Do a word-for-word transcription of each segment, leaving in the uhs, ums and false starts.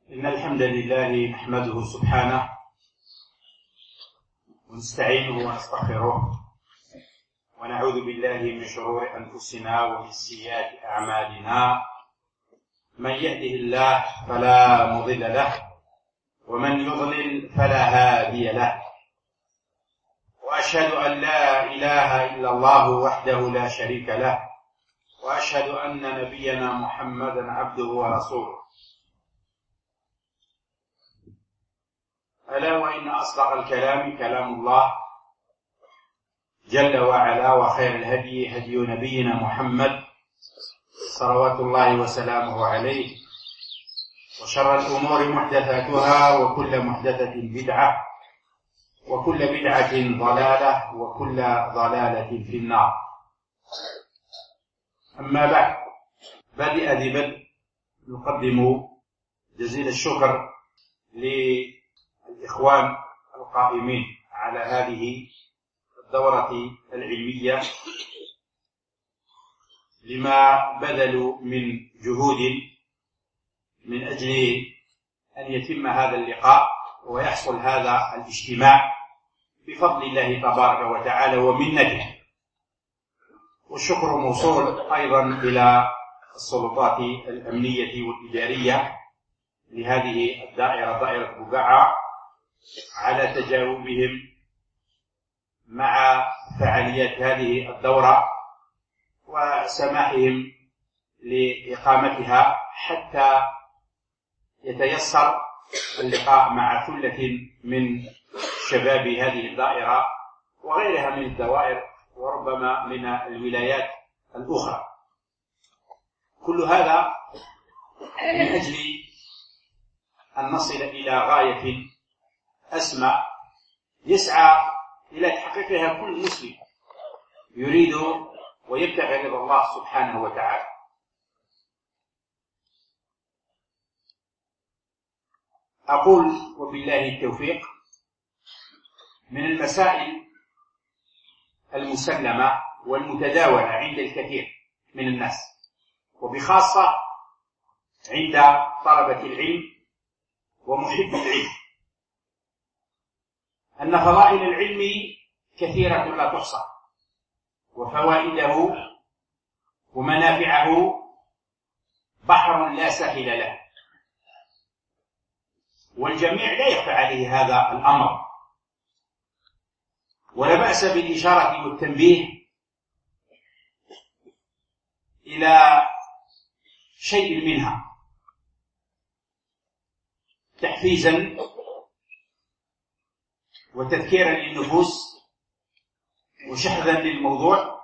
إن الحمد لله نحمده سبحانه ونستعينه ونستغفره ونعوذ بالله من شرور أنفسنا ومن سيئات أعمالنا. من يهده الله فلا مضل له ومن يضلل فلا هادي له، وأشهد أن لا إله إلا الله وحده لا شريك له، وأشهد أن نبينا محمدا عبده ورسوله. ألا وإن أصدق الكلام كلام الله جل وعلا، وخير الهدي هدي نبينا محمد صلوات الله وسلامه عليه، وشر الأمور محدثاتها وكل محدثة بدعة وكل بدعة ضلالة وكل ضلالة في النار. أما بعد، بادئ ذي بدء نقدم جزيل الشكر للإخوان القائمين على هذه الدورة العلمية لما بذلوا من جهود من أجل أن يتم هذا اللقاء ويحصل هذا الاجتماع بفضل الله تبارك وتعالى ومنته. والشكر موصول أيضا إلى السلطات الأمنية والإدارية لهذه الدائرة، دائرة بقعة، على تجاوبهم مع فعاليات هذه الدورة وسماحهم لإقامتها حتى يتيسر اللقاء مع ثلة من شباب هذه الدائرة وغيرها من الدوائر وربما من الولايات الأخرى. كل هذا من أجل أن نصل إلى غاية أسمى يسعى إلى تحقيقها كل مسلم يريد ويبتغي رضا الله سبحانه وتعالى. أقول وبالله التوفيق، من المسائل المسلمة والمتداولة عند الكثير من الناس، وبخاصة عند طلبة العلم ومحب العلم، أن فضائل العلم كثيرة لا تحصى، وفوائده ومنافعه بحر لا ساحل له، والجميع لا يخفى عليه هذا الأمر، ولا بأس بالإشارة والتنبيه إلى شيء منها تحفيزا وتذكيرا للنفوس وشحذا للموضوع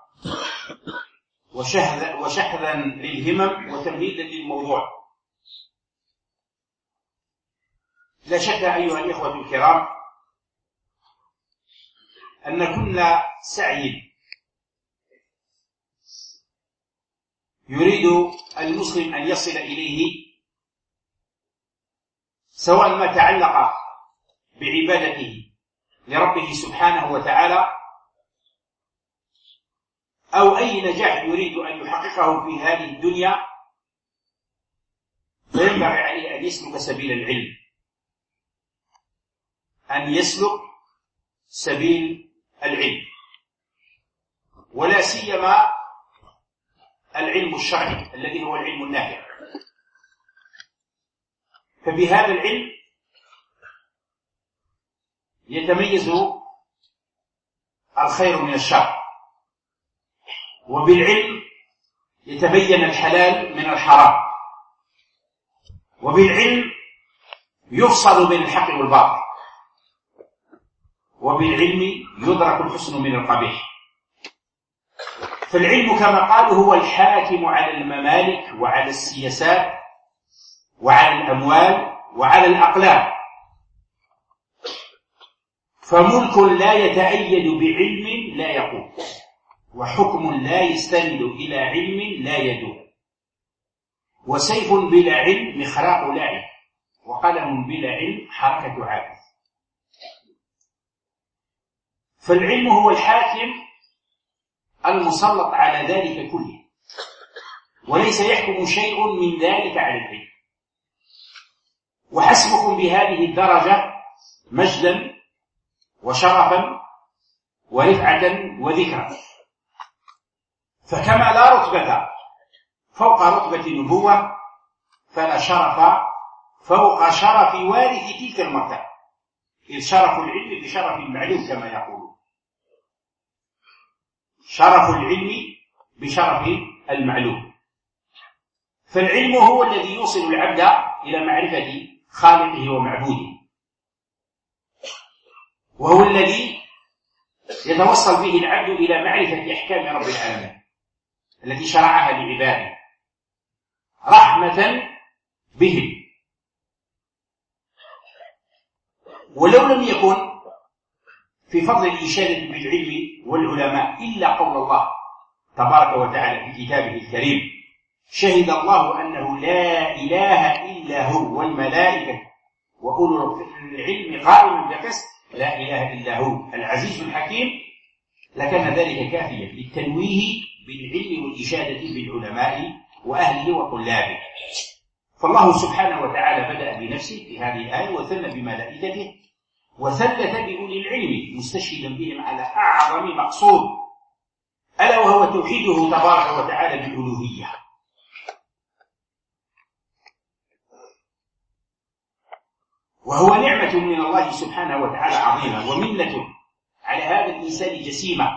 وشحذا للهمم وتمهيدا للموضوع. لا شك أيها الإخوة الكرام أن كل سعي يريد المسلم أن يصل إليه، سواء ما تعلق بعبادته لربه سبحانه وتعالى أو أي نجاح يريد أن يحققه في هذه الدنيا، فينبغي عليه أن يسلك سبيل العلم، أن يسلك سبيل العلم، ولا سيما العلم الشرعي الذي هو العلم النافع. فبهذا العلم يتميز الخير من الشر، وبالعلم يتبين الحلال من الحرام، وبالعلم يفصل بين الحق والباطل، وبالعلم يدرك الحسن من القبيح. فالعلم كما قالوا هو الحاكم على الممالك وعلى السياسات وعلى الأموال وعلى الأقلام، فملك لا يتأيد بعلم لا يقوم، وحكم لا يستند إلى علم لا يدوم، وسيف بلا علم مخراق لاعب، وقلم بلا علم حركة عابث. فالعلم هو الحاكم المسلط على ذلك كله، وليس يحكم شيء من ذلك على العلم. وحسبكم بهذه الدرجة مجدا وشرفا ورفعة وذكرا. فكما لا رتبة فوق رتبة النبوة فلا شرف فوق شرف وارث تلك المرتبة، إذ شرف العلم بشرف المعلوم كما يقولون، شرف العلم بشرف المعلوم. فالعلم هو الذي يوصل العبد إلى معرفة خالقه ومعبوده، وهو الذي يتوصل به العبد إلى معرفة أحكام رب العالمين التي شرعها لعباده رحمة بهم. ولو لم يكن في فضل الإشادة بالعلم والعلماء إلا قول الله تبارك وتعالى في كتابه الكريم: شهد الله أنه لا إله إلا هو والملائكة وأولو العلم قائما بالقسط لا إله إلا هو العزيز الحكيم، لكان ذلك كافيا للتنويه بالعلم والإشادة بالعلماء وأهله وطلابه. فالله سبحانه وتعالى بدأ بنفسه في هذه الآية وثنى بملائكته وثلث بأولي العلم مستشهدا بهم على أعظم مقصود، ألا وهو توحيده تبارك وتعالى بالألوهية. وهو نعمة من الله سبحانه وتعالى عظيمة ومنة على هذا الإنسان جسيمة،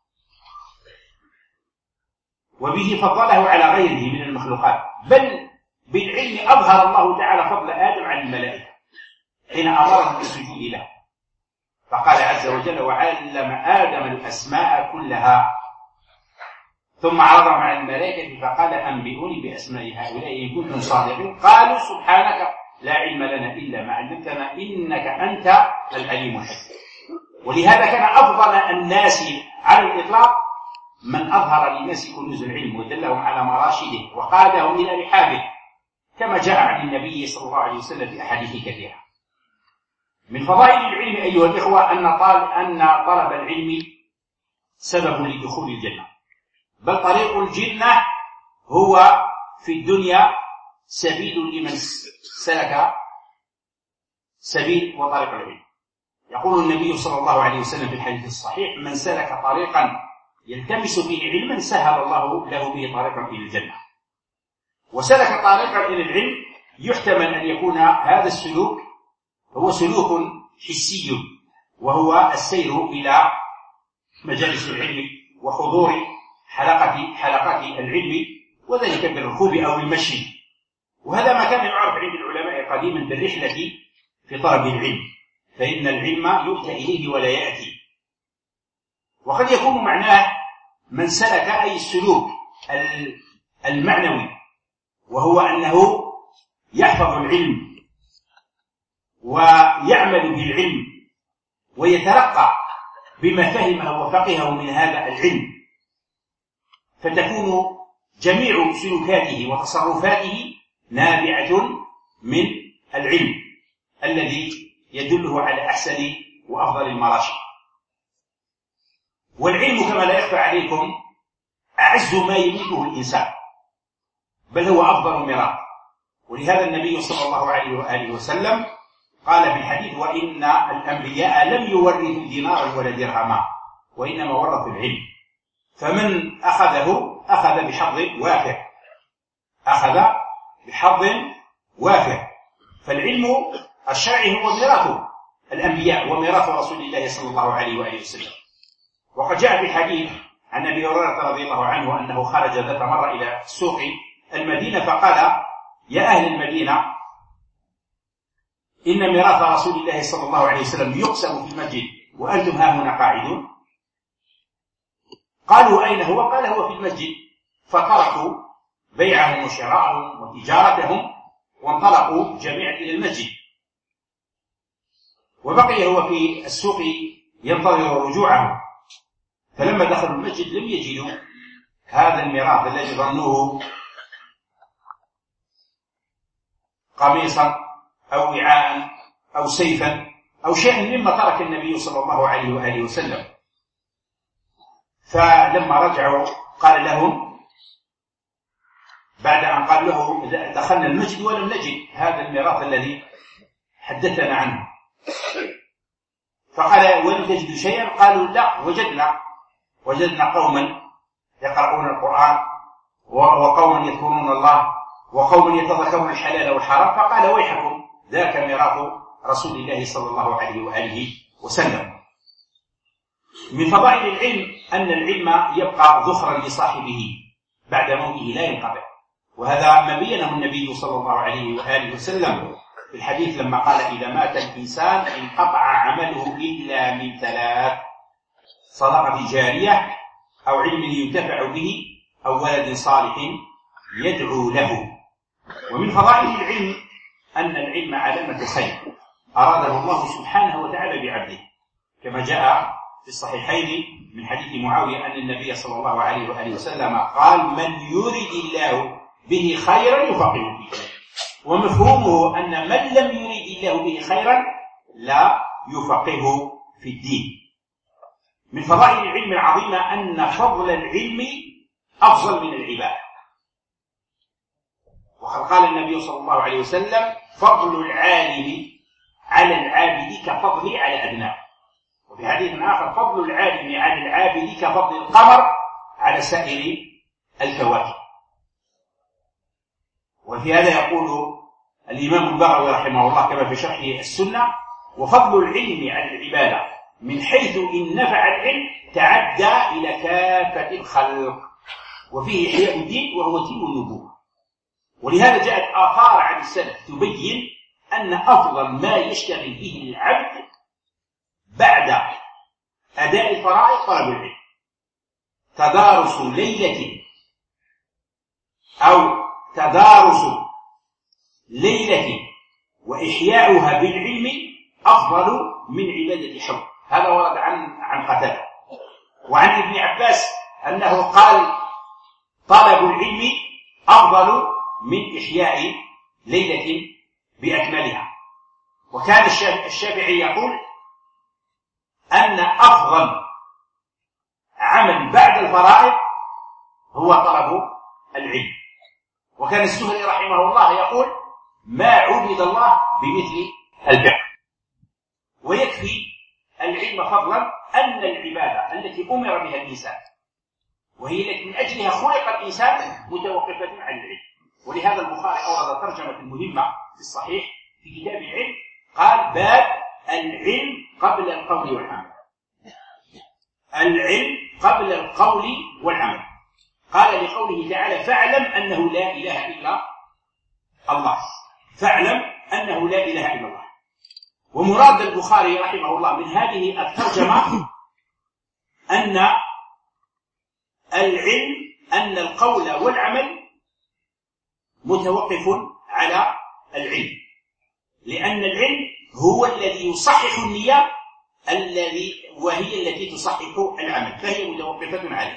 وبه فضله على غيره من المخلوقات، بل بالعلم أظهر الله تعالى فضل آدم على الملائكة حين أمرهم بالسجود له، فقال عز وجل: وعلم آدم الأسماء كلها ثم عرضهم على الملائكة فقال: أنبئوني بأسماء هؤلاء إن كنتم صادقين. قالوا: سبحانك لا علم لنا إلا ما علمتنا إنك أنت العليم الحكيم. ولهذا كان أفضل الناس على الإطلاق من أظهر للناس كنوز العلم ودلهم على مراشده وقادهم إلى رحابه، كما جاء عن النبي صلى الله عليه وسلم في أحاديث كثيرة. من فضائل العلم أيها الإخوة أن طالب, أن طلب العلم سبب لدخول الجنة، بل طريق الجنة هو في الدنيا سبيل لمن سلك سبيل وطريق العلم. يقول النبي صلى الله عليه وسلم في الحديث الصحيح: من سلك طريقا يلتمس فيه علما سهل الله له به طريقا إلى الجنة. وسلك طريقا إلى العلم يحتمل أن يكون هذا السلوك هو سلوك حسي، وهو السير إلى مجالس العلم وحضور حلقة حلقات العلم، وذلك بالركوب أو المشي. وهذا ما كان يعرف عند العلماء قديما بالرحلة في طلب العلم، فإن العلم يؤتى إليه ولا يأتي. وقد يكون معناه من سلك أي السلوك المعنوي، وهو أنه يحفظ العلم ويعمل بالعلم ويتلقى بما فهمه وفقهه من هذا العلم، فتكون جميع سلوكاته وتصرفاته نابعة من العلم الذي يدله على أحسن وأفضل المراشد. والعلم كما لا يخفى عليكم أعز ما يملكه الإنسان، بل هو أفضل ميراث. ولهذا النبي صلى الله عليه وآله وسلم قال في الحديث: وإن الأنبياء لم يورثوا دينارا ولا درهما وإنما ورثوا العلم، فمن أخذه أخذ بحظ وافر أخذ بحظ وافر. فالعلم الشرعي هو ميراث الأنبياء وميراث رسول الله صلى الله عليه وآله وسلم. وقد جاء في الحديث عن أبي هريرة رضي الله عنه أنه خرج ذات مرة إلى سوق المدينة فقال: يا أهل المدينة، إن ميراث رسول الله صلى الله عليه وسلم يقسم في المسجد وأنتم ها هنا قاعدون. قالوا: أين هو؟ قال: هو في المسجد. فتركوا بيعهم وشراءهم وتجارتهم وانطلقوا جميعا إلى المسجد، وبقي هو في السوق ينتظر رجوعهم. فلما دخلوا المسجد لم يجدوا هذا الميراث الذي ظنوه قميصا أو وعاء أو سيفا أو شيئا مما ترك النبي صلى الله عليه وآله وسلم. فلما رجعوا قال لهم بعد أن قال له: دخلنا المسجد ولم نجد هذا الميراث الذي حدثنا عنه. فقال ولم تجدوا شيئا؟ قالوا لا، وجدنا وجدنا قوما يقرؤون القرآن وقوما يذكرون الله وقوما يتذكرون الحلال والحرام. فقال ويحكم، ذاك ميراث رسول الله صلى الله عليه وآله وسلم. من فضائل العلم أن العلم يبقى ذخرا لصاحبه بعد موته لا ينقطع، وهذا ما بينه النبي صلى الله عليه وآله وسلم في الحديث لما قال إذا مات الإنسان انقطع عمله إلا من ثلاث: صدقة جارية أو علم ينتفع به أو ولد صالح يدعو له. ومن فضائل العلم أن العلم علامة خير أراده الله سبحانه وتعالى بعبده، كما جاء في الصحيحين من حديث معاوية أن النبي صلى الله عليه وآله وسلم قال: من يرد الله به خيرا يفقهه فيه. ومفهومه أن من لم يرد الله به خيرا لا يفقهه في الدين. من فضائل العلم العظيمة أن فضل العلم أفضل من العبادة، وقد قال النبي صلى الله عليه وسلم: فضل العالم على العابد كفضلي على أدناه. وفي حديث آخر: فضل العالم على العابد كفضل القمر على سائر الكواكب. وفي هذا يقول الإمام البغوي رحمه الله كما في شرح السنة: وفضل العلم على العبادة من حيث إن نفع العلم تعدى إلى كافة الخلق، وفيه إحياء الدين وهو دين النبوة. ولهذا جاءت آثار عن السلف تبين أن أفضل ما يشتغل به العبد بعد أداء الفرائض طلب العلم. تدارس ليلة أو تدارس ليلة وإحياؤها بالعلم أفضل من عبادة حول. هذا ورد عن عن قتادة. وعن ابن عباس أنه قال: طلب العلم أفضل من إحياء ليلة بأكملها. وكان الشافعي يقول أن أفضل عمل بعد الفرائض هو طلب العلم. وكان الزهري رحمه الله يقول: ما عبد الله بمثل الفقه. ويكفي العلم فضلا أن العبادة التي أمر بها الإنسان وهي التي من أجلها خلق الإنسان متوقفة على العلم. ولهذا البخاري أورد ترجمة مهمة في الصحيح في كتاب العلم، قال: باب العلم قبل القول والعمل. العلم قبل القول والعمل. قال لقوله تعالى: فاعلم أنه لا إله إلا الله. فاعلم أنه لا إله إلا الله. ومراد البخاري رحمه الله من هذه الترجمة أن العلم أن القول والعمل متوقف على العلم، لأن العلم هو الذي يصحح النية الذي وهي التي تصحح العمل، فهي متوقفة عليه.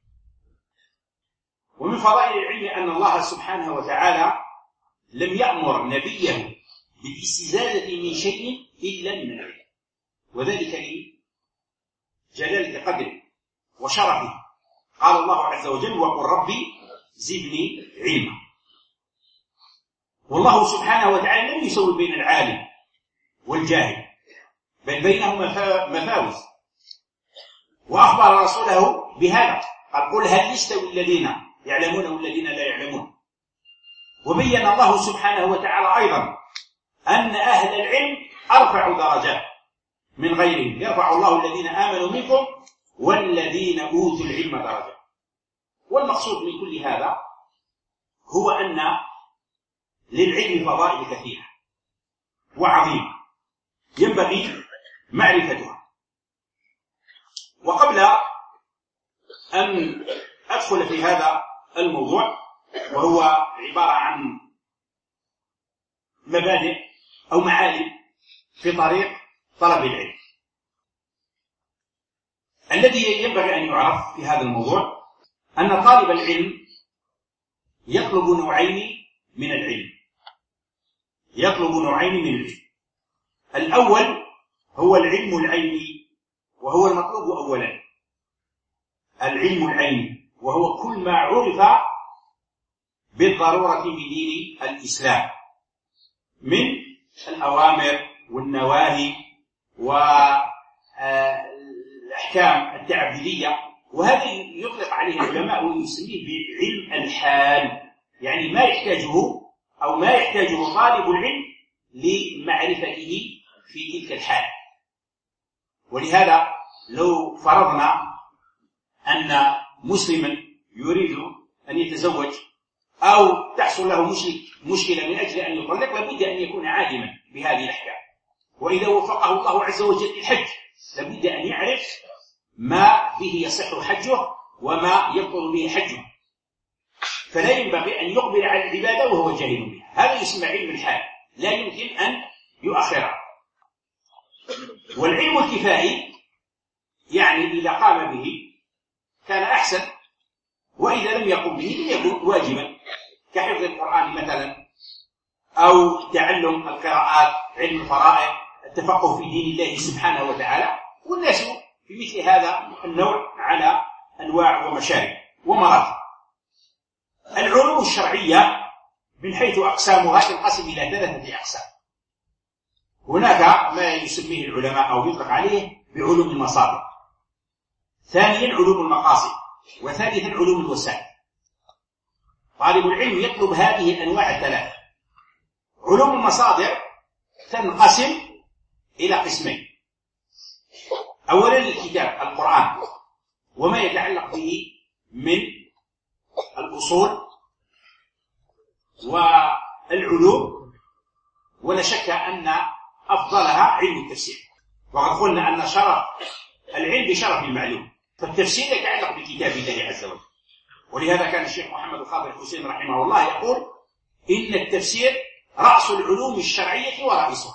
ومن فضائل العلم أن الله سبحانه وتعالى لم يأمر نبيه بالاستزادة من شيء إلا من العلم، وذلك لجلالة قدره وشرفه. قال الله عز وجل: وقل ربي زدني علما. والله سبحانه وتعالى لم يسوي بين العالم والجاهل، بل بينهما مفاوز. وأخبر رسوله بهذا، قال: قل هل يستوي الذين يعلمون والذين لا يعلمون. وبين الله سبحانه وتعالى أيضا أن أهل العلم أرفع درجات من غيرهم، يرفع الله الذين آمنوا منكم والذين أوتوا العلم درجات. والمقصود من كل هذا هو أن للعلم فضائل كثيرة وعظيمة ينبغي معرفتها. وقبل أن أدخل في هذا الموضوع، وهو عبارة عن مبادئ أو معالم في طريق طلب العلم، الذي ينبغي أن يعرف في هذا الموضوع أن طالب العلم يطلب نوعين من العلم. يطلب نوعين من العلم. الأول هو العلم العيني، وهو المطلوب أولا. العلم العيني وهو كل ما عرف بالضرورة في دين الإسلام من الأوامر والنواهي والأحكام التعبدية، وهذا يطلق عليه العلماء ويسميه بعلم الحال، يعني ما يحتاجه أو ما يحتاجه طالب العلم لمعرفته في تلك الحال. ولهذا لو فرضنا أن مسلما يريد أن يتزوج أو تحصل له مشكلة من أجل أن يطلق، لابد أن يكون عالما بهذه الأحكام، وإذا وفقه الله عز وجل للحج لابد أن يعرف ما به يصح حجه وما يبطل به حجه، فلا ينبغي أن يقبل على العبادة وهو جاهل بها. هذا يسمى علم الحال، لا يمكن أن يؤخره. والعلم الكفائي يعني إذا قام به كان أحسن، وإذا لم يقم به لم يكن واجبا، كحفظ القرآن مثلا، أو تعلم القراءات، علم الفرائض، التفقه في دين الله سبحانه وتعالى. والناس في مثل هذا النوع على أنواع ومشارب ومراتب. العلوم الشرعية من حيث أقسامها تنقسم إلى ثلاثة أقسام. هناك ما يسميه العلماء أو يطلق عليه بعلوم المصادر، ثانيا علوم المقاصد، وثالثا علوم الوسائل. طالب العلم يطلب هذه الأنواع الثلاثة. علوم المصادر تنقسم إلى قسمين: أولا الكتاب القرآن وما يتعلق به من الأصول والعلوم، ولا شك أن أفضلها علم التفسير، وقد قلنا أن شرف العلم بشرف المعلوم، فالتفسير يتعلق بكتاب الله عز وجل. ولهذا كان الشيخ محمد الخاضر الحسين رحمه الله يقول: إن التفسير رأس العلوم الشرعية ورئيسها.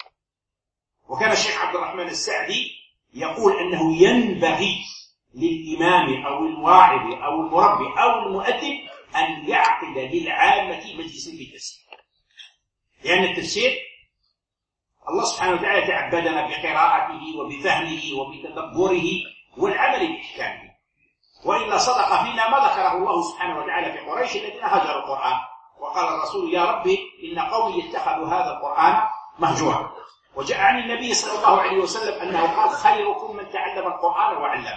وكان الشيخ عبد الرحمن السعدي يقول أنه ينبغي للإمام أو الواعظ أو المربي أو المؤدب أن يعقد للعامة مجلسا في التفسير، لأن التفسير الله سبحانه وتعالى تعبدنا بقراءته وبفهمه وبتدبره والعمل بإحكامه، وإلا صدق فينا ما ذكره الله سبحانه وتعالى في قريش الذين هجروا القرآن، وقال الرسول: يا ربي إن قومي اتخذوا هذا القرآن مهجورا. وجاء عن النبي صلى الله عليه وسلم أنه قال: خيركم من تعلم القرآن وعلمه.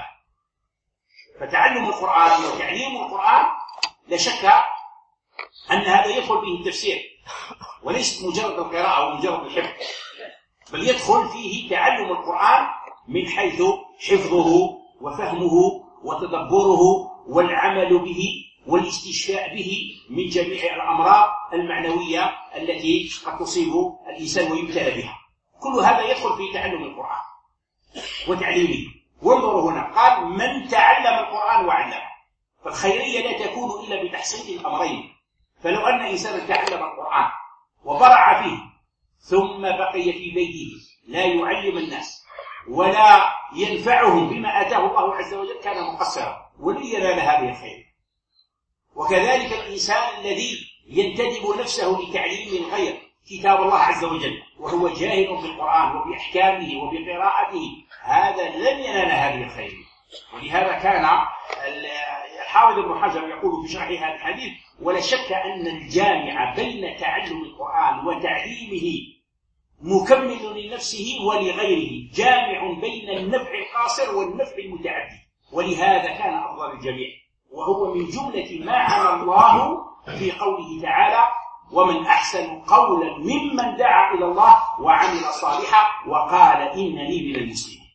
فتعلم القرآن وتعليم القرآن لا شك أن هذا يدخل فيه التفسير، وليس مجرد القراءة أو مجرد الحفظ، بل يدخل فيه تعلم القرآن من حيث حفظه وفهمه وتدبره والعمل به والاستشفاء به من جميع الأمراض المعنوية التي قد تصيب الإنسان ويبتلى بها. كل هذا يدخل في تعلم القرآن وتعليمه. وانظروا هنا قال: من تعلم القرآن وعلمه. فالخيرية لا تكون إلا بتحصيل الأمرين. فلو أن إنسانا تعلم القرآن وبرع فيه ثم بقي في بيته لا يعلم الناس ولا ينفعهم بما آتاه الله عز وجل كان مقصرا ولن ينال هذه الخير. وكذلك الإنسان الذي ينتدب نفسه لتعليم الغير كتاب الله عز وجل وهو جاهل بالقرآن وبأحكامه وبقراءته، هذا لن ينال هذه الخير. ولهذا كان الحافظ ابن حجر يقول في شرح هذا الحديث: ولا شك أن الجامع بين تعلم القرآن وتعليمه مكمل لنفسه ولغيره، جامع بين النفع القاصر والنفع المتعدي، ولهذا كان أفضل الجميع. وهو من جملة ما عنى الله في قوله تعالى: ومن أحسن قولا ممن دعا إلى الله وعمل صالحا وقال إنني من المسلمين.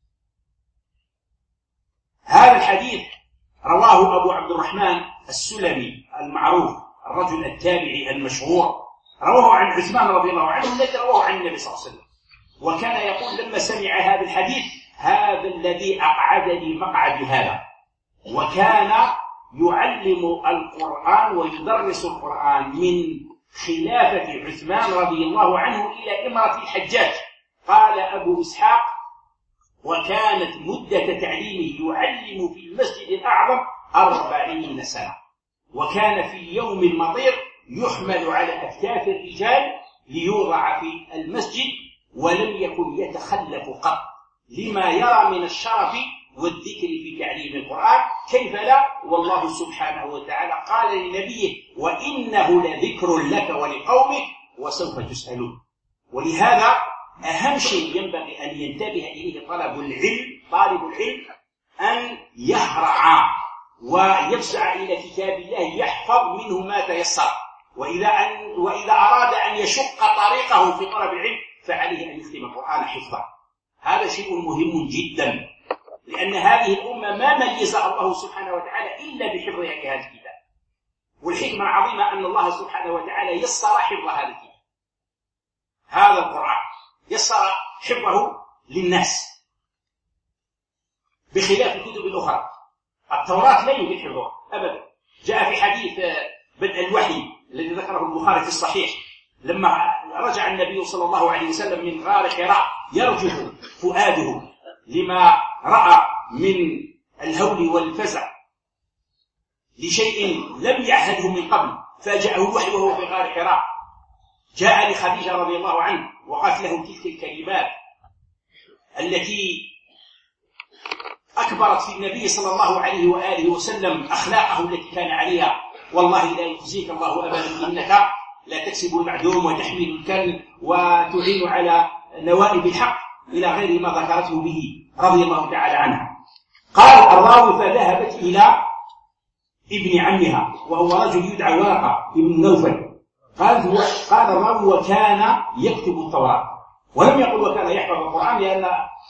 هذا الحديث رواه أبو عبد الرحمن السلمي المعروف الرجل التابعي المشهور، رواه عن عثمان رضي الله عنه الذي رواه عن النبي صلى الله عليه وسلم. وكان يقول لما سمع هذا الحديث: هذا الذي أقعدني مقعد هذا. وكان يعلم القرآن ويدرس القرآن من خلافة عثمان رضي الله عنه إلى إمرة الحجاج. قال أبو إسحاق: وكانت مدة تعليمه يعلم في المسجد الأعظم أربعين سنة، وكان في يوم المطير يحمل على أكتاف الرجال ليوضع في المسجد، ولم يكن يتخلف قط لما يرى من الشرف والذكر في تعليم القرآن. كيف لا؟ والله سبحانه وتعالى قال لنبيه: وإنه لذكر لك ولقومك وسوف تسألون. ولهذا أهم شيء ينبغي أن ينتبه إليه طلب العلم طالب العلم أن يهرع ويفزع إلى كتاب الله يحفظ منه ما تيسر، وإذا, أن وإذا أراد أن يشق طريقه في طلب العلم فعليه أن يختم القرآن حفظا. هذا شيء مهم جدا، لأن هذه الأمة ما ميزها الله سبحانه وتعالى إلا بحفظها لهذا الكتاب. والحكمة العظيمة أن الله سبحانه وتعالى يسر حفظ هذا الكتاب، هذا القرآن يسر حفظه للناس بخلاف الكتب الأخرى. التوراة لا يمكن حفظها أبدا. جاء في حديث بدء الوحي الذي ذكره البخاري في الصحيح لما رجع النبي صلى الله عليه وسلم من غار حراء يرجف فؤاده لما رأى من الهول والفزع لشيء لم يعهده من قبل، فجاءه الوحي وهو في غار حراء. جاء لخديجة رضي الله عنه وقالت له تلك الكلمات التي أكبرت في النبي صلى الله عليه وآله وسلم أخلاقه التي كان عليها: والله لا يخزيك الله أبدا إنك لا تكسب المعدوم وتحمل الكل وتعين على نوائب الحق، إلى غير ما ذكرته به رضي الله تعالى عنها. قال الراوي: فذهبت إلى ابن عمها وهو رجل يدعى ورقة ابن نوفل. قال هو قال الراوي: وكان يكتب التوراة. ولم يقل وكان يحفظ القرآن، لأن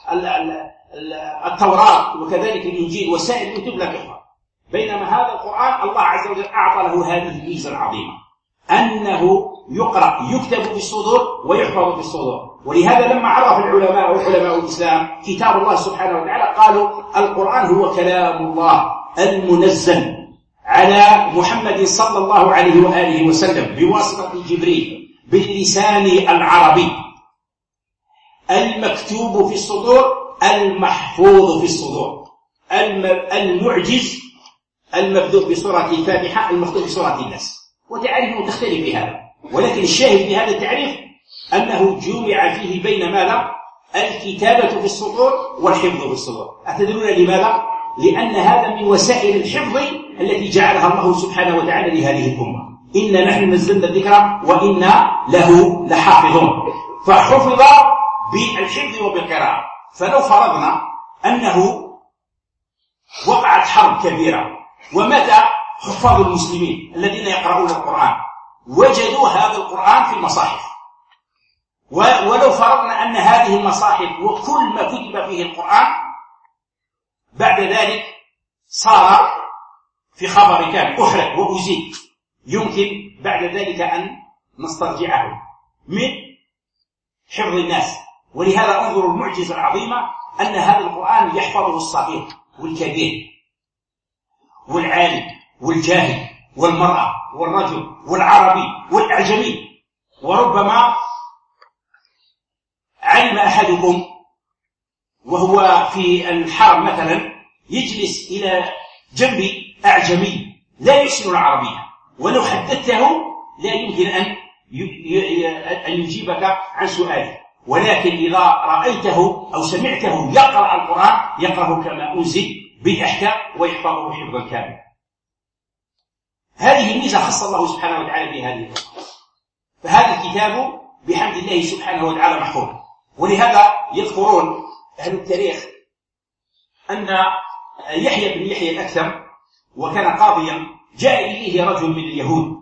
التوراة وكذلك الإنجيل وسائر الكتب لا تحفظ، بينما هذا القرآن الله عز وجل أعطى له هذه الميزة العظيمة أنه يقرأ يكتب بالصدور ويحفظ بالصدور. ولهذا لما عرف العلماء وعلماء الإسلام كتاب الله سبحانه وتعالى قالوا القرآن هو كلام الله المنزل على محمد صلى الله عليه وآله وسلم بواسطة جبريل باللسان العربي المكتوب في الصدور المحفوظ في الصدور المعجز المبدوء بسورة الفاتحة المكتوب بسورة الناس. وتعريفه تختلف في هذا، ولكن الشاهد في هذا التعريف أنه جمع فيه بين ماذا؟ الكتابة في الصدور والحفظ في الصدور. أتدرون لماذا؟ لأن هذا من وسائل الحفظ التي جعلها الله سبحانه وتعالى لهذه الأمة. إنا نحن نزلنا الذكر وإنا له لحافظون. فحفظ بالحفظ وبالقراءة. فلو فرضنا أنه وقعت حرب كبيرة ومات حفاظ المسلمين الذين يقرؤون القرآن وجدوا هذا القرآن في المصاحف، ولو فرضنا أن هذه المصاحف وكل ما كتب فيه القرآن بعد ذلك صار في خبر كان أحرق وأزيد، يمكن بعد ذلك أن نسترجعه من حفظ الناس. ولهذا انظروا المعجزة العظيمة أن هذا القرآن يحفظه الصغير والكبير والعالم والجاهل والمرأة والرجل والعربي والأعجمي. وربما علم أحدكم وهو في الحرم مثلا يجلس إلى جنب أعجمي لا يحسن العربية، ولو حدثته لا يمكن أن أن يجيبك عن سؤاله، ولكن إذا رأيته أو سمعته يقرأ القرآن يقرأه كما أنزل بالأحكام ويحفظه حفظا كاملا. هذه الميزة خص الله سبحانه وتعالى بهذه. فهذا الكتاب بحمد الله سبحانه وتعالى محفوظ. ولهذا يذكرون أهل التاريخ أن يحيى بن يحيى الأكثم وكان قاضيا جاء إليه رجل من اليهود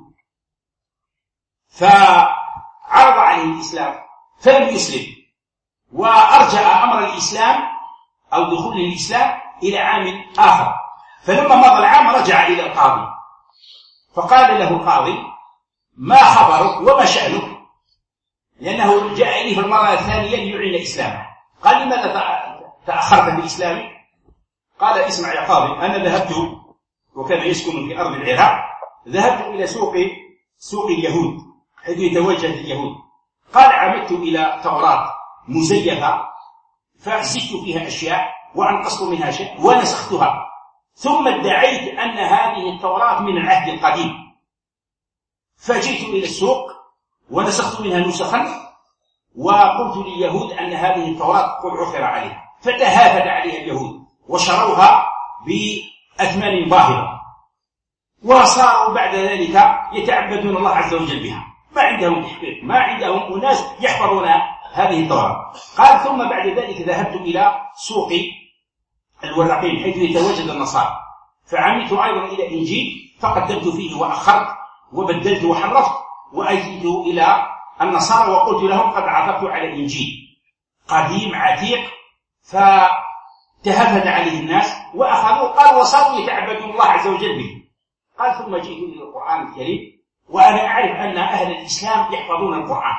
فعرض عليه الإسلام فلم يسلم، وأرجع أمر الإسلام أو دخول الإسلام إلى عام آخر. فلما مضى العام رجع إلى القاضي فقال له القاضي: ما خبرك وما شأنك؟ لأنه جاء إليه في المرة الثانية ليعلن إسلامه. قال: لماذا تأخرت بإسلامي؟ قال: اسمع يا قاضي، أنا ذهبت، وكان يسكن في أرض العراق، ذهبت إلى سوق سوق اليهود حيث يتوجه اليهود. قال: عمدت إلى توراة مزيفة فزدت فيها أشياء وأنقصت منها شيء ونسختها، ثم ادعيت أن هذه التوراة من العهد القديم، فجئت إلى السوق ونسخت منها نسخا وقلت لليهود أن هذه التوراة قد عثر عليها، فتهافت عليها اليهود وشروها بأثمان باهظة، وصاروا بعد ذلك يتعبدون الله عز وجل بها. ما عندهم تحقيق، ما عندهم أناس يحفظون هذه التوراة. قال ثم بعد ذلك ذهبت إلى سوق الورقين حيث يتواجد النصارى، فعملت أيضا إلى إنجيل فقدمت فيه وأخرت وبدلت وحرفت، وأتيت إلى النصارى وقلت لهم قد عثرت على إنجيل قديم عتيق، فتهفد عليه الناس وأخذوا، قال وصاروا يتعبدون الله عز وجل به. قال ثم جئت إلى القرآن الكريم وأنا أعرف أن أهل الإسلام يحفظون القرآن،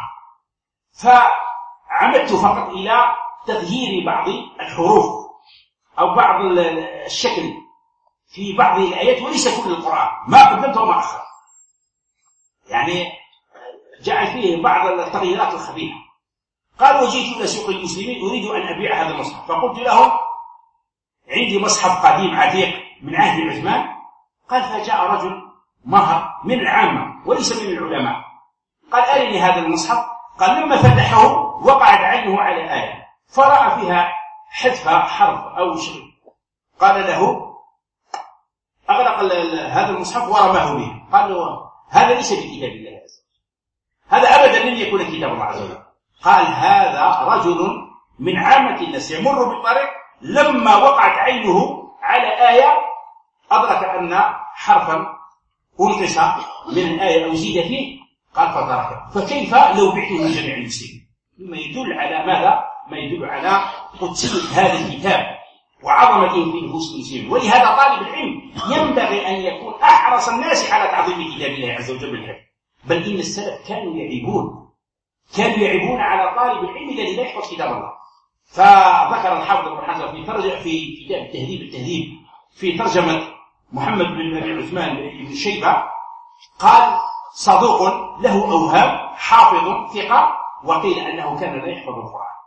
فعمدت فقط إلى تغيير بعض الحروف أو بعض الشكل في بعض الآيات وليس كل القرآن، ما قدمت وما أخر، يعني جعل فيه بعض التغييرات الخبيثة. قال وجئت إلى سوق المسلمين أريد أن أبيع هذا المصحف، فقلت لهم عندي مصحف قديم عتيق من عهد عثمان. قال فجاء رجل مهر من العامة وليس من العلماء، قال أرني هذا المصحف. قال لما فتحه وقعت عينه على آية فرأى فيها حذف حرف أو شيء، قال له أغلق هذا المصحف ورماه به. قال له هذا ليس بكتاب الله عز وجل، هذا أبدا لن يكون كتاب الله عز وجل. قال هذا رجل من عامة الناس يمر بالطريق لما وقعت عينه على آية أدرك أن حرفا أنقص من الآية أو زيد فيه، قال فتركه. فكيف لو بعته لجميع المسلمين؟ مما يدل على ماذا؟ ما يدل على قدسية هذا الكتاب وعظمته في نفوس المسلمين. ولهذا طالب العلم ينبغي أن يكون أحرص الناس على تعظيم كتاب الله عز وجل بالحفظ. بل إن السلف كانوا يعيبون كانوا يعيبون على طالب العلم الذي لا يحفظ كتاب الله. فذكر الحافظ ابن حجر في ترجمة في كتاب التهذيب التهذيب في ترجمة محمد بن أبي عثمان بن شيبة، قال صدوق له أوهام حافظ ثقة، وقيل أنه كان لا يحفظ القرآن.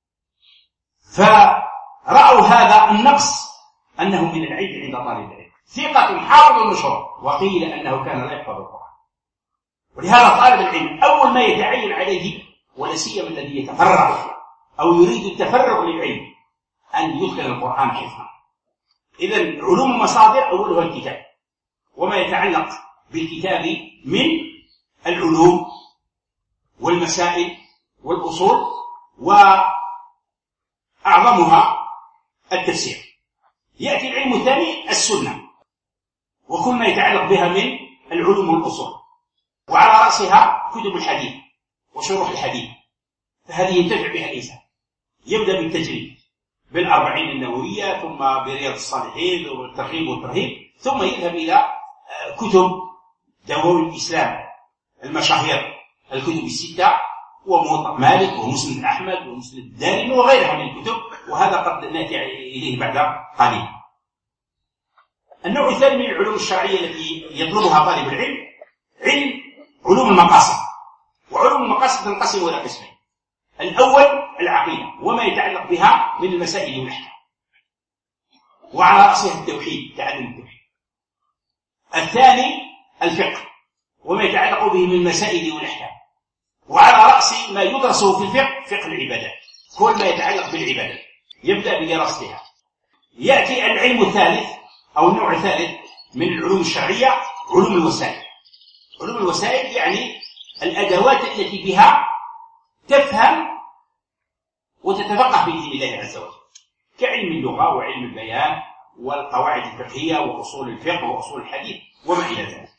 فرأوا هذا النقص أنه من العيب عند طالب العلم، ثقة حافظ مشهور، وقيل أنه كان لا يحفظ القرآن. ولهذا طالب العلم أول ما يتعين عليه ولا سيما الذي يتفرغ أو يريد التفرغ للعلم أن يدخل القرآن حفظا. إذن علوم المصادر أولها الكتاب وما يتعلق بالكتاب من العلوم والمسائل والأصول، وأعظمها التفسير. يأتي العلم الثاني السنة وكل ما يتعلق بها من العلوم والأصول، وعلى رأسها كتب الحديث وشروح الحديث، فهذه ينتفع بها الإنسان. يبدأ بالتجريد بالأربعين النووية، ثم برياض الصالحين والترغيب والترهيب، ثم يذهب إلى كتب دواوين الإسلام المشاهير، الكتب الستة وموطأ مالك ومسند أحمد ومسند الدارمي وغيرها من الكتب، وهذا قد نأتي إليه بعد قليل. النوع الثاني من العلوم الشرعية التي يطلبها طالب العلم علم علوم المقاصد. وعلوم المقاصد تنقسم إلى قسمين: الأول العقيدة وما يتعلق بها من المسائل والأحكام، وعلى رأسها التوحيد تعلم التوحيد. الثاني الفقه وما يتعلق به من المسائل والأحكام، وعلى رأس ما يدرس في الفقه فقه العبادات، كل ما يتعلق بالعبادات يبدأ بدراستها. يأتي العلم الثالث أو النوع الثالث من العلوم الشرعية علوم الوسائل. علوم الوسائل يعني الأدوات التي بها تفهم وتتفقه في دين الله عز وجل، كعلم اللغة وعلم البيان والقواعد الفقهية وأصول الفقه وأصول الحديث وما إلى ذلك.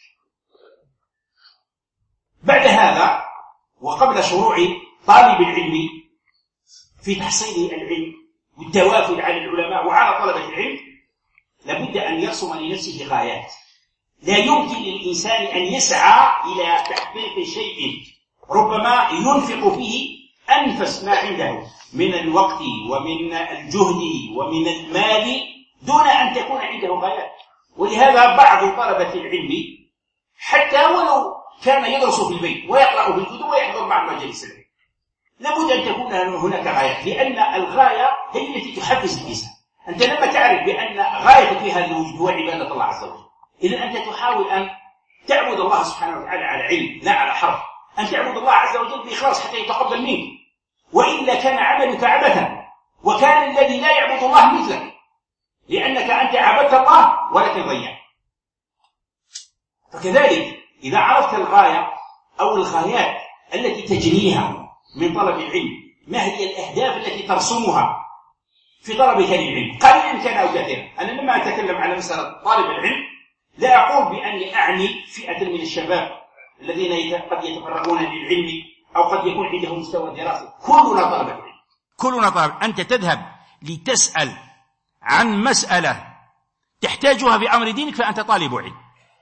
بعد هذا وقبل شروع طالب العلم في تحصيل العلم والتوافد على العلماء وعلى طلبة العلم، لابد أن يرسم لنفسه غايات. لا يمكن للإنسان أن يسعى إلى تحقيق شيء ربما ينفق فيه أنفس ما عنده من الوقت ومن الجهد ومن المال دون أن تكون عنده غايات. ولهذا بعض طلبة العلم حتى ولو كان يدرس في البيت ويقرأ في الكتب ويحضر مع المجالس العلم، لابد أن تكون هناك غاية، لأن الغاية هي التي تحفز الإنسان. أنت لما تعرف بأن غايتك في هذا الوجود هو عبادة الله عز وجل، إذن أنت تحاول أن تعبد الله سبحانه وتعالى على علم لا على حرف، أن تعبد الله عز وجل بإخلاص حتى يتقبل منك، وإلا كان عملك عبثا، وكان الذي لا يعبد الله مثلك، لأنك أنت عبدت الله ولكن ضيعت. فكذلك إذا عرفت الغاية أو الغايات التي تجنيها من طلب العلم، ما هي الأهداف التي ترسمها في طلبك للعلم قليلا كان أو كثيرا. أنا لما أتكلم على مسألة طالب العلم لا أقول بأني أعني فئة من الشباب الذين قد يتفرغون للعلم أو قد يكون عندهم مستوى دراسي. كلنا طلب العلم، كلنا طلب. أنت تذهب لتسأل عن مسألة تحتاجها في أمر دينك فأنت طالب علم،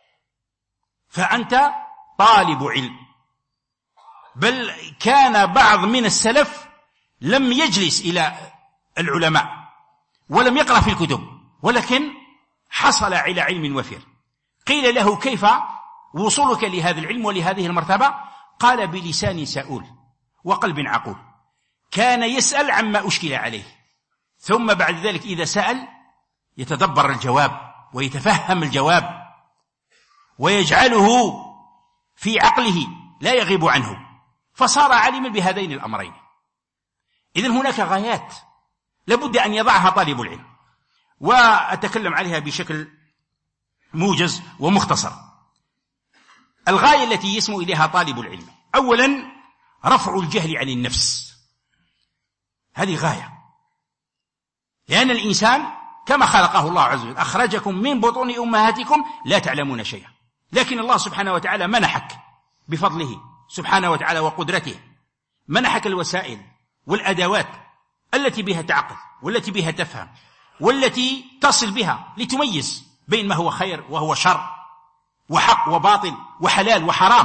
فأنت طالب علم. بل كان بعض من السلف لم يجلس إلى العلماء ولم يقرأ في الكتب، ولكن حصل على علم وفير. قيل له: كيف وصولك لهذا العلم ولهذه المرتبة؟ قال: بلسان سؤول وقلب عقول. كان يسأل عما أشكل عليه، ثم بعد ذلك إذا سأل يتدبر الجواب ويتفهم الجواب ويجعله في عقله لا يغيب عنه، فصار عالما بهذين الأمرين. إذن هناك غايات لابد أن يضعها طالب العلم، وأتكلم عليها بشكل موجز ومختصر. الغاية التي يسمو إليها طالب العلم: أولا رفع الجهل عن النفس. هذه غاية، لأن الإنسان كما خلقه الله عز وجل أخرجكم من بطون أمهاتكم لا تعلمون شيئا، لكن الله سبحانه وتعالى منحك بفضله سبحانه وتعالى وقدرته، منحك الوسائل والأدوات التي بها تعقل والتي بها تفهم والتي تصل بها لتميز بين ما هو خير وهو شر وحق وباطل وحلال وحرام.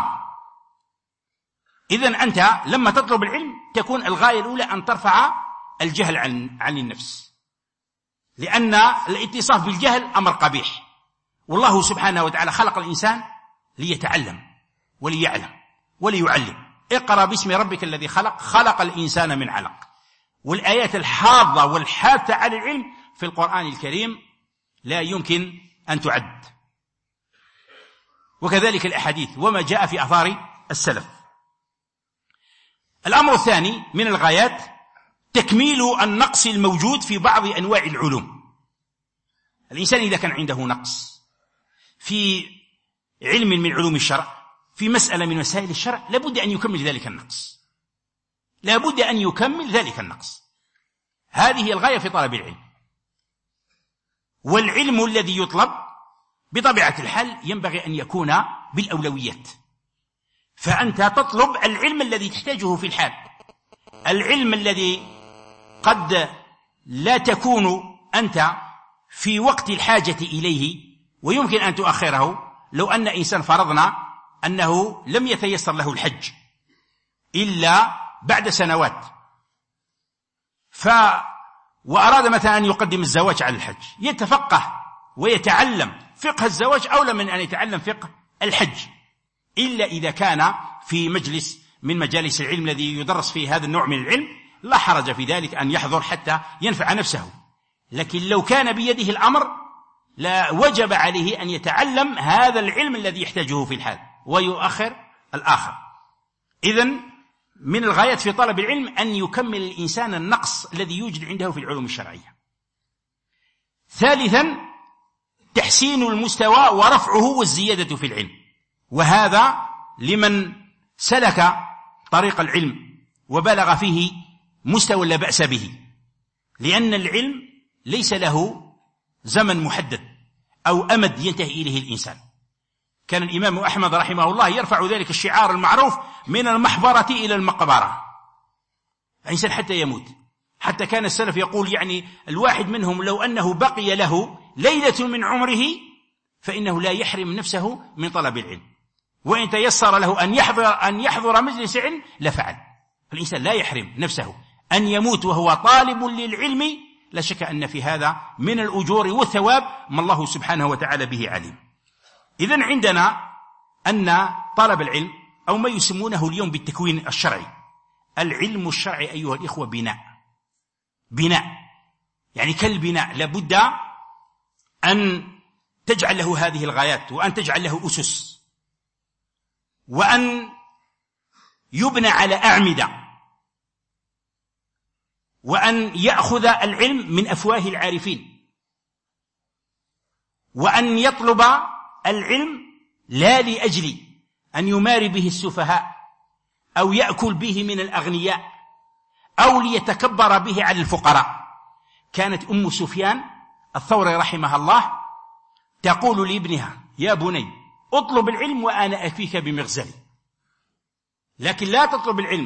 إذن أنت لما تطلب العلم تكون الغاية الأولى أن ترفع الجهل عن, عن النفس، لأن الاتصاف بالجهل أمر قبيح، والله سبحانه وتعالى خلق الإنسان ليتعلم وليعلم وليعلم. اقرأ باسم ربك الذي خلق، خلق الإنسان من علق. والآيات الحاضة والحاثة على العلم في القرآن الكريم لا يمكن أن تعد، وكذلك الأحاديث وما جاء في آثار السلف. الأمر الثاني من الغايات تكميل النقص الموجود في بعض أنواع العلوم. الإنسان إذا كان عنده نقص في علم من علوم الشرع، في مسألة من مسائل الشرع، لابد أن يكمل ذلك النقص، لابد أن يكمل ذلك النقص. هذه الغاية في طلب العلم. والعلم الذي يطلب بطبيعة الحال ينبغي أن يكون بالأولويات، فأنت تطلب العلم الذي تحتاجه في الحال، العلم الذي قد لا تكون أنت في وقت الحاجة إليه ويمكن أن تؤخره. لو أن إنسان فرضنا أنه لم يتيسر له الحج إلا بعد سنوات، ف وأراد مثلا أن يقدم الزواج على الحج، يتفقه ويتعلم فقه الزواج أولى من أن يتعلم فقه الحج، إلا إذا كان في مجلس من مجالس العلم الذي يدرس فيه هذا النوع من العلم، لا حرج في ذلك أن يحضر حتى ينفع نفسه. لكن لو كان بيده الأمر لا وجب عليه أن يتعلم هذا العلم الذي يحتاجه في الحال ويؤخر الآخر. إذن من الغايات في طلب العلم أن يكمل الإنسان النقص الذي يوجد عنده في العلوم الشرعية. ثالثا تحسين المستوى ورفعه والزيادة في العلم، وهذا لمن سلك طريق العلم وبلغ فيه مستوى لا بأس به، لأن العلم ليس له زمن محدد أو أمد ينتهي إليه الإنسان. كان الإمام أحمد رحمه الله يرفع ذلك الشعار المعروف: من المحبرة إلى المقبرة، الإنسان حتى يموت. حتى كان السلف يقول يعني الواحد منهم لو أنه بقي له ليلة من عمره فإنه لا يحرم نفسه من طلب العلم، وإن تيسر له أن يحضر, أن يحضر مجلس علم لفعل. الإنسان لا يحرم نفسه أن يموت وهو طالب للعلم، لا شك أن في هذا من الأجور والثواب ما الله سبحانه وتعالى به عليم. إذن عندنا أن طلب العلم أو ما يسمونه اليوم بالتكوين الشرعي، العلم الشرعي أيها الإخوة بناء بناء يعني كالبناء، لابد أن تجعل له هذه الغايات وأن تجعل له أسس وأن يبنى على أعمدة، وأن يأخذ العلم من أفواه العارفين، وأن يطلب العلم لا لأجل أن يماري به السفهاء أو يأكل به من الأغنياء أو ليتكبر به على الفقراء. كانت أم سفيان الثوري رحمها الله تقول لابنها: يا بني اطلب العلم وأنا أكفيك بمغزلي، لكن لا تطلب العلم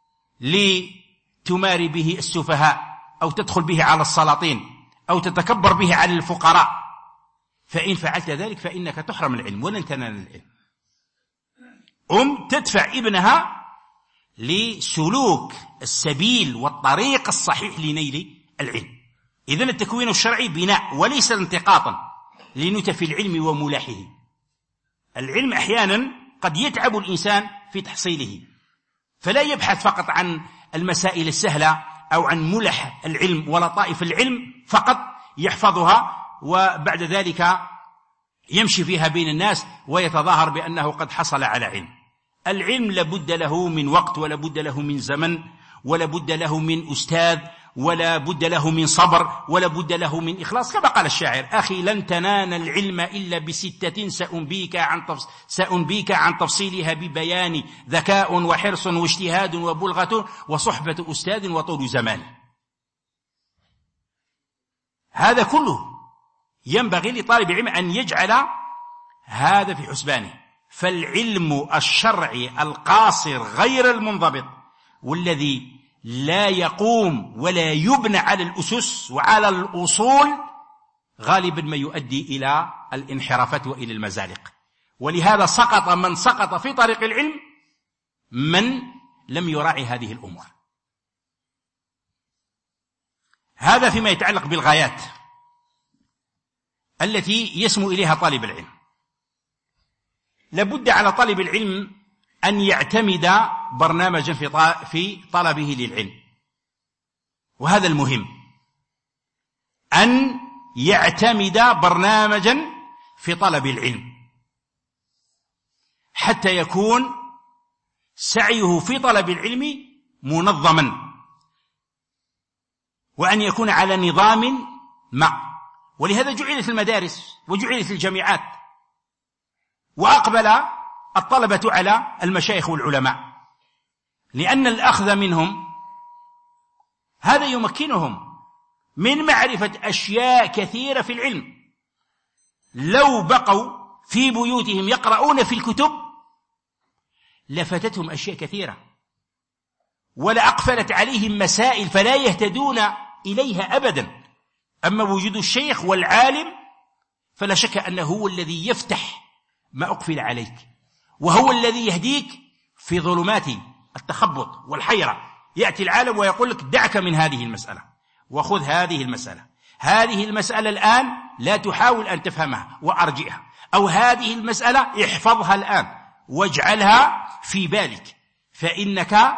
لتماري به السفهاء أو تدخل به على السلاطين أو تتكبر به على الفقراء، فإن فعلت ذلك فإنك تحرم العلم ولن تنال العلم. أم تدفع ابنها لسلوك السبيل والطريق الصحيح لنيل العلم. إذن التكوين الشرعي بناء وليس انتقاطا لنتف العلم وملاحه. العلم أحيانا قد يتعب الإنسان في تحصيله، فلا يبحث فقط عن المسائل السهلة أو عن ملح العلم ولطائف العلم فقط يحفظها وبعد ذلك يمشي فيها بين الناس ويتظاهر بأنه قد حصل على علم. العلم لابد له من وقت، ولا بد له من زمن، ولا بد له من أستاذ، ولا بد له من صبر، ولا بد له من إخلاص. كما قال الشاعر: أخي لن تنال العلم إلا بستة سأنبيك عن, تفص... سأنبيك عن تفصيلها ببيان: ذكاء وحرص واجتهاد وبلغة وصحبة أستاذ وطول زمان. هذا كله ينبغي لطالب العلم أن يجعل هذا في حسبانه. فالعلم الشرعي القاصر غير المنضبط والذي لا يقوم ولا يبنى على الأسس وعلى الأصول غالبا ما يؤدي إلى الانحرافات وإلى المزالق. ولهذا سقط من سقط في طريق العلم من لم يراعي هذه الأمور. هذا فيما يتعلق بالغايات التي يسمو إليها طالب العلم. لابد على طالب العلم أن يعتمد برنامجا في طلبه للعلم، وهذا المهم، أن يعتمد برنامجا في طلب العلم حتى يكون سعيه في طلب العلم منظما، وأن يكون على نظام ما. ولهذا جعلت المدارس وجعلت الجامعات، وأقبل الطلبة على المشايخ والعلماء، لأن الأخذ منهم هذا يمكنهم من معرفة أشياء كثيرة في العلم. لو بقوا في بيوتهم يقرؤون في الكتب لفتتهم أشياء كثيرة، ولأقفلت عليهم مسائل فلا يهتدون إليها أبدا. أما وجود الشيخ والعالم فلا شك أنه هو الذي يفتح ما أقفل عليك، وهو الذي يهديك في ظلمات التخبط والحيرة. يأتي العالم ويقول لك: دعك من هذه المسألة وخذ هذه المسألة، هذه المسألة الآن لا تحاول أن تفهمها وأرجئها، أو هذه المسألة احفظها الآن واجعلها في بالك، فإنك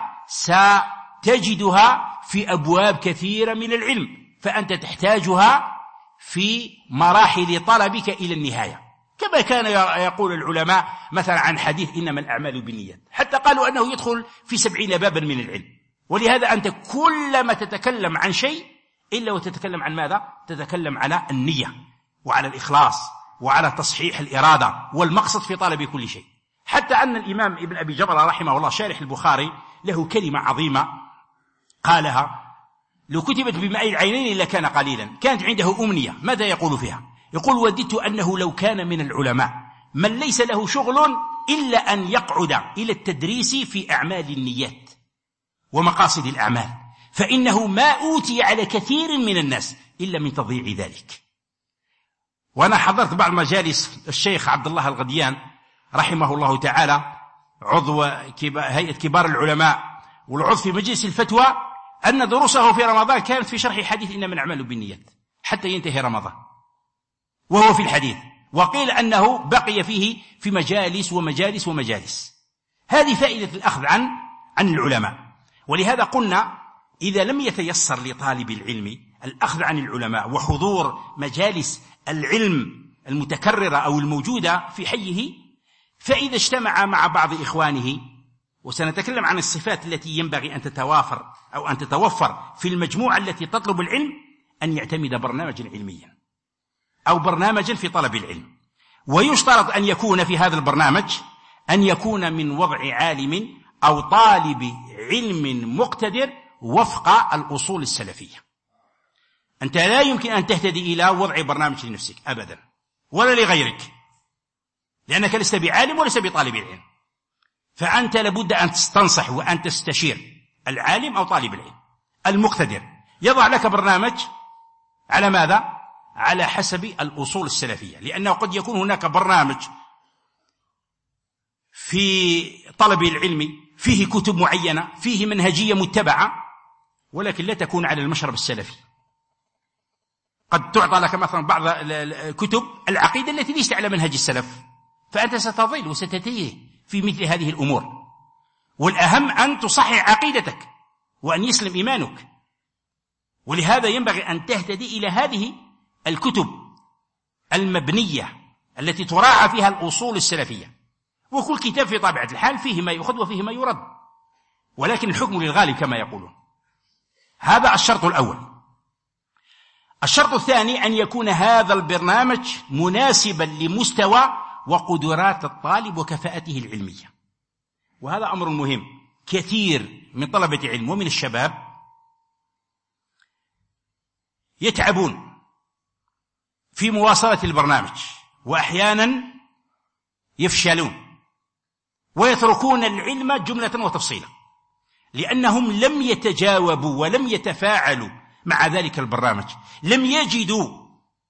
ستجدها في أبواب كثيرة من العلم، فأنت تحتاجها في مراحل طلبك إلى النهاية. كما كان يقول العلماء مثلا عن حديث إنما الأعمال بالنيات، حتى قالوا أنه يدخل في سبعين بابا من العلم. ولهذا أنت كلما تتكلم عن شيء إلا وتتكلم عن ماذا؟ تتكلم على النية وعلى الإخلاص وعلى تصحيح الإرادة والمقصد في طلب كل شيء. حتى أن الإمام ابن أبي جبر رحمه الله شارح البخاري له كلمة عظيمة قالها: لو كتبت بماء العينين لكان قليلا. كانت عنده أمنية، ماذا يقول فيها؟ يقول: وددت أنه لو كان من العلماء من ليس له شغل إلا أن يقعد إلى التدريس في أعمال النيات ومقاصد الأعمال، فإنه ما أوتي على كثير من الناس إلا من تضييع ذلك. وأنا حضرت بعض مجالس الشيخ عبد الله الغديان رحمه الله تعالى، عضو هيئة كبار العلماء والعضو في مجلس الفتوى، أن دروسه في رمضان كانت في شرح حديث إنما الأعمال بالنيات حتى ينتهي رمضان وهو في الحديث، وقيل أنه بقي فيه في مجالس ومجالس ومجالس. هذه فائدة الأخذ عن عن العلماء. ولهذا قلنا إذا لم يتيسر لطالب العلم الأخذ عن العلماء وحضور مجالس العلم المتكررة أو الموجودة في حيه، فإذا اجتمع مع بعض إخوانه، وسنتكلم عن الصفات التي ينبغي أن تتوافر أو أن تتوفر في المجموعة التي تطلب العلم، أن يعتمد برنامجا علميا أو برنامجا في طلب العلم. ويشترط أن يكون في هذا البرنامج أن يكون من وضع عالم أو طالب علم مقتدر وفق الأصول السلفية. أنت لا يمكن أن تهتدي إلى وضع برنامج لنفسك أبدا ولا لغيرك، لأنك لست بعالم ولست بطالب علم، فأنت لابد أن تستنصح وأن تستشير العالم أو طالب العلم المقتدر يضع لك برنامج على ماذا؟ على حسب الأصول السلفية، لأنه قد يكون هناك برنامج في طلب العلم فيه كتب معينة، فيه منهجية متبعة، ولكن لا تكون على المشرب السلفي. قد تعطى لك مثلا بعض كتب العقيدة التي ليست على منهج السلف، فأنت ستضل وستتيه في مثل هذه الأمور. والأهم أن تصحح عقيدتك وأن يسلم إيمانك، ولهذا ينبغي أن تهتدي إلى هذه الكتب المبنية التي تراعى فيها الأصول السلفية. وكل كتاب في طبيعة الحال فيه ما يؤخذ وفيه ما يرد، ولكن الحكم للغالب كما يقولون. هذا الشرط الأول. الشرط الثاني أن يكون هذا البرنامج مناسبا لمستوى وقدرات الطالب وكفاءته العلمية، وهذا أمر مهم. كثير من طلبة العلم ومن الشباب يتعبون في مواصلة البرنامج، وأحيانا يفشلون ويتركون العلم جملة وتفصيلا، لأنهم لم يتجاوبوا ولم يتفاعلوا مع ذلك البرنامج، لم يجدوا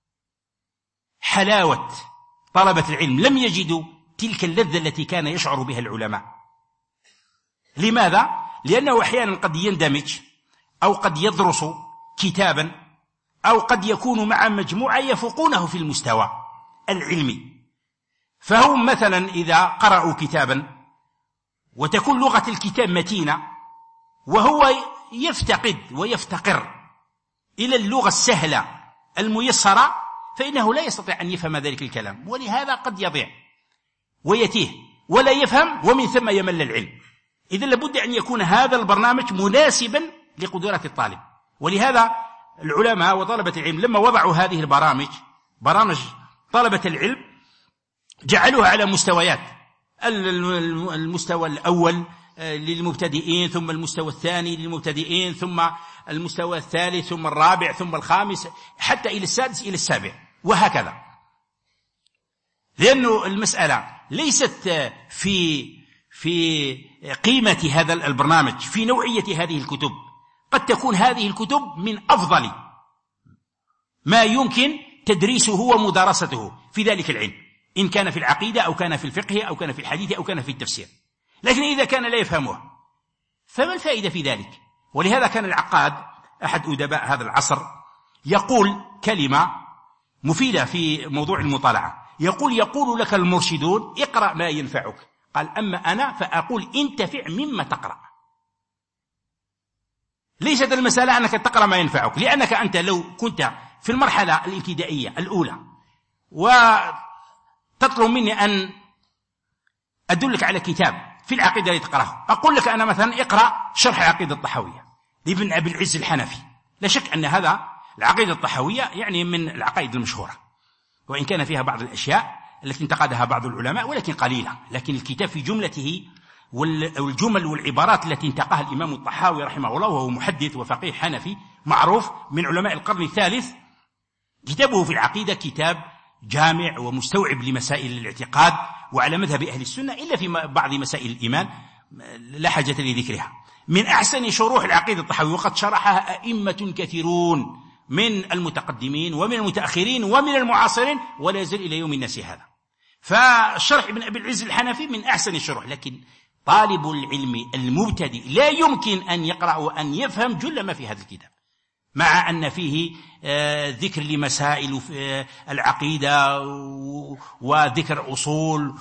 حلاوة طلبة العلم، لم يجدوا تلك اللذة التي كان يشعر بها العلماء. لماذا؟ لأنه أحيانا قد يندمج أو قد يدرس كتابا أو قد يكون مع مجموعة يفوقونه في المستوى العلمي، فهم مثلا إذا قرأوا كتابا وتكون لغة الكتاب متينة وهو يفتقد ويفتقر إلى اللغة السهلة الميسرة، فإنه لا يستطيع أن يفهم ذلك الكلام، ولهذا قد يضيع ويتيه ولا يفهم، ومن ثم يمل العلم. إذن لابد أن يكون هذا البرنامج مناسبا لقدرات الطالب. ولهذا العلماء وطلبة العلم لما وضعوا هذه البرامج، برامج طلبة العلم، جعلوها على مستويات: المستوى الأول للمبتدئين، ثم المستوى الثاني للمبتدئين، ثم المستوى الثالث، ثم الرابع، ثم الخامس، حتى إلى السادس إلى السابع، وهكذا. لأنه المسألة ليست في في قيمة هذا البرنامج، في نوعية هذه الكتب. قد تكون هذه الكتب من أفضل ما يمكن تدريسه ومدارسته في ذلك العلم، إن كان في العقيدة أو كان في الفقه أو كان في الحديث أو كان في التفسير. لكن إذا كان لا يفهمه فما الفائدة في ذلك؟ ولهذا كان العقاد أحد أدباء هذا العصر يقول كلمة مفيدة في موضوع المطالعة، يقول: يقول لك المرشدون اقرأ ما ينفعك، قال: أما أنا فأقول انتفع مما تقرأ. ليست المسألة أنك تقرأ ما ينفعك، لأنك أنت لو كنت في المرحلة الابتدائية الأولى وتطلب مني أن أدلك على كتاب في العقيدة التي تقرأه، أقول لك أنا مثلا اقرأ شرح عقيدة الطحاوية لابن أبي العز الحنفي. لا شك أن هذا العقيدة الطحاوية يعني من العقائد المشهورة، وإن كان فيها بعض الأشياء التي انتقدها بعض العلماء ولكن قليلة، لكن الكتاب في جملته والجمل والعبارات التي انتقاها الإمام الطحاوي رحمه الله، وهو محدث وفقيه حنفي معروف من علماء القرن الثالث، كتابه في العقيدة كتاب جامع ومستوعب لمسائل الاعتقاد وعلى مذهب أهل السنة، إلا في بعض مسائل الإيمان لا حاجة لذكرها. من أحسن شروح العقيدة الطحاوي، وقد شرحها أئمة كثيرون من المتقدمين ومن المتأخرين ومن المعاصرين، ولا يزال إلى يوم الناس هذا. فالشرح ابن أبي العز الحنفي من أحسن الشروح، لكن طالب العلم المبتدئ لا يمكن أن يقرأ وأن يفهم جل ما في هذا الكتاب، مع أن فيه ذكر لمسائل العقيدة وذكر أصول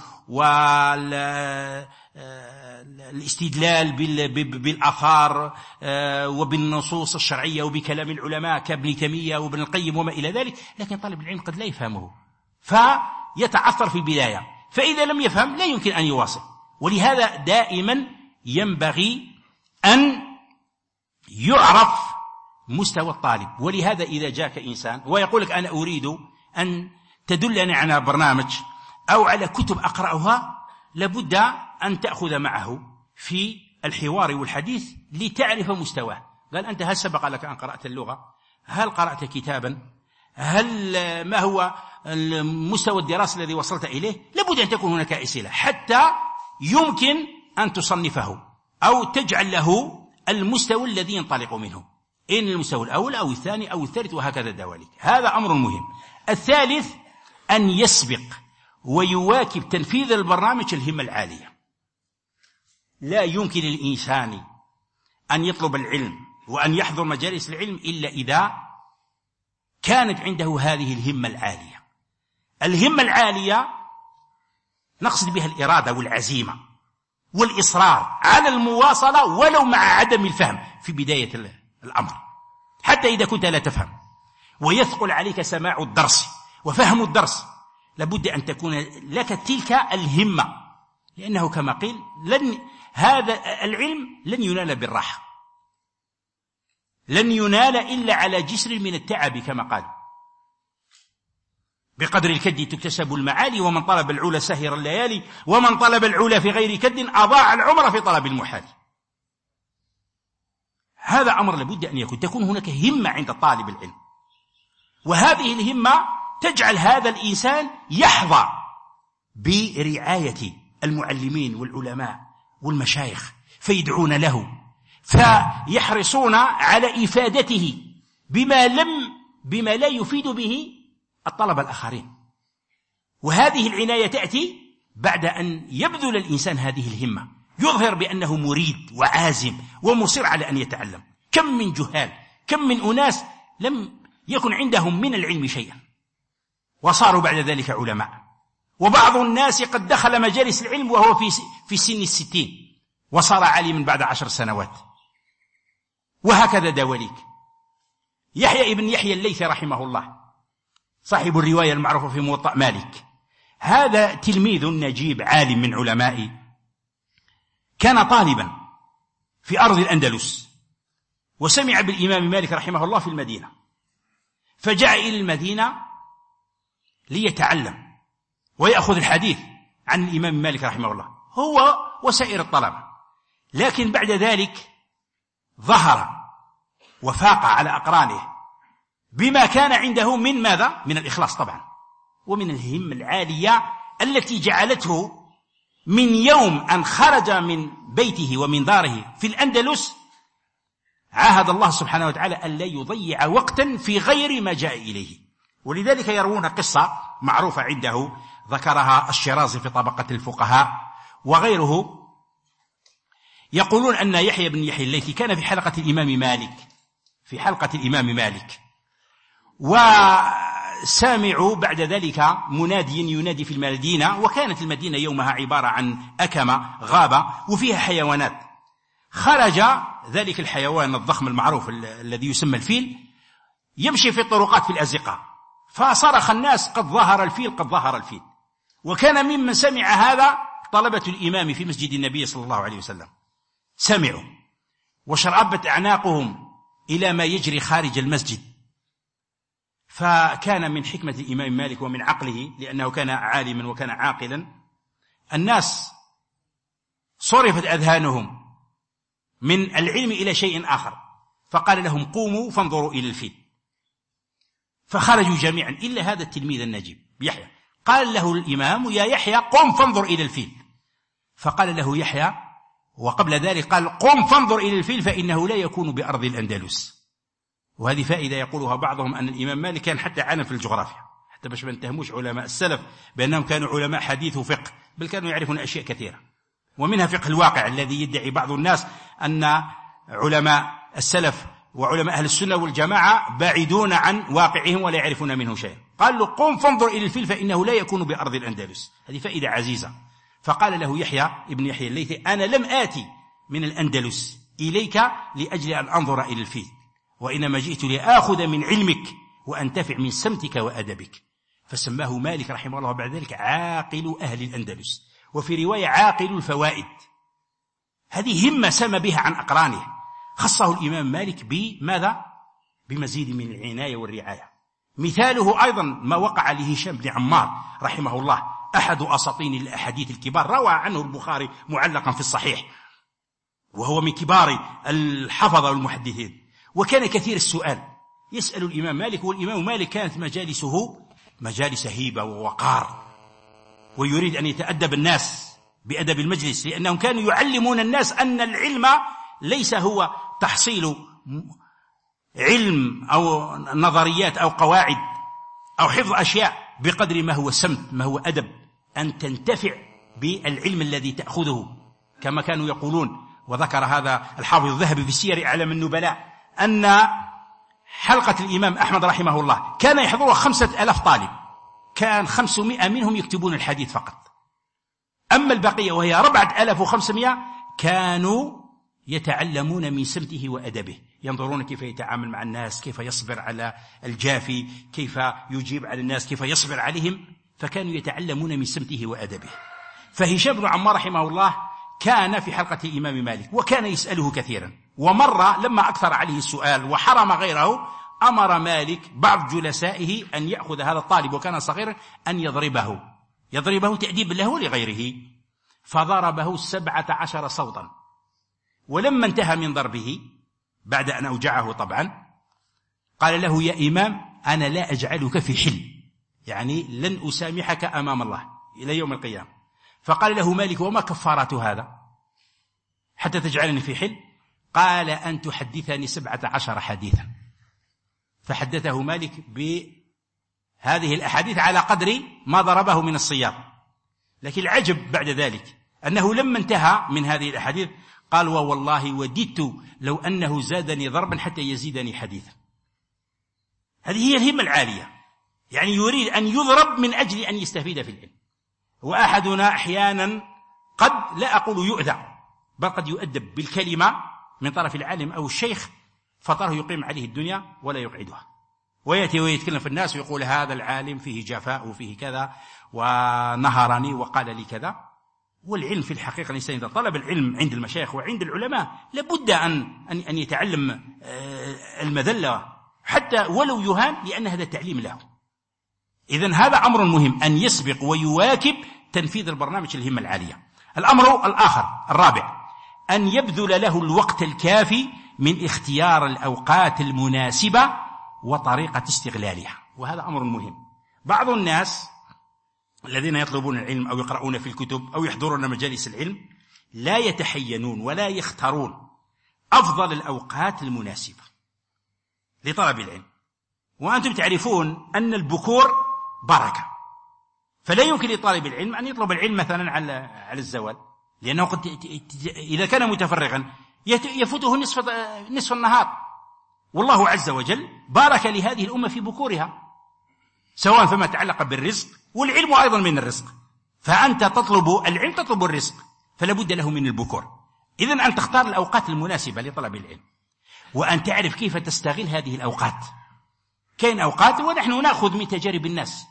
والاستدلال بالآثار وبالنصوص الشرعية وبكلام العلماء كابن تيمية وابن القيم وما إلى ذلك، لكن طالب العلم قد لا يفهمه فيتعثر في البداية، فإذا لم يفهم لا يمكن أن يواصل. ولهذا دائما ينبغي أن يعرف مستوى الطالب. ولهذا إذا جاءك إنسان ويقول لك: أنا أريد أن تدلني على برنامج أو على كتب أقرأها، لابد أن تأخذ معه في الحوار والحديث لتعرف مستواه. قال أنت هل سبق لك أن قرأت اللغة؟ هل قرأت كتابا؟ هل ما هو المستوى الدراسي الذي وصلت إليه؟ لابد أن تكون هناك أسئلة حتى يمكن أن تصنفه أو تجعل له المستوى الذي ينطلق منه، إن المستوى الأول أو الثاني أو الثالث وهكذا دواليك. هذا أمر مهم. الثالث أن يسبق ويواكب تنفيذ البرنامج الهمة العالية. لا يمكن للإنسان أن يطلب العلم وأن يحضر مجالس العلم إلا إذا كانت عنده هذه الهمة العالية. الهمة العالية نقصد بها الإرادة والعزيمة والإصرار على المواصلة ولو مع عدم الفهم في بداية الأمر، حتى إذا كنت لا تفهم ويثقل عليك سماع الدرس وفهم الدرس، لابد أن تكون لك تلك الهمة، لأنه كما قيل لن هذا العلم لن ينال بالراحة، لن ينال إلا على جسر من التعب كما قال. بقدر الكد تكتسب المعالي، ومن طلب العلا سهر الليالي، ومن طلب العلا في غير كد أضاع العمر في طلب المحال. هذا أمر لابد أن يكون تكون هناك همة عند طالب العلم، وهذه الهمة تجعل هذا الإنسان يحظى برعاية المعلمين والعلماء والمشايخ، فيدعون له، فيحرصون على إفادته بما لم بما لا يفيد به الطلبة الآخرين. وهذه العناية تأتي بعد أن يبذل الإنسان هذه الهمة، يظهر بأنه مريد وعازم ومصر على أن يتعلم. كم من جهال، كم من أناس لم يكن عندهم من العلم شيئا وصاروا بعد ذلك علماء، وبعض الناس قد دخل مجالس العلم وهو في في سن الستين وصار عالما بعد عشر سنوات، وهكذا دواليك. يحيى ابن يحيى الليثي رحمه الله صاحب الرواية المعروفة في موطأ مالك، هذا تلميذ نجيب عالم من علماء، كان طالبا في أرض الأندلس، وسمع بالإمام مالك رحمه الله في المدينة، فجاء إلى المدينة ليتعلم ويأخذ الحديث عن الإمام مالك رحمه الله هو وسائر الطلبة. لكن بعد ذلك ظهر وفاق على أقرانه بما كان عنده من ماذا؟ من الإخلاص طبعا، ومن الهمة العالية التي جعلته من يوم أن خرج من بيته ومن داره في الأندلس عاهد الله سبحانه وتعالى أن لا يضيع وقتا في غير ما جاء إليه. ولذلك يروون قصة معروفة عنده ذكرها الشيرازي في طبقة الفقهاء وغيره، يقولون أن يحيى بن يحيى الليثي كان في حلقة الإمام مالك في حلقة الإمام مالك وسامعوا بعد ذلك مناديا ينادي في المدينة، وكانت المدينة يومها عبارة عن أكمة غابة وفيها حيوانات. خرج ذلك الحيوان الضخم المعروف الذي يسمى الفيل يمشي في الطرقات في الأزقة، فصرخ الناس قد ظهر الفيل قد ظهر الفيل. وكان ممن سمع هذا طلبة الإمام في مسجد النبي صلى الله عليه وسلم، سمعوا وشرأبت أعناقهم إلى ما يجري خارج المسجد. فكان من حكمة الإمام مالك ومن عقله، لأنه كان عالما وكان عاقلا، الناس صرفت أذهانهم من العلم إلى شيء آخر، فقال لهم قوموا فانظروا إلى الفيل. فخرجوا جميعا إلا هذا التلميذ النجيب يحيى. قال له الإمام يا يحيى قم فانظر إلى الفيل، فقال له يحيى وقبل ذلك قال قم فانظر إلى الفيل فإنه لا يكون بأرض الأندلس. وهذه فائدة يقولها بعضهم أن الإمام مالك كان حتى عالم في الجغرافيا، حتى باش ما نتهموش علماء السلف بأنهم كانوا علماء حديث وفقه، بل كانوا يعرفون أشياء كثيرة، ومنها فقه الواقع الذي يدعي بعض الناس أن علماء السلف وعلماء أهل السنة والجماعة بعيدون عن واقعهم ولا يعرفون منه شيء. قال له قم فانظر إلى الفيل فإنه لا يكون بأرض الأندلس. هذه فائدة عزيزة. فقال له يحيى ابن يحيى الليثي أنا لم آتي من الأندلس إليك لأجل أن أنظر إلى الفيل، وإنما جئت لآخذ من علمك وأنتفع من سمتك وأدبك. فسماه مالك رحمه الله بعد ذلك عاقل أهل الأندلس، وفي رواية عاقل الفوائد. هذه همة سمى بها عن أقرانه، خصه الإمام مالك بماذا؟ بمزيد من العناية والرعاية. مثاله أيضا ما وقع لهشام بن عمار رحمه الله، أحد أساطين الأحاديث الكبار، روى عنه البخاري معلقا في الصحيح. وهو من كبار الحفظة والمحدثين، وكان كثير السؤال، يسأل الإمام مالك، والإمام مالك كانت مجالسه مجالس هيبة ووقار، ويريد أن يتأدب الناس بأدب المجلس، لأنهم كانوا يعلمون الناس أن العلم ليس هو تحصيل علم أو نظريات أو قواعد أو حفظ أشياء، بقدر ما هو سمت، ما هو أدب، أن تنتفع بالعلم الذي تأخذه، كما كانوا يقولون. وذكر هذا الحافظ الذهبي في سير أعلام النبلاء أن حلقة الإمام أحمد رحمه الله كان يحضرها خمسة ألاف طالب، كان خمسمائة منهم يكتبون الحديث فقط، أما البقية وهي أربعة آلاف وخمسمائة كانوا يتعلمون من سمته وأدبه، ينظرون كيف يتعامل مع الناس، كيف يصبر على الجافي، كيف يجيب على الناس، كيف يصبر عليهم، فكانوا يتعلمون من سمته وأدبه. فهشام بن عمار رحمه الله كان في حلقة الإمام مالك، وكان يسأله كثيرا، ومرة لما أكثر عليه السؤال وحرم غيره، أمر مالك بعض جلسائه أن يأخذ هذا الطالب، وكان صغيرا، أن يضربه يضربه تأديب له ولغيره، فضربه سبعة عشر صوتا. ولما انتهى من ضربه بعد أن أوجعه طبعا، قال له: يا إمام، أنا لا أجعلك في حل، يعني لن أسامحك أمام الله إلى يوم القيامة. فقال له مالك: وما كفارات هذا حتى تجعلني في حل؟ قال: أن تحدثني سبعة عشر حديثا. فحدثه مالك بهذه الأحاديث على قدر ما ضربه من الصياط. لكن العجب بعد ذلك أنه لما انتهى من هذه الأحاديث قال: ووالله وددت لو أنه زادني ضربا حتى يزيدني حديثا. هذه هي الهمة العالية، يعني يريد أن يضرب من أجل أن يستفيد في العلم. وأحدنا أحيانا قد لا أقول يؤذى، بل قد يؤدب بالكلمة من طرف العالم أو الشيخ، فطره يقيم عليه الدنيا ولا يقعدها، ويأتي ويتكلم في الناس ويقول: هذا العالم فيه جفاء وفيه كذا ونهرني وقال لي كذا. والعلم في الحقيقة الإنسان إذا طلب العلم عند المشايخ وعند العلماء لابد أن أن يتعلم المذلة حتى ولو يهان، لأن هذا تعليم له. إذن هذا أمر مهم، أن يسبق ويواكب تنفيذ البرنامج الهمة العالية. الأمر الآخر الرابع، أن يبذل له الوقت الكافي من اختيار الأوقات المناسبة وطريقة استغلالها، وهذا أمر مهم. بعض الناس الذين يطلبون العلم أو يقرؤون في الكتب أو يحضرون مجالس العلم لا يتحينون ولا يختارون أفضل الأوقات المناسبة لطلب العلم. وأنتم تعرفون أن البكور بركة، فلا يمكن لطالب العلم أن يطلب العلم مثلا على على الزوال، لأنه قد إذا كان متفرغا يفوته نصف نصف النهار. والله عز وجل بارك لهذه الأمة في بكورها، سواء فيما يتعلق بالرزق، والعلم أيضا من الرزق، فأنت تطلب العلم تطلب الرزق، فلا بد له من البكور. إذن أن تختار الأوقات المناسبة لطلب العلم، وأن تعرف كيف تستغل هذه الأوقات. كاين أوقات، ونحن نأخذ من تجارب الناس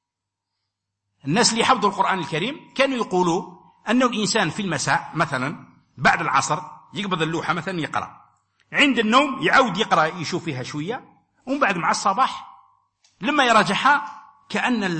الناس اللي حفظوا القرآن الكريم كانوا يقولوا أن الإنسان في المساء مثلا بعد العصر يقبض اللوحة مثلا يقرأ، عند النوم يعود يقرأ يشوف فيها شوية، ومن بعد مع الصباح لما يراجعها كأن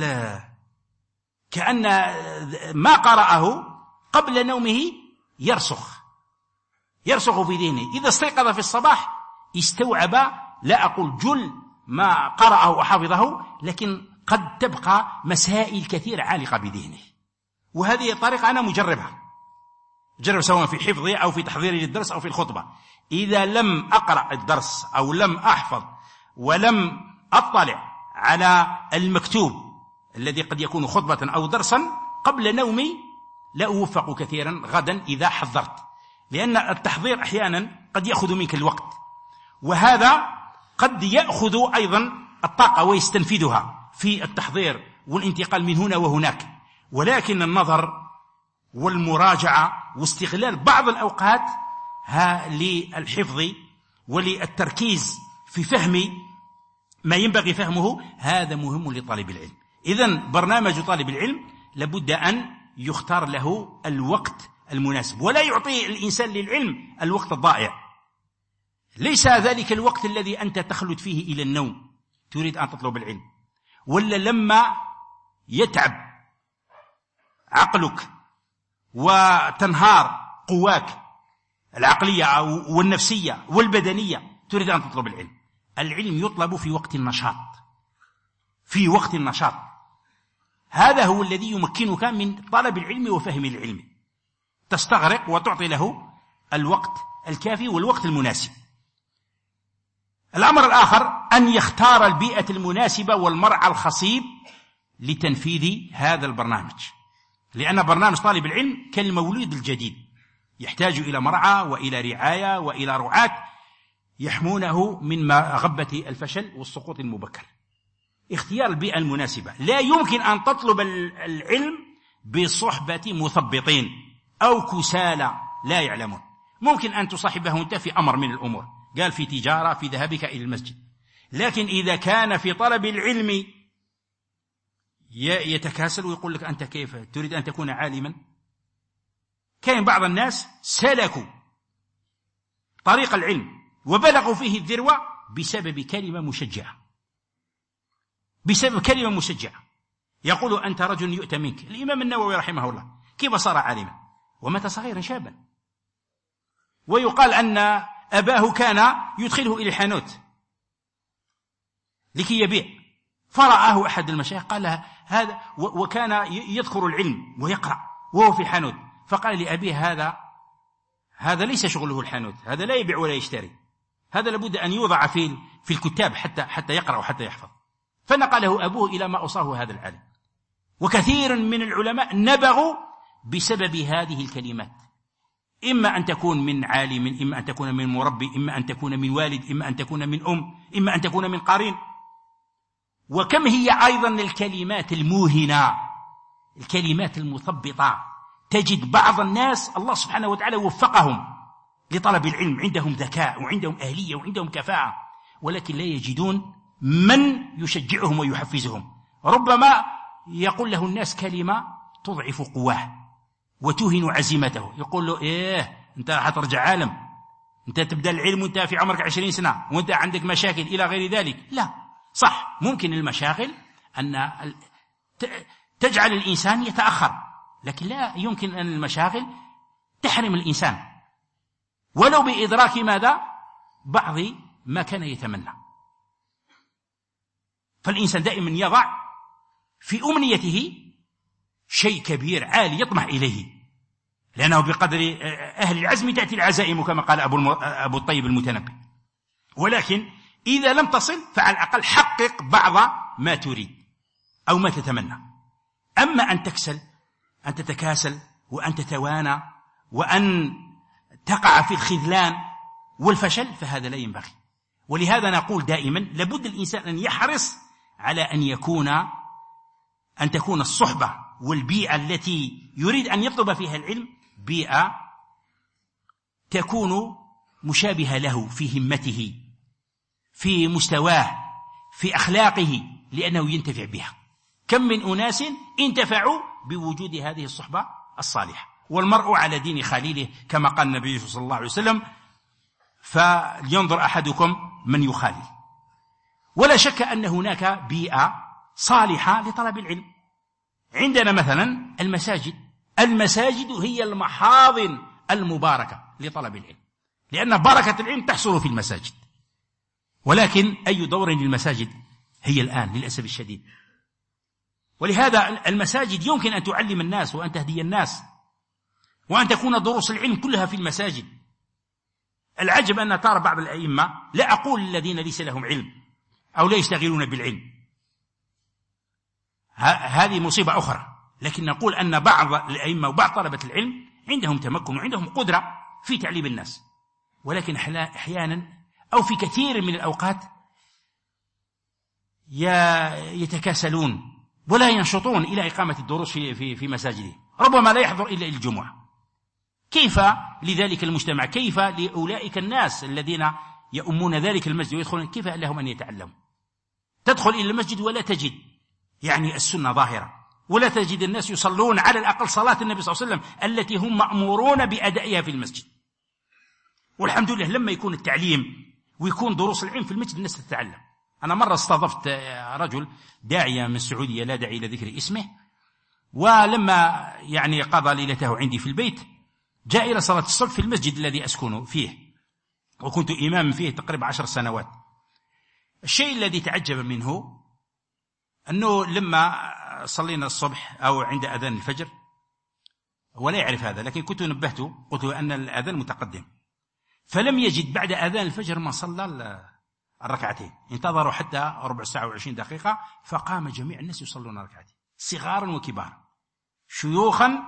كأن ما قرأه قبل نومه يرسخ يرسخ في ذهنه. إذا استيقظ في الصباح استوعب، لا أقول جل ما قرأه وحفظه، لكن قد تبقى مسائل كثيرة عالقة بذهنه. وهذه طريقة أنا مجربها، جرب سواء في حفظه أو في تحضيري للدرس أو في الخطبة. إذا لم أقرأ الدرس أو لم أحفظ ولم أطلع على المكتوب الذي قد يكون خطبة أو درسا قبل نومي لا أوفق كثيرا غدا إذا حضرت، لأن التحضير أحيانا قد يأخذ منك الوقت، وهذا قد يأخذ أيضا الطاقة ويستنفذها في التحضير والانتقال من هنا وهناك. ولكن النظر والمراجعة واستغلال بعض الأوقات للحفظ وللتركيز في فهم ما ينبغي فهمه، هذا مهم لطالب العلم. إذن برنامج طالب العلم لابد أن يختار له الوقت المناسب، ولا يعطي الإنسان للعلم الوقت الضائع. ليس ذلك الوقت الذي أنت تخلد فيه إلى النوم تريد أن تطلب العلم، ولا لما يتعب عقلك وتنهار قواك العقلية والنفسية والبدنية تريد أن تطلب العلم. العلم يطلب في وقت النشاط، في وقت النشاط، هذا هو الذي يمكنك من طلب العلم وفهم العلم، تستغرق وتعطي له الوقت الكافي والوقت المناسب. الأمر الآخر أن يختار البيئة المناسبة والمرعى الخصيب لتنفيذ هذا البرنامج، لأن برنامج طالب العلم كالمولود الجديد يحتاج إلى مرعى وإلى رعاية وإلى رعاة يحمونه من مغبة الفشل والسقوط المبكر. اختيار البيئة المناسبة، لا يمكن أن تطلب العلم بصحبة مثبطين أو كسالى لا يعلمون. ممكن أن تصاحبه أنت في أمر من الأمور، قال في تجارة، في ذهابك إلى المسجد، لكن إذا كان في طلب العلم يتكاسل ويقول لك أنت كيف تريد أن تكون عالما. كان بعض الناس سلكوا طريق العلم وبلغوا فيه الذروة بسبب كلمة مشجعة، بسبب كلمة مشجعة يقول أنت رجل يؤتى منك. الإمام النووي رحمه الله كيف صار عالما ومات صغيرا شابا، ويقال أن أباه كان يدخله إلى الحانوت لكي يبيع، فرآه أحد المشايخ قال هذا، وكان يذكر العلم ويقرأ وهو في الحانوت، فقال لأبيه هذا هذا ليس شغله الحانوت، هذا لا يبيع ولا يشتري، هذا لابد أن يوضع في في الكتاب حتى حتى يقرأ وحتى يحفظ. فنقله أبوه إلى ما أوصاه هذا العالم. وكثير من العلماء نبغوا بسبب هذه الكلمات، إما أن تكون من عالم، إما أن تكون من مربي، إما أن تكون من والد، إما أن تكون من أم، إما أن تكون من قرين. وكم هي أيضا الكلمات الموهنة، الكلمات المثبطة. تجد بعض الناس الله سبحانه وتعالى وفقهم لطلب العلم، عندهم ذكاء وعندهم أهلية وعندهم كفاءة، ولكن لا يجدون من يشجعهم ويحفزهم. ربما يقول له الناس كلمة تضعف قواه وتهن عزيمته، يقول له إيه أنت حترجع عالم، أنت تبدأ العلم وأنت في عمرك عشرين سنة وأنت عندك مشاكل إلى غير ذلك. لا، صح، ممكن المشاغل أن تجعل الإنسان يتأخر، لكن لا يمكن أن المشاغل تحرم الإنسان ولو بإدراك ماذا؟ بعض ما كان يتمنى. فالإنسان دائما يضع في أمنيته شيء كبير عالي يطمح إليه، لأنه بقدر أهل العزم تأتي العزائم كما قال أبو, أبو الطيب المتنبي. ولكن إذا لم تصل فعلى الأقل حقق بعض ما تريد أو ما تتمنى. أما أن تكسل، أن تتكاسل وأن تتوانى وأن تقع في الخذلان والفشل، فهذا لا ينبغي. ولهذا نقول دائما لابد الإنسان أن يحرص على أن يكون أن تكون الصحبة والبيئة التي يريد أن يطلب فيها العلم بيئة تكون مشابهة له في همته، في مستواه، في أخلاقه، لأنه ينتفع بها. كم من أناس انتفعوا بوجود هذه الصحبة الصالحة. والمرء على دين خليله كما قال النبي صلى الله عليه وسلم، فلينظر أحدكم من يخالل. ولا شك أن هناك بيئة صالحة لطلب العلم. عندنا مثلا المساجد، المساجد هي المحاضن المباركة لطلب العلم، لأن بركة العلم تحصل في المساجد. ولكن أي دور للمساجد هي الآن للأسف الشديد. ولهذا المساجد يمكن أن تعلم الناس وأن تهدي الناس وأن تكون دروس العلم كلها في المساجد. العجب أن ترى بعض الأئمة، لا أقول الذين ليس لهم علم أو لا يشتغلون بالعلم، هذه مصيبة أخرى، لكن نقول أن بعض الأئمة وبعض طلبة العلم عندهم تمكن وعندهم قدرة في تعليم الناس، ولكن أحيانا أو في كثير من الأوقات يتكاسلون ولا ينشطون إلى إقامة الدروس في, في, في مساجده، ربما لا يحضر إلا الجمعة. كيف لذلك المجتمع؟ كيف لأولئك الناس الذين يؤمون ذلك المسجد ويدخلون، كيف لهم أن يتعلموا؟ تدخل إلى المسجد ولا تجد يعني السنة ظاهرة، ولا تجد الناس يصلون على الأقل صلاة النبي صلى الله عليه وسلم التي هم مأمورون بأدائها في المسجد. والحمد لله لما يكون التعليم ويكون دروس العلم في المسجد الناس تتعلم. أنا مرة استضفت رجل داعية من السعودية لا داعي إلى ذكر اسمه، ولما يعني قضى ليلته عندي في البيت جاء إلى صلاة الصبح في المسجد الذي أسكن فيه، وكنت إمام فيه تقريبا عشر سنوات. الشيء الذي تعجب منه أنه لما صلينا الصبح أو عند أذان الفجر، ولا يعرف هذا، لكن كنت نبهته، قلت أن الأذان متقدم، فلم يجد بعد أذان الفجر ما صلى الركعتين. انتظروا حتى ربع ساعة وعشرين دقيقة، فقام جميع الناس يصلون ركعتين، صغارا وكبارا، شيوخا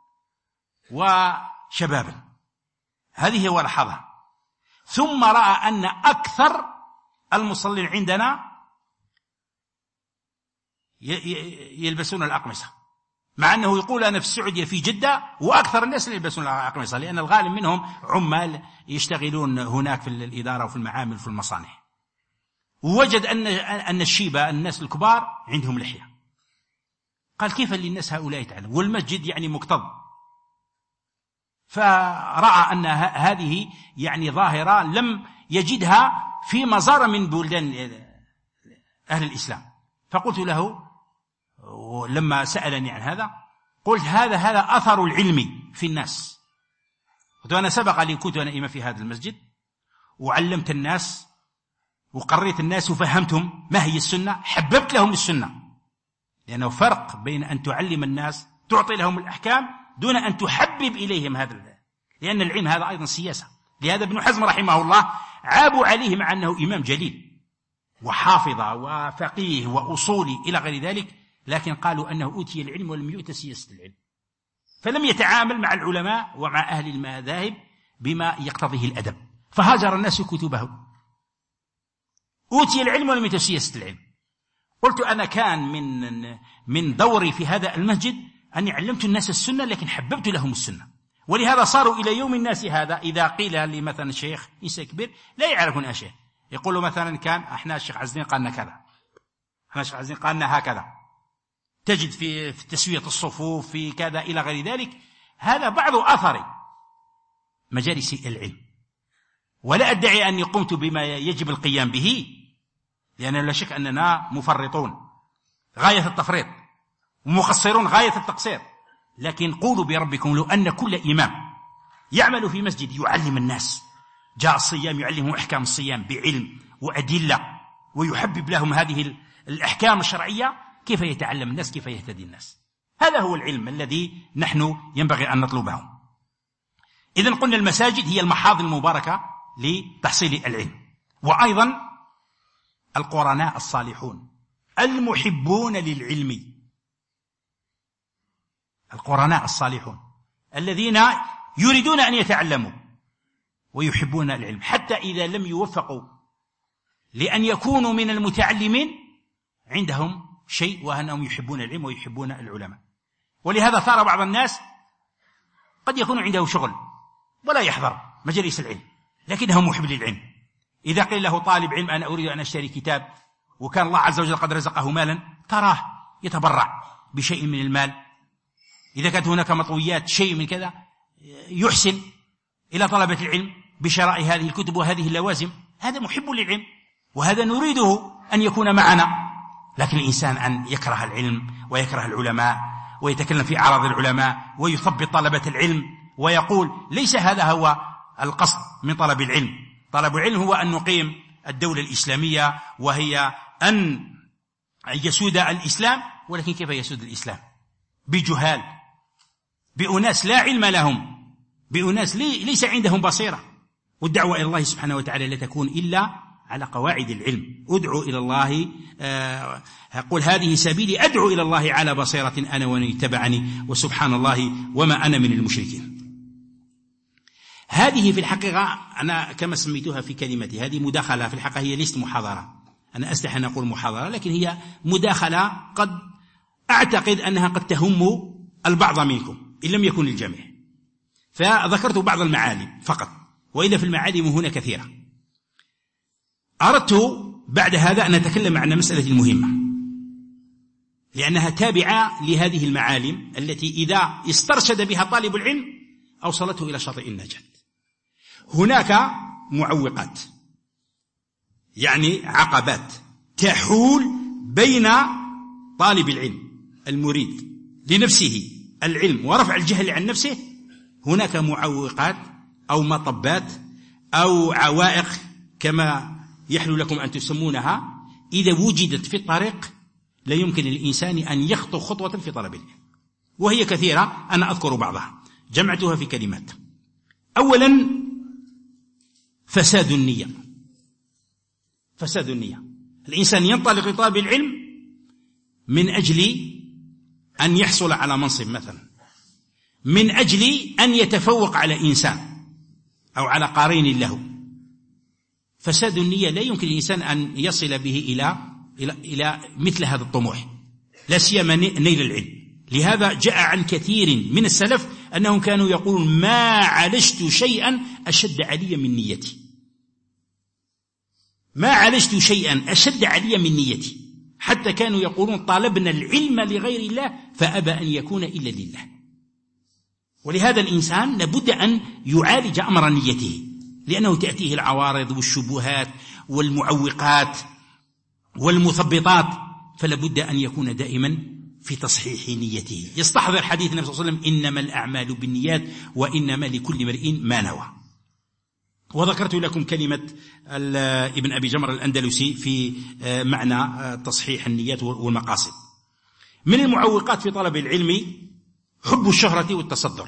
وشبابا. هذه هو لاحظها. ثم رأى أن أكثر المصلين عندنا يلبسون الأقمصة، مع أنه يقول أنا في السعودية في جدة وأكثر الناس يلبسون الأقمصة، لأن الغالب منهم عمال يشتغلون هناك في الإدارة وفي المعامل وفي المصانع. ووجد أن أن الشيبة الناس الكبار عندهم لحية. قال كيف للناس هؤلاء يتعلم والمسجد يعني مكتظ؟ فرأى أن هذه يعني ظاهرة لم يجدها في مزار من بلدان أهل الإسلام. فقلت له لما سألني عن هذا، قلت هذا هذا أثر العلم في الناس. قلت أنا سبق لي كنت أنا إمام في هذا المسجد وعلمت الناس وقريت الناس وفهمتهم ما هي السنة، حببت لهم السنة، لأنه فرق بين أن تعلم الناس تعطي لهم الأحكام دون أن تحبب إليهم هذا، لأن العلم هذا أيضا سياسة. لهذا ابن حزم رحمه الله عابوا عليه مع أنه إمام جليل وحافظ وفقيه وأصولي إلى غير ذلك، لكن قالوا أنه أوتي العلم ولم يؤت سياسة العلم، فلم يتعامل مع العلماء ومع أهل المذاهب بما يقتضيه الأدب، فهاجر الناس كتبه. أوتي العلم ولم يؤت سياسة العلم. قلت أنا كان من من دوري في هذا المسجد أني علمت الناس السنة، لكن حببت لهم السنة، ولهذا صاروا إلى يوم الناس هذا إذا قيل لي مثلا شيخ إنسان كبير لا يعرفون أشياء، يقولوا مثلا كان احنا الشيخ عز الدين قالنا كذا، احنا الشيخ عز الدين قالنا هكذا، تجد في في تسوية الصفوف في كذا إلى غير ذلك. هذا بعض أثر مجالس العلم، ولا أدعي أني قمت بما يجب القيام به، لأن لا شك أننا مفرطون غاية التفريط ومقصرون غاية التقصير، لكن قولوا بربكم لو أن كل إمام يعمل في مسجد يعلم الناس، جاء الصيام يعلمهم أحكام الصيام بعلم وأدلة ويحبب لهم هذه الأحكام الشرعية، كيف يتعلم الناس، كيف يهتدي الناس؟ هذا هو العلم الذي نحن ينبغي أن نطلبه. إذن قلنا المساجد هي المحاض المباركة لتحصيل العلم، وأيضا القرناء الصالحون المحبون للعلم، القرناء الصالحون الذين يريدون أن يتعلموا ويحبون العلم، حتى إذا لم يوفقوا لأن يكونوا من المتعلمين عندهم شيء، وأنهم يحبون العلم ويحبون العلماء. ولهذا ثار بعض الناس قد يكون عنده شغل ولا يحضر مجالس العلم، لكنه محب للعلم. إذا قيل له طالب علم أنا أريد أن أشتري كتاب، وكان الله عز وجل قد رزقه مالا، تراه يتبرع بشيء من المال. إذا كانت هناك مطويات شيء من كذا يحسن إلى طلبة العلم بشراء هذه الكتب وهذه اللوازم. هذا محب للعلم، وهذا نريده أن يكون معنا. لكن الإنسان أن يكره العلم ويكره العلماء ويتكلم في أعراض العلماء ويثبط طلبة العلم ويقول ليس هذا هو القصد من طلب العلم. طلب العلم هو أن نقيم الدولة الإسلامية، وهي أن يسود الإسلام. ولكن كيف يسود الإسلام؟ بجهال، بأناس لا علم لهم، بأناس ليس عندهم بصيرة. والدعوة إلى الله سبحانه وتعالى لا تكون إلا على قواعد العلم. أدعو إلى الله، أقول هذه سبيلي أدعو إلى الله على بصيرة أنا ومن اتبعني وسبحان الله وما أنا من المشركين. هذه في الحقيقة أنا كما سميتها في كلمتي هذه مداخلة، في الحقيقة هي ليست محاضرة، أنا أستحي أن أقول محاضرة، لكن هي مداخلة قد أعتقد أنها قد تهم البعض منكم إن لم يكن الجميع. فذكرت بعض المعالم فقط، وإلا في المعالم هنا كثيرة. أردت بعد هذا أن أتكلم عن مسألة مهمة، لأنها تابعة لهذه المعالم التي إذا استرشد بها طالب العلم أوصلته إلى شاطئ النجاة. هناك معوقات، يعني عقبات تحول بين طالب العلم المريد لنفسه العلم ورفع الجهل عن نفسه هناك معوقات أو مطبات أو عوائق كما يحلو لكم أن تسمونها، إذا وجدت في الطريق لا يمكن للإنسان أن يخطو خطوة في طلب العلم، وهي كثيرة. أنا أذكر بعضها جمعتها في كلمات. أولا فساد النية. فساد النية، الإنسان ينطلق لطلب العلم من أجل أن يحصل على منصب مثلا، من أجل أن يتفوق على إنسان أو على قرين له. فساد النية لا يمكن الإنسان أن يصل به إلى إلى إلى مثل هذا الطموح، لا سيما نيل العلم. لهذا جاء عن كثير من السلف أنهم كانوا يقولون ما عالجت شيئا أشد علي من نيتي، ما عالجت شيئا أشد علي من نيتي، حتى كانوا يقولون طالبنا العلم لغير الله فأبى أن يكون إلا لله. ولهذا الإنسان لابد أن يعالج أمر نيته، لأنه تأتيه العوارض والشبهات والمعوقات والمثبطات، فلابد أن يكون دائما في تصحيح نيته. يستحضر حديث النبي صلى الله عليه وسلم إنما الأعمال بالنيات وإنما لكل امرئ ما نوى. وذكرت لكم كلمة ابن أبي جمرة الأندلسي في معنى تصحيح النيات والمقاصد. من المعوقات في طلب العلم حب الشهرة والتصدر.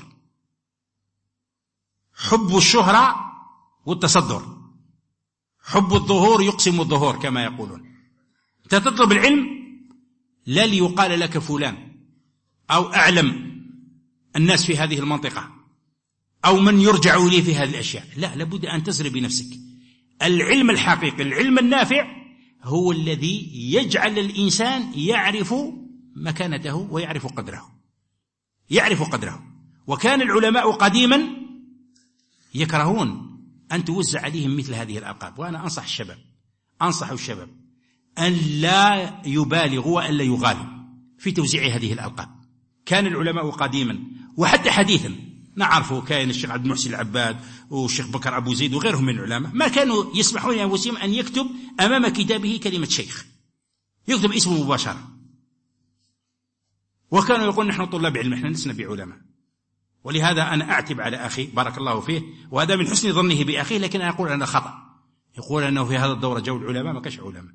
حب الشهرة والتصدر، حب الظهور يقسم الظهور كما يقولون. أنت تطلب العلم لا ليقال لك فلان أو أعلم الناس في هذه المنطقة أو من يرجع إليه في هذه الأشياء، لا، لابد أن تزري بنفسك. العلم الحقيقي، العلم النافع، هو الذي يجعل الإنسان يعرف مكانته ويعرف قدره، يعرف قدره. وكان العلماء قديما يكرهون أن توزع عليهم مثل هذه الألقاب. وأنا أنصح الشباب أنصح الشباب أن لا يبالغوا وأن لا يغالوا في توزيع هذه الألقاب. كان العلماء قديما وحتى حديثا نعرفه، كان الشيخ عبد المحسن العباد والشيخ بكر أبو زيد وغيرهم من العلماء ما كانوا يسمحون لأنفسهم أن يكتب أمام كتابه كلمة شيخ، يكتب اسمه مباشرة. وكانوا يقول نحن طلاب علم، نحن لسنا بعلماء. ولهذا أنا أعتب على أخي بارك الله فيه، وهذا من حسن ظنه بأخيه، لكن أنا أقول أنا خطأ. يقول أنه في هذا الدورة جو العلماء، ما كاش علماء.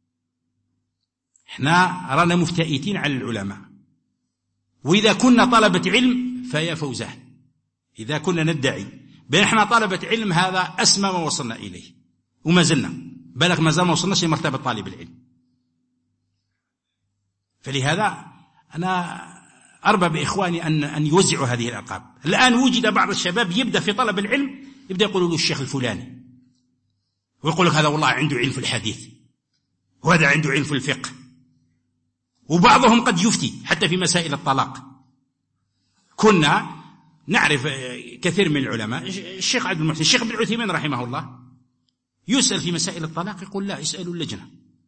احنا رانا مفتئتين على العلماء، وإذا كنا طلبة علم فيا فوزاه. إذا كنا ندعي بأن احنا طلبة علم هذا أسمى ما وصلنا إليه، وما زلنا بلغ ما زال ما وصلناش لمرتبة طالب العلم. فلهذا أنا أربى بإخواني أن أن يوزعوا هذه الألقاب. الآن وجد بعض الشباب يبدأ في طلب العلم، يبدأ يقولوا له الشيخ الفلاني، ويقول لك هذا والله عنده علم في الحديث، وهذا عنده علم في الفقه. وبعضهم قد يفتي حتى في مسائل الطلاق. كنا نعرف كثير من العلماء، الشيخ عبد المحسن، الشيخ ابن عثيمين رحمه الله، يسأل في مسائل الطلاق يقول لا، اسألوا اللجنة،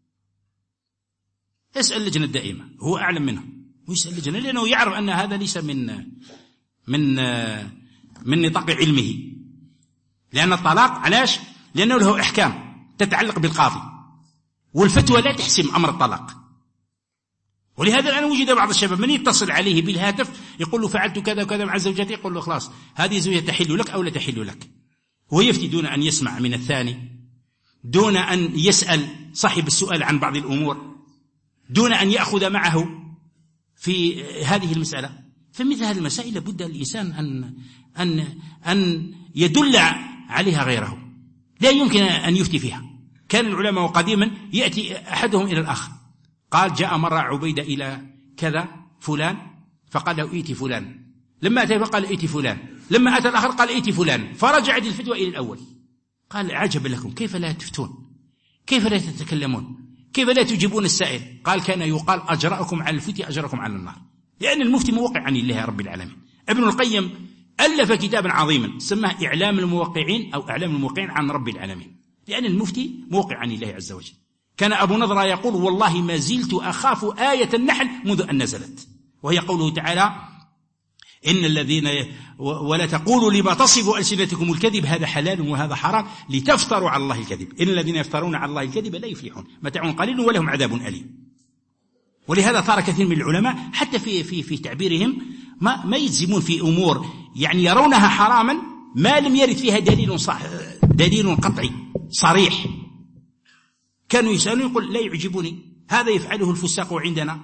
اسأل اللجنة الدائمة، هو أعلم منه، ويسأل اللجنة، لأنه يعرف أن هذا ليس من من من نطاق علمه. لأن الطلاق علاش؟ لأنه له أحكام تتعلق بالقاضي، والفتوى لا تحسم أمر الطلاق. ولهذا الآن وجد بعض الشباب من يتصل عليه بالهاتف يقول له فعلت كذا وكذا مع زوجتي، يقول له خلاص هذه زوجة تحل لك أو لا تحل لك، هو يفتي دون أن يسمع من الثاني، دون أن يسأل صاحب السؤال عن بعض الأمور، دون أن يأخذ معه في هذه المسألة. فمثل هذه المسائل لابد الإنسان أن أن أن يدل عليها غيره، لا يمكن أن يفتي فيها. كان العلماء قديما يأتي أحدهم إلى الآخر، قال جاء مرة عبيدة إلى كذا فلان فقال له ائتي فلان، لما أتى فقال ائتي فلان، لما أتى الآخر قال ائتي فلان، فرجعت الفتوى إلى الأول. قال عجب لكم، كيف لا تفتون؟ كيف لا تتكلمون؟ كيف لا تجيبون السائل؟ قال كان يقال أجرأكم على الفتي أجرأكم على النار، لأن المفتي موقع عن الله رب العالمين. ابن القيم ألف كتابا عظيما سماه إعلام الموقعين أو إعلام الموقعين عن رب العالمين، لأن المفتي موقع عن الله عز وجل. كان أبو نضرة يقول والله ما زلت أخاف آية النحل منذ أن نزلت، وهي قوله تعالى إن الذين ولا تقولوا لما تصف ألسنتكم الكذب هذا حلال وهذا حرام لتفتروا على الله الكذب إن الذين يفترون على الله الكذب لا يفلحون متاع قليل ولهم عذاب أليم. ولهذا صار كثير من العلماء حتى في في في تعبيرهم ما ما يجزمون في أمور يعني يرونها حراما ما لم يرد فيها دليل صح دليل قطعي صريح. كانوا يسألون يقول لا يعجبني، هذا يفعله الفساق عندنا،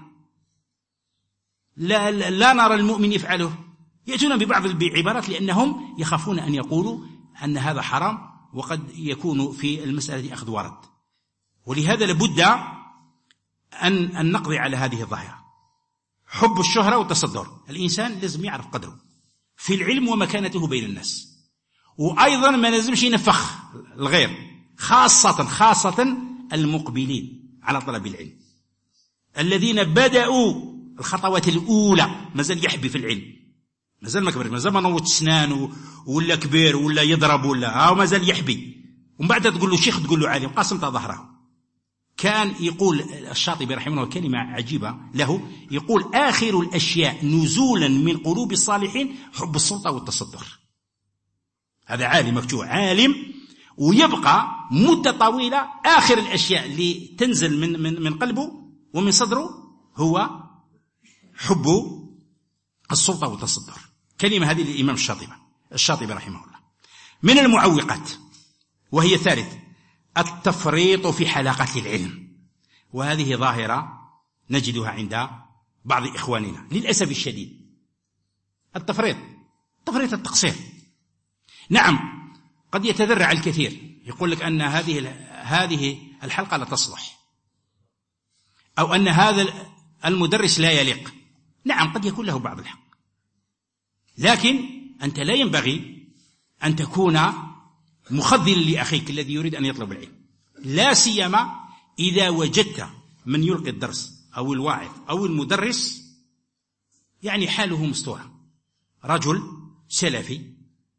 لا, لا, لا نرى المؤمن يفعله. يأتون ببعض العبارات لأنهم يخافون أن يقولوا أن هذا حرام وقد يكون في المسألة أخذ ورد. ولهذا لابد أن, أن نقضي على هذه الظاهرة، حب الشهرة والتصدر. الإنسان لازم يعرف قدره في العلم ومكانته بين الناس، وأيضا ما لازمش ينفخ الغير، خاصة خاصة المقبلين على طلب العلم الذين بدأوا الخطوات الأولى مازال يحبي في العلم، مازال ما كبر، مازال ما نوت سنانه ولا كبير ولا يضرب ولا ها مازال يحبي، ومن بعد تقول له شيخ تقول له عالم، قاسمت ظهره. كان يقول الشاطبي رحمه الله كلمة عجيبة له، يقول آخر الأشياء نزولا من قلوب الصالحين حب السلطة والتصدر. هذا عالم مفتوح، عالم ويبقى مدة طويلة آخر الأشياء اللي تنزل من, من, من قلبه ومن صدره هو حب السلطة والتصدر. كلمة هذه للإمام الشاطبي الشاطبي رحمه الله. من المعوقات وهي ثالث التفريط في حلقة العلم، وهذه ظاهرة نجدها عند بعض إخواننا للأسف الشديد. التفريط تفريط التقصير. نعم قد يتذرع الكثير، يقول لك أن هذه هذه الحلقة لا تصلح، أو أن هذا المدرس لا يليق. نعم قد يكون له بعض الحق، لكن أنت لا ينبغي أن تكون مخذلا لأخيك الذي يريد أن يطلب العلم، لا سيما إذا وجدت من يلقي الدرس أو الواعظ أو المدرس يعني حاله مستورة، رجل سلفي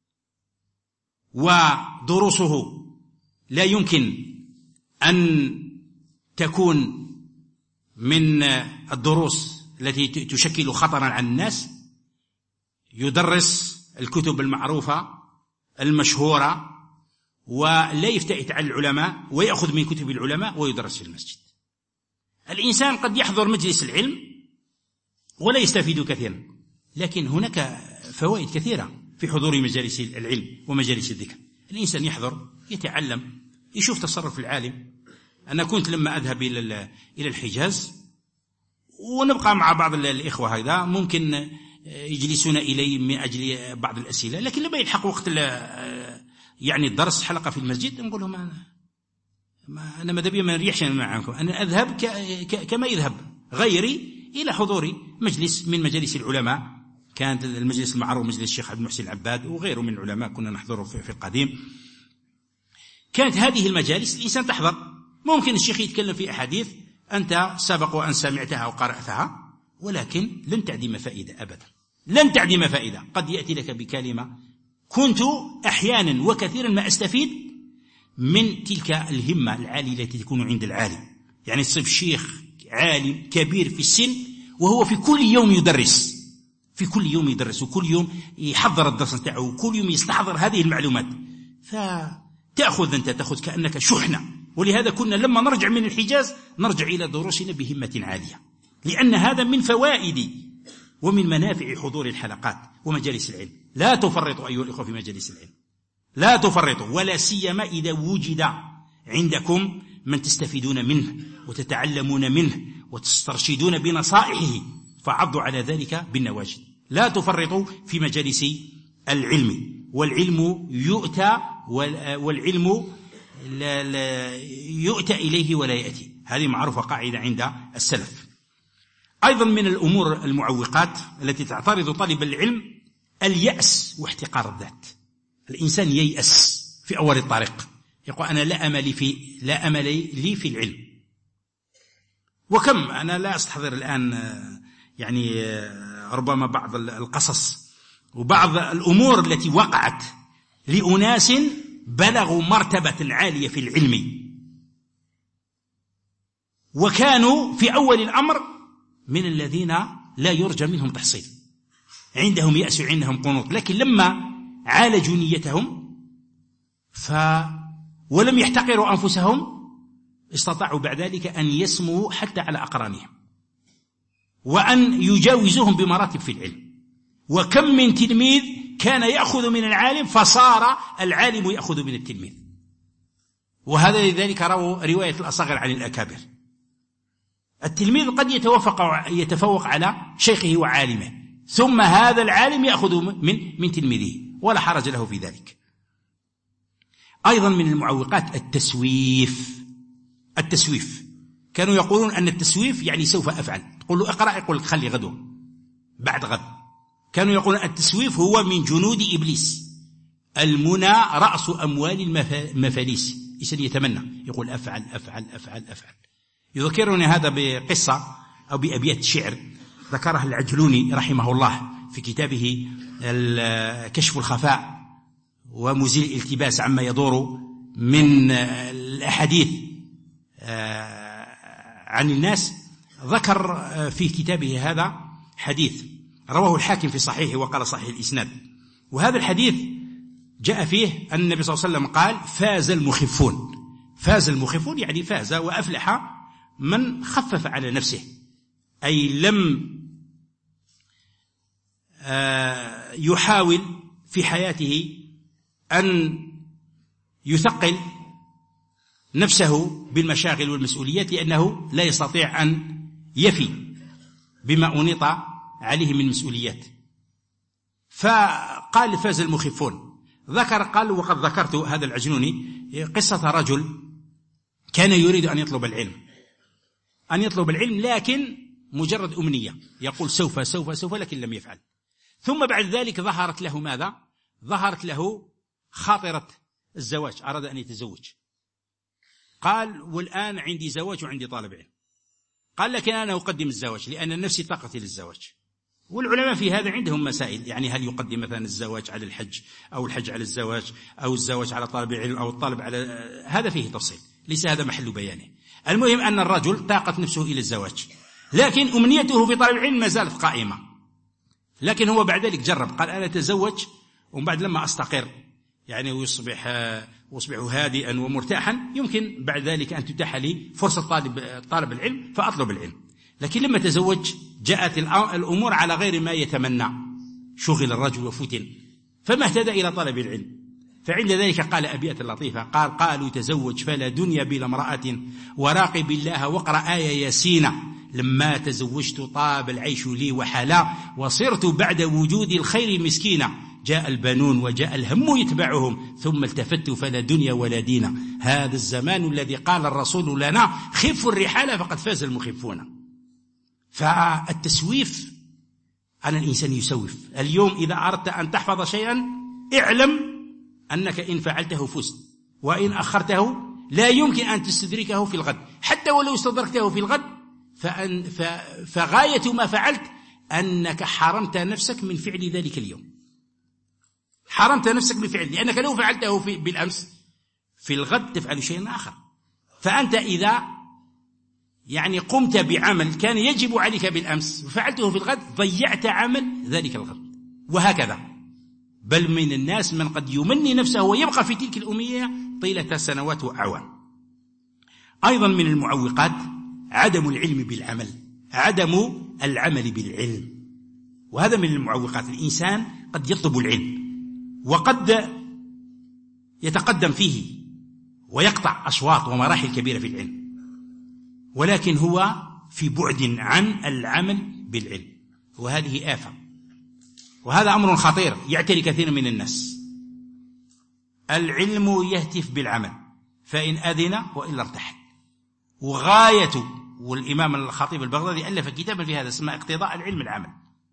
ودروسه لا يمكن أن تكون من الدروس التي تشكل خطرا على الناس، يدرس الكتب المعروفة المشهورة ولا يفتئت على العلماء ويأخذ من كتب العلماء ويدرس في المسجد. الإنسان قد يحضر مجلس العلم ولا يستفيد كثيرا، لكن هناك فوائد كثيرة في حضور مجالس العلم ومجالس الذكر. الإنسان يحضر يتعلم يشوف تصرف العالم. أنا كنت لما أذهب إلى إلى الحجاز ونبقى مع بعض الإخوة هذا ممكن يجلسون إلي من أجل بعض الأسئلة، لكن لما يلحق وقت يعني الدرس حلقة في المسجد نقول لهم أنا ما أنا ماذا بي ما نريحش معكم، أنا أذهب ك ك كما يذهب غيري إلى حضور مجلس من مجالس العلماء. كانت المجلس المعروف مجلس الشيخ عبد المحسن العباد وغيره من العلماء كنا نحضره في القديم. كانت هذه المجالس الإنسان تحضر، ممكن الشيخ يتكلم في أحاديث أنت سبق وأن سمعتها وقرأتها، ولكن لن تعدم فائدة أبدا، لن تعدم فائدة. قد يأتي لك بكلمة كنت أحيانا وكثيرا ما أستفيد من تلك الهمة العالية التي تكون عند العالم. يعني تصيب شيخ عالم كبير في السن وهو في كل يوم يدرس، في كل يوم يدرس وكل يوم يحضر الدرس بتاعه وكل يوم يستحضر هذه المعلومات، فتأخذ أنت تأخذ كأنك شحنة. ولهذا كنا لما نرجع من الحجاز نرجع إلى دروسنا بهمة عالية، لأن هذا من فوائد ومن منافع حضور الحلقات ومجالس العلم. لا تفرطوا أيها الإخوة في مجالس العلم، لا تفرطوا، ولا سيما إذا وجد عندكم من تستفيدون منه وتتعلمون منه وتسترشدون بنصائحه، فعضوا على ذلك بالنواجذ. لا تفرطوا في مجالس العلم، والعلم يؤتى والعلم لا لا يؤتى إليه ولا يأتي، هذه معروفة قاعدة عند السلف. أيضا من الأمور المعوقات التي تعترض طالب العلم اليأس واحتقار الذات. الإنسان ييأس في أول الطريق، يقول أنا لا أمل في لا أمل لي في العلم. وكم أنا لا أستحضر الآن يعني ربما بعض القصص وبعض الأمور التي وقعت لأناس بلغوا مرتبة عالية في العلم وكانوا في أول الأمر من الذين لا يرجى منهم تحصيل، عندهم يأس وعندهم قنوط، لكن لما عالجوا نيتهم ف ولم يحتقروا أنفسهم استطاعوا بعد ذلك أن يسموا حتى على أقرانهم وأن يجاوزوهم بمراتب في العلم. وكم من تلميذ كان يأخذ من العالم فصار العالم يأخذ من التلميذ. وهذا لذلك رووا رواية الأصاغر عن الأكابر. التلميذ قد يتوفق يتفوق على شيخه وعالمه، ثم هذا العالم يأخذ من من تلميذه ولا حرج له في ذلك. أيضا من المعوقات التسويف. التسويف كانوا يقولون أن التسويف يعني سوف أفعل، تقول له اقرأ يقول لك خلي غدوة بعد غد. كانوا يقولون التسويف هو من جنود إبليس، المنى رأس أموال المفاليس. إنسان يتمنى يقول أفعل أفعل أفعل أفعل. يذكرني هذا بقصة أو بأبيات شعر ذكرها العجلوني رحمه الله في كتابه كشف الخفاء ومزيل الالتباس عما يدور من الأحاديث عن الناس. ذكر في كتابه هذا حديث رواه الحاكم في صحيحه وقال صحيح الإسناد، وهذا الحديث جاء فيه أن النبي صلى الله عليه وسلم قال فاز المخفون. فاز المخفون يعني فاز وأفلح من خفف على نفسه، أي لم يحاول في حياته أن يثقل نفسه بالمشاغل والمسؤوليات، لأنه لا يستطيع أن يفي بما أنيط عليه من مسؤوليات. فقال فاز المخفون. ذكر قال وقد ذكرت هذا العجنوني قصة رجل كان يريد أن يطلب العلم أن يطلب العلم لكن مجرد أمنية، يقول سوف سوف سوف لكن لم يفعل. ثم بعد ذلك ظهرت له ماذا؟ ظهرت له خاطرة الزواج، أراد أن يتزوج. قال والآن عندي زواج وعندي طالب علم. قال لكن أنا أقدم الزواج لأن نفسي طاقتي للزواج. والعلماء في هذا عندهم مسائل، يعني هل يقدم مثلا الزواج على الحج أو الحج على الزواج أو الزواج على طالب العلم أو الطالب على هذا، فيه تفصيل ليس هذا محل بيانه. المهم أن الرجل طاقت نفسه إلى الزواج، لكن أمنيته في طالب العلم ما زالت قائمة. لكن هو بعد ذلك جرب، قال أنا أتزوج ومن بعد لما أستقر يعني ويصبح ويصبح هادئا ومرتاحا يمكن بعد ذلك أن تتاح لي فرصة طالب طالب العلم فأطلب العلم. لكن لما تزوج جاءت الأمور على غير ما يتمنى، شغل الرجل وفتن فما اهتدى إلى طلب العلم. فعند ذلك قال أبيات لطيفة، قال قالوا تزوج فلا دنيا بلا امرأة وراقب الله واقرأ آية ياسين، لما تزوجت طاب العيش لي وحلا وصرت بعد وجود الخير مسكينا، جاء البنون وجاء الهم يتبعهم ثم التفت فلا دنيا ولا دين، هذا الزمان الذي قال الرسول لنا خفوا الرحال فقد فاز المخفون. فالتسويف أن الإنسان يسوف. اليوم إذا أردت أن تحفظ شيئا اعلم أنك إن فعلته فزت، وإن أخرته لا يمكن أن تستدركه في الغد، حتى ولو استدركته في الغد فأن فغاية ما فعلت أنك حرمت نفسك من فعل ذلك اليوم، حرمت نفسك من فعل، لأنك لو فعلته في بالأمس في الغد تفعل شيئا آخر. فأنت إذا يعني قمت بعمل كان يجب عليك بالأمس وفعلته في الغد ضيعت عمل ذلك الغد. وهكذا بل من الناس من قد يمني نفسه ويبقى في تلك الأمية طيلة سنوات وأعوام. أيضا من المعوقات عدم العلم بالعمل، عدم العمل بالعلم، وهذا من المعوقات. الإنسان قد يطلب العلم وقد يتقدم فيه ويقطع أشواط ومراحل كبيرة في العلم، ولكن هو في بعد عن العمل بالعلم، وهذه آفة، وهذا أمر خطير يعتري كثير من الناس. العلم يهتف بالعمل فإن أذن وإلا ارتحل، وغاية، والإمام الخطيب البغدادي ألف كتابا في هذا اسمه اقتضاء العلم العمل.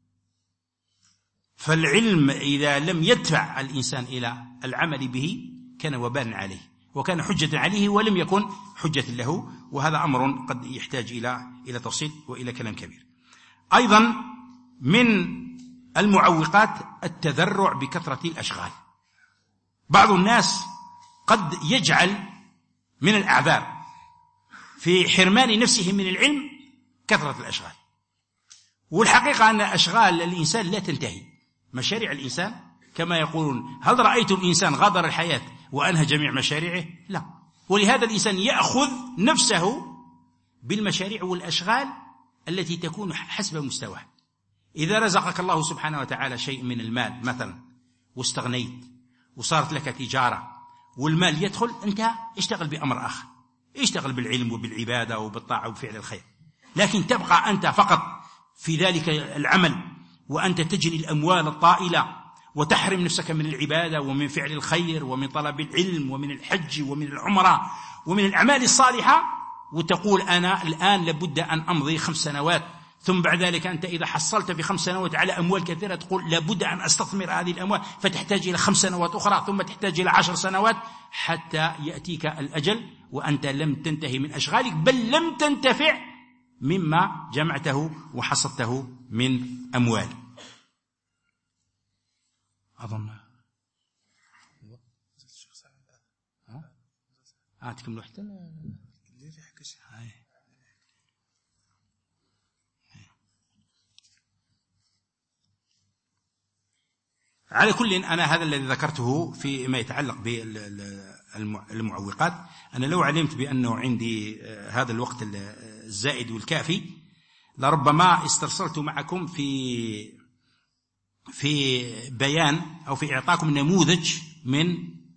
فالعلم إذا لم يدفع الإنسان إلى العمل به كان وبالا عليه وكان حجة عليه ولم يكن حجة له، وهذا أمر قد يحتاج إلى إلى تفصيل وإلى كلام كبير. أيضا من المعوقات التذرع بكثرة الأشغال. بعض الناس قد يجعل من الأعذار في حرمان نفسه من العلم كثرة الأشغال، والحقيقة أن أشغال الإنسان لا تنتهي، مشاريع الإنسان كما يقولون، هل رأيت الإنسان غادر الحياة وأنهى جميع مشاريعه؟ لا. ولهذا الإنسان يأخذ نفسه بالمشاريع والأشغال التي تكون حسب مستواه. إذا رزقك الله سبحانه وتعالى شيء من المال مثلا واستغنيت وصارت لك تجارة والمال يدخل، أنت اشتغل بأمر آخر، اشتغل بالعلم وبالعبادة وبالطاعة وبفعل الخير. لكن تبقى أنت فقط في ذلك العمل وأنت تجري الأموال الطائلة وتحرم نفسك من العبادة ومن فعل الخير ومن طلب العلم ومن الحج ومن العمرة ومن الأعمال الصالحة، وتقول أنا الآن لابد أن أمضي خمس سنوات، ثم بعد ذلك أنت إذا حصلت في خمس سنوات على أموال كثيرة تقول لابد أن أستثمر هذه الأموال، فتحتاج إلى خمس سنوات أخرى، ثم تحتاج إلى عشر سنوات حتى يأتيك الأجل وأنت لم تنتهي من أشغالك، بل لم تنتفع مما جمعته وحصدته من أموال. أظن ها تكملوا حتى على كل. أنا هذا الذي ذكرته فيما يتعلق بالمعوقات. أنا لو علمت بأنه عندي هذا الوقت الزائد والكافي لربما استرسلت معكم في في بيان أو في إعطاكم نموذج من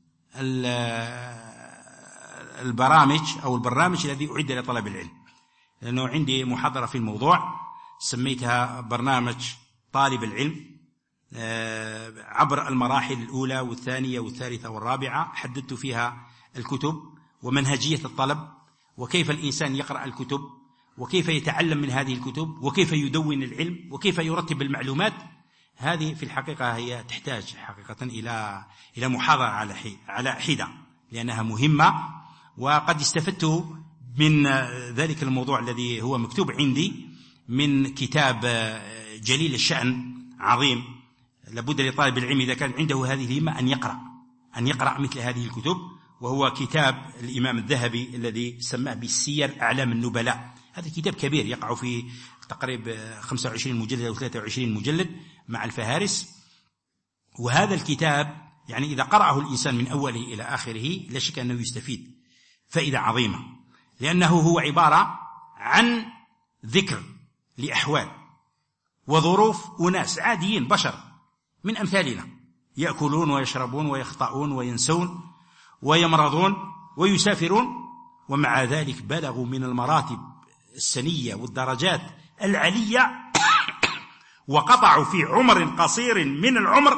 البرامج أو البرنامج الذي أعد لطلب العلم، لأنه عندي محاضرة في الموضوع سميتها برنامج طالب العلم عبر المراحل الأولى والثانية والثالثة والرابعة. حددت فيها الكتب ومنهجية الطلب وكيف الإنسان يقرأ الكتب وكيف يتعلم من هذه الكتب وكيف يدون العلم وكيف يرتب المعلومات. هذه في الحقيقة هي تحتاج حقيقة إلى إلى محاضرة على على حدة، لأنها مهمة، وقد استفدت من ذلك الموضوع الذي هو مكتوب عندي من كتاب جليل الشأن عظيم. لابد لطالب العلم إذا كان عنده هذه الهمة أن يقرأ أن يقرأ مثل هذه الكتب، وهو كتاب الإمام الذهبي الذي سماه بالسير أعلام النبلاء. هذا كتاب كبير يقع في تقريبا خمسة وعشرين مجلد أو ثلاثة وعشرين مجلد مع الفهارس. وهذا الكتاب يعني إذا قرأه الإنسان من أوله إلى آخره لا شك أنه يستفيد فائدة عظيمة، لأنه هو عبارة عن ذكر لأحوال وظروف أناس عاديين بشر من أمثالنا، يأكلون ويشربون ويخطئون وينسون ويمرضون ويسافرون، ومع ذلك بلغوا من المراتب السنية والدرجات العلية وقطعوا في عمر قصير من العمر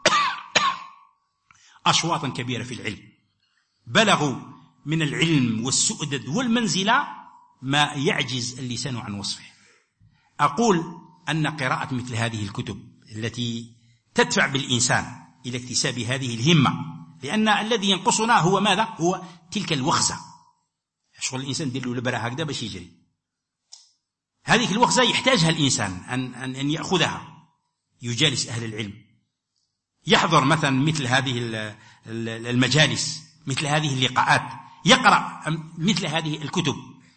أشواطا كبيرة في العلم. بلغوا من العلم والسؤدد والمنزلة ما يعجز اللسان عن وصفه. أقول أن قراءة مثل هذه الكتب التي تدفع بالإنسان إلى اكتساب هذه الهمة، لأن الذي ينقصنا هو ماذا؟ هو تلك الوخزة. شغل الإنسان دير له البرا هكذا باش يجري، هذه الوخزة يحتاجها الإنسان أن, أن, أن يأخذها، يجالس أهل العلم، يحضر مثلا مثل هذه المجالس، مثل هذه اللقاءات، يقرأ مثل هذه الكتب،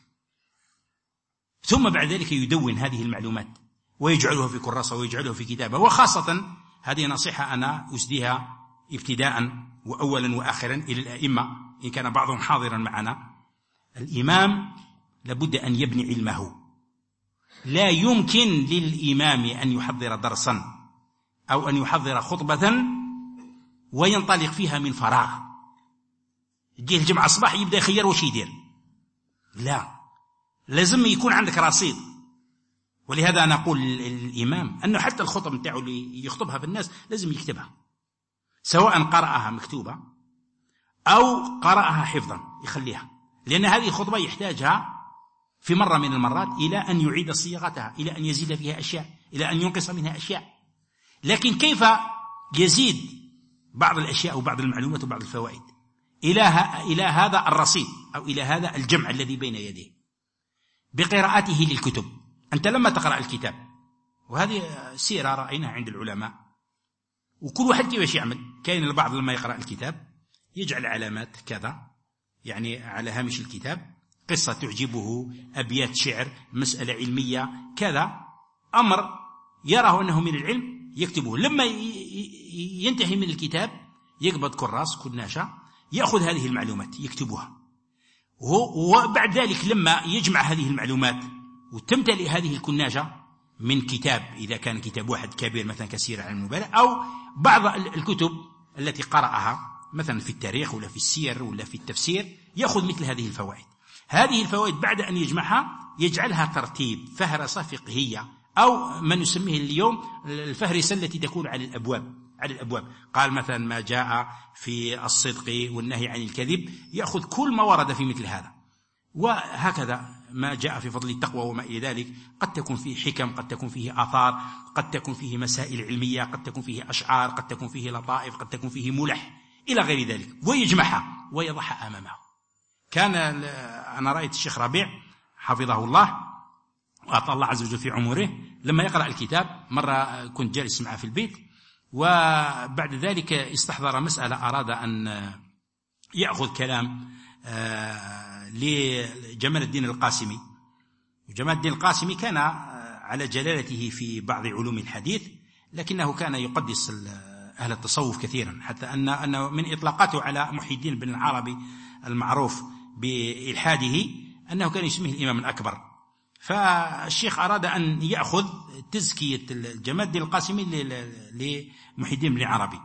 ثم بعد ذلك يدون هذه المعلومات ويجعلها في كراسة ويجعلها في كتابة. وخاصة هذه نصيحة أنا أسديها ابتداء وأولا وآخرا إلى الأئمة إن كان بعضهم حاضرا معنا. الإمام لابد أن يبني علمه، لا يمكن للإمام أن يحضر درسا أو أن يحضر خطبة وينطلق فيها من فراغ، يجيه الجمعة الصباح يبدأ يخير وش يدير، لا، لازم يكون عندك رصيد. ولهذا نقول الإمام أنه حتى الخطب متاعه اللي يخطبها في الناس لازم يكتبها، سواء قرأها مكتوبة أو قرأها حفظا يخليها، لأن هذه الخطبة يحتاجها في مرة من المرات إلى أن يعيد صياغتها، إلى أن يزيد فيها أشياء، إلى أن ينقص منها أشياء. لكن كيف يزيد بعض الأشياء وبعض المعلومات وبعض الفوائد إلى إلى هذا الرصيد أو إلى هذا الجمع الذي بين يديه؟ بقراءته للكتب. أنت لما تقرأ الكتاب، وهذه سيرة رأيناها عند العلماء، وكل واحد كيف يعمل. كاين البعض لما يقرأ الكتاب يجعل علامات كذا، يعني على هامش الكتاب قصة تعجبه، أبيات شعر، مسألة علمية كذا، أمر يراه أنه من العلم يكتبه. لما ينتهي من الكتاب يقبض كراس كناشة يأخذ هذه المعلومات يكتبها، وبعد ذلك لما يجمع هذه المعلومات وتمتلئ هذه الكناشة من كتاب، إذا كان كتاب واحد كبير مثلا كسير عن المبالغ، أو بعض الكتب التي قرأها مثلا في التاريخ ولا في السير ولا في التفسير، يأخذ مثل هذه الفوائد. هذه الفوائد بعد أن يجمعها يجعلها ترتيب فهرسة فقهية، أو ما نسميه اليوم الفهرسة التي تكون على الأبواب على الأبواب قال مثلا ما جاء في الصدق والنهي عن الكذب، يأخذ كل ما ورد في مثل هذا. وهكذا ما جاء في فضل التقوى وما إلى ذلك، قد تكون فيه حكم، قد تكون فيه آثار، قد تكون فيه مسائل علمية، قد تكون فيه أشعار، قد تكون فيه لطائف، قد تكون فيه ملح إلى غير ذلك، ويجمعها ويضعها أمامه. كان أنا رأيت الشيخ ربيع حفظه الله وأعطى الله عز وجل في عمره لما يقرأ الكتاب، مرة كنت جالس معه في البيت، وبعد ذلك استحضر مسألة أراد أن يأخذ كلام لجمال الدين القاسمي. وجمال الدين القاسمي كان على جلالته في بعض علوم الحديث، لكنه كان يقدس أهل التصوف كثيرا، حتى أن أنه من إطلاقاته على محي الدين بن العربي المعروف بإلحاده أنه كان يسميه الإمام الأكبر. فالشيخ أراد أن يأخذ تزكية جمال الدين القاسمي لمحي الدين بن العربي،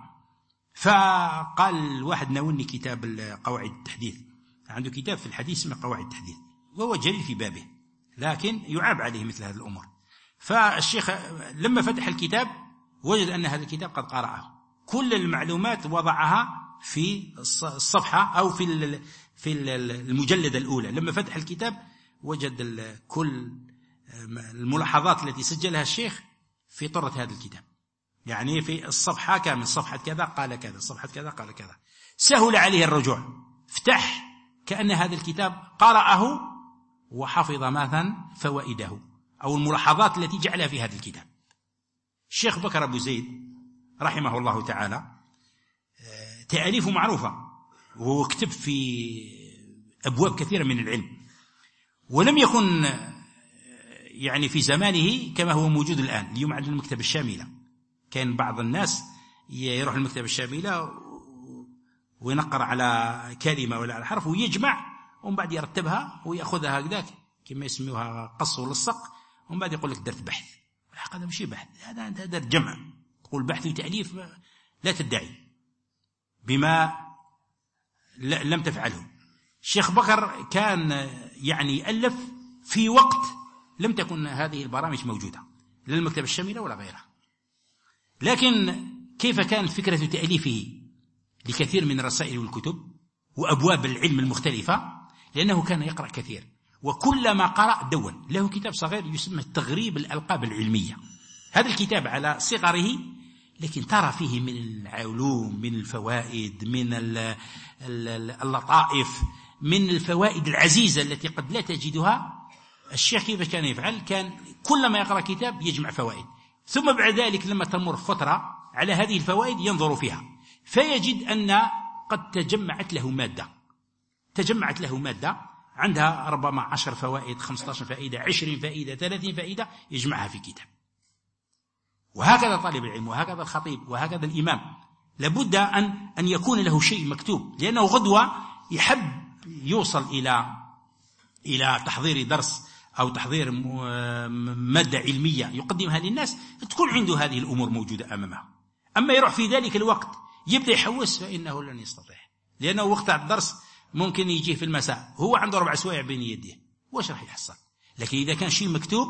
فقال واحد ناولني كتاب قواعد التحديث، عنده كتاب في الحديث اسمه قواعد التحديث، وهو جليل في بابه لكن يعاب عليه مثل هذه الأمور. فالشيخ لما فتح الكتاب وجد أن هذا الكتاب قد قرأه، كل المعلومات وضعها في الصفحة أو في في المجلدة الأولى. لما فتح الكتاب وجد كل الملاحظات التي سجلها الشيخ في طرة هذا الكتاب، يعني في الصفحة كامل، صفحة كذا قال كذا، صفحة كذا قال كذا. سهل عليه الرجوع، افتح كأن هذا الكتاب قرأه وحفظ مثلا فوائده أو الملاحظات التي جعلها في هذا الكتاب. الشيخ بكر أبو زيد رحمه الله تعالى تأليفه معروفة، وهو كتب في أبواب كثيرة من العلم، ولم يكن يعني في زمانه كما هو موجود الآن. اليوم عندنا المكتبة الشاملة، كان بعض الناس يروح المكتبة الشاملة وينقر على كلمة ولا على حرف ويجمع، ومن بعد يرتبها ويأخذها هكذاك كما يسموها قص ولصق، ومن بعد يقول لك درت بحث. هذا مش بحث، هذا أنت درت جمع. تقول بحث وتأليف لا تدعي بما لم تفعله. الشيخ بكر كان يعني يألف في وقت لم تكن هذه البرامج موجودة، لا المكتبة الشاملة ولا غيرها. لكن كيف كانت فكرة تأليفه لكثير من الرسائل والكتب وأبواب العلم المختلفة؟ لأنه كان يقرأ كثير، وكلما قرأ دون. له كتاب صغير يسمى تغريب الألقاب العلمية. هذا الكتاب على صغره لكن ترى فيه من العلوم، من الفوائد، من اللطائف، من الفوائد العزيزة التي قد لا تجدها. الشيخ كيف كان يفعل؟ كان كلما يقرأ كتاب يجمع فوائد، ثم بعد ذلك لما تمر فترة على هذه الفوائد ينظر فيها فيجد أن قد تجمعت له مادة تجمعت له مادة عندها ربما عشر فوائد، خمسة عشر فائدة، عشرين فائدة، ثلاثين فائدة، يجمعها في كتاب. وهكذا طالب العلم، وهكذا الخطيب، وهكذا الإمام، لابد أن أن يكون له شيء مكتوب، لأنه غدوة يحب يوصل إلى إلى تحضير درس أو تحضير مادة علمية يقدمها للناس، تكون عنده هذه الأمور موجودة أمامه. أما يروح في ذلك الوقت يبدأ يحوس فإنه لن يستطيع، لأنه وقت الدرس ممكن يجيه في المساء، هو عنده ربع سوايع بين يديه، وش راح يحصل؟ لكن إذا كان شيء مكتوب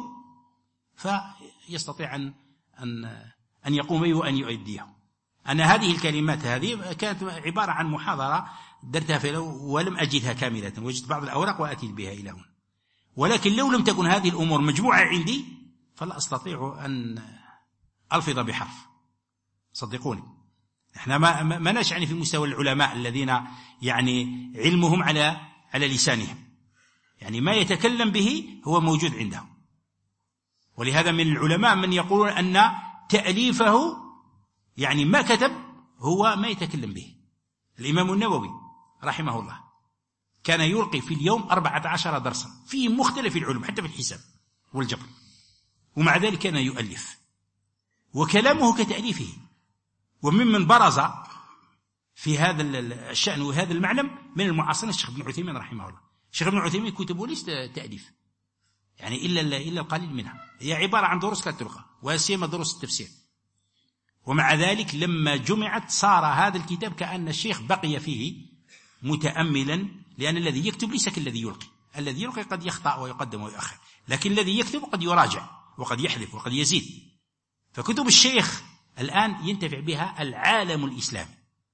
فيستطيع أن أن أن يقوم به وأن يؤديه. أنا هذه الكلمات هذه كانت عبارة عن محاضرة درتها في ولم أجدها كاملة، وجدت بعض الأوراق وأتيت بها إلى هنا. ولكن لو لم تكن هذه الأمور مجموعة عندي فلا أستطيع أن ألفظ بحرف، صدقوني. احنا ما ما نشعني في مستوى العلماء الذين يعني علمهم على على لسانهم، يعني ما يتكلم به هو موجود عندهم. ولهذا من العلماء من يقولون أن تأليفه يعني ما كتب هو ما يتكلم به. الإمام النووي رحمه الله كان يلقي في اليوم أربعة عشر درسا في مختلف العلوم حتى في الحساب والجبر، ومع ذلك كان يؤلف، وكلامه كتأليفه. وممن برز في هذا الشأن وهذا المعلم من المعاصرين الشيخ ابن عثيمين رحمه الله. الشيخ ابن عثيمين كتبه ليس تأليف، يعني إلا إلا القليل منها، هي عبارة عن دروس لا تلقى، ولا سيما دروس التفسير. ومع ذلك لما جمعت صار هذا الكتاب كأن الشيخ بقي فيه متأملا، لأن الذي يكتب ليس كالذي يلقي، الذي يلقي قد يخطأ ويقدم ويؤخر، لكن الذي يكتب قد يراجع وقد يحذف وقد يزيد. فكتب الشيخ الآن ينتفع بها العالم الإسلامي،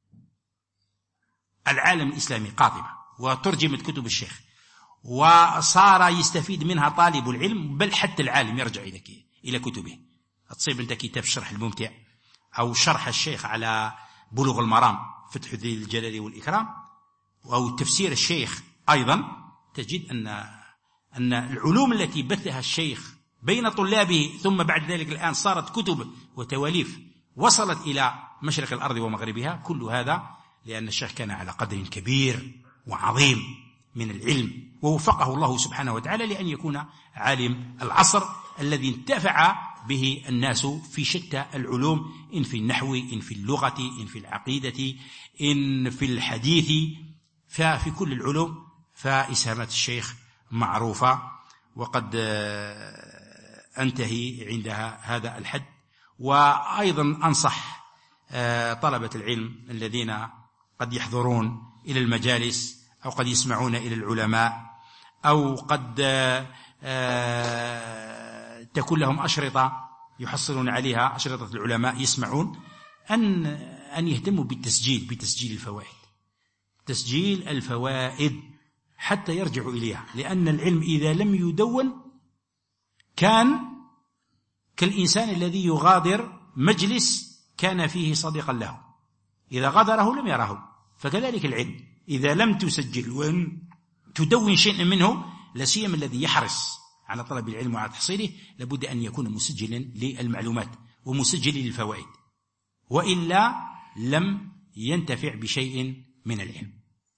العالم الإسلامي قاطبة، وترجمت كتب الشيخ وصار يستفيد منها طالب العلم، بل حتى العالم يرجع إلى كتبه. تصيب أنت كتاب الشرح الممتع أو شرح الشيخ على بلوغ المرام فتح ذي الجلال والإكرام، أو تفسير الشيخ أيضا، تجد أن أن العلوم التي بثها الشيخ بين طلابه ثم بعد ذلك الآن صارت كتب وتواليف وصلت إلى مشرق الأرض ومغربها، كل هذا لأن الشيخ كان على قدر كبير وعظيم من العلم، ووفقه الله سبحانه وتعالى لأن يكون عالم العصر الذي انتفع به الناس في شتى العلوم، إن في النحو، إن في اللغة، إن في العقيدة، إن في الحديث، ففي كل العلوم. فإسهامات الشيخ معروفة، وقد أنتهي عندها هذا الحد. وأيضا أنصح طلبة العلم الذين قد يحضرون إلى المجالس أو قد يسمعون إلى العلماء أو قد تكون لهم أشرطة يحصلون عليها، أشرطة العلماء يسمعون، أن أن يهتموا بالتسجيل، بتسجيل الفوائد، تسجيل الفوائد حتى يرجعوا إليها، لأن العلم إذا لم يدون كان كالإنسان الذي يغادر مجلس كان فيه صديقا له، إذا غادره لم يره. فكذلك العلم إذا لم تسجل وأن تدون شيئا منه، لا سيما الذي يحرص على طلب العلم وعلى تحصيله، لابد أن يكون مسجلا للمعلومات ومسجل للفوائد، وإلا لم ينتفع بشيء من العلم.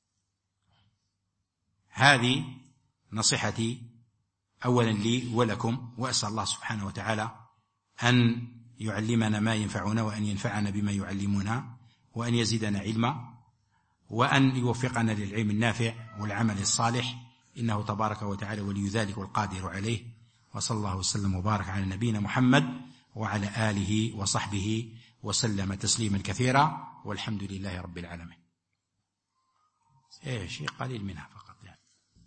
هذه نصيحتي أولا لي ولكم، وأسأل الله سبحانه وتعالى أن يعلمنا ما ينفعنا، وأن ينفعنا بما يعلمنا، وأن يزيدنا علما، وأن يوفقنا للعلم النافع والعمل الصالح، إنه تبارك وتعالى ولي ذلك والقادر عليه. وصلى الله وسلم وبارك على نبينا محمد وعلى آله وصحبه وسلم تسليما كثيرا، والحمد لله رب العالمين. إيه شيء قليل منها فقط يعني.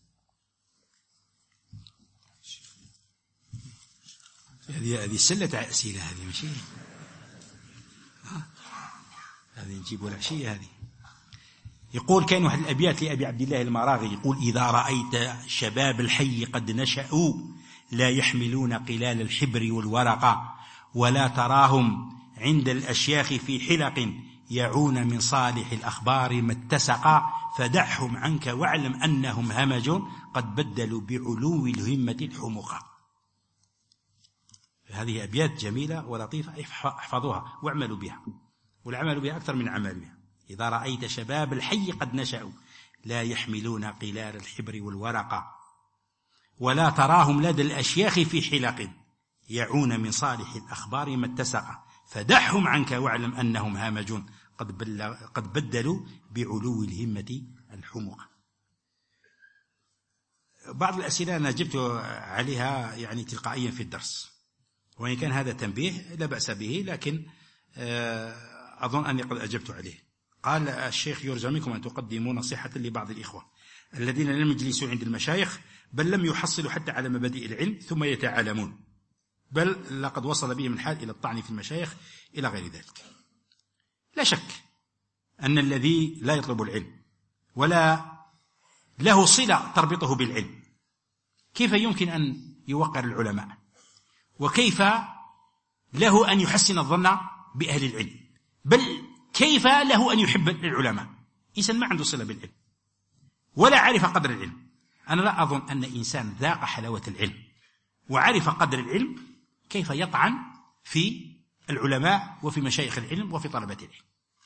هذه هذه سلة أسئلة، هذه مشي هذه نجيب العشية هذه. يقول كان واحد الأبيات لأبي عبد الله المراغي، يقول: إذا رأيت شباب الحي قد نشأوا لا يحملون قلال الحبر والورقة، ولا تراهم عند الأشياخ في حلق يعون من صالح الأخبار ما اتسقا، فدعهم عنك واعلم أنهم همج قد بدلوا بعلو الهمة الحمقا. هذه أبيات جميلة ولطيفة، احفظوها واعملوا بها، والعمل بها أكثر من عمل بها. إذا رأيت شباب الحي قد نشأوا لا يحملون قلال الحبر والورقة، ولا تراهم لدى الأشياخ في حلق يعون من صالح الأخبار ما اتسقا، فدعهم عنك واعلم أنهم هامجون قد بدلوا بعلو الهمة الحمقى. بعض الأسئلة أنا جبت عليها يعني تلقائيا في الدرس، وإن كان هذا تنبيه لا بأس به، لكن أظن أني قد أجبت عليه. قال الشيخ: يرجى منكم أن تقدموا نصيحة لبعض الإخوة الذين لم يجلسوا عند المشايخ، بل لم يحصلوا حتى على مبادئ العلم ثم يتعلمون، بل لقد وصل بهم الحال إلى الطعن في المشايخ إلى غير ذلك. لا شك أن الذي لا يطلب العلم ولا له صلة تربطه بالعلم، كيف يمكن أن يوقر العلماء؟ وكيف له أن يحسن الظن بأهل العلم؟ بل كيف له أن يحب العلماء؟ إنسان ما عنده صلة بالعلم ولا عرف قدر العلم. أنا لا أظن أن إنسان ذاق حلاوة العلم وعرف قدر العلم كيف يطعن في العلماء وفي مشايخ العلم وفي طلبة العلم.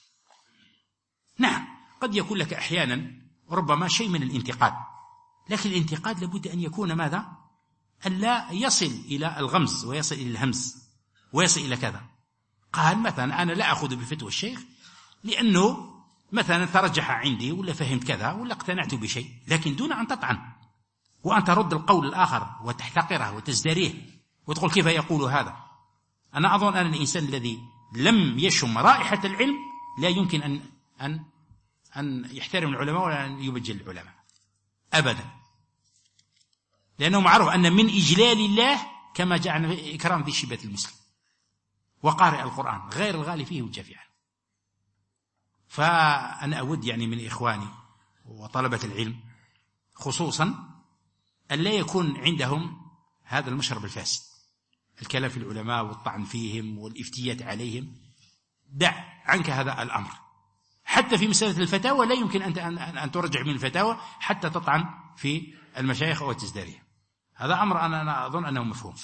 نعم، قد يكون لك أحيانا ربما شيء من الانتقاد، لكن الانتقاد لابد أن يكون ماذا؟ أن لا يصل إلى الغمز ويصل إلى الهمز ويصل إلى كذا. قال مثلا: أنا لا أخذ بفتوى الشيخ لأنه مثلا ترجح عندي ولا فهمت كذا ولا اقتنعت بشيء، لكن دون أن تطعن وأن ترد القول الآخر وتحتقره وتزدريه وتقول كيف يقول هذا. أنا أظن أن الإنسان الذي لم يشم رائحة العلم لا يمكن أن أن أن يحترم العلماء ولا أن يبجل العلماء أبدا، لأنه معروف أن من إجلال الله كما جاء إكرام ذي شبة المسلم وقارئ القرآن غير الغالي فيه والجافي عنه. فأنا أود يعني من إخواني وطلبة العلم خصوصا أن لا يكون عندهم هذا المشرب الفاسد، الكلام في العلماء والطعن فيهم والافتيات عليهم. دع عنك هذا الأمر. حتى في مسألة الفتاوى لا يمكن أن أن ترجع من الفتاوى حتى تطعن في المشايخ أو التزدارية. هذا أمر أنا أظن أنه مفهوم.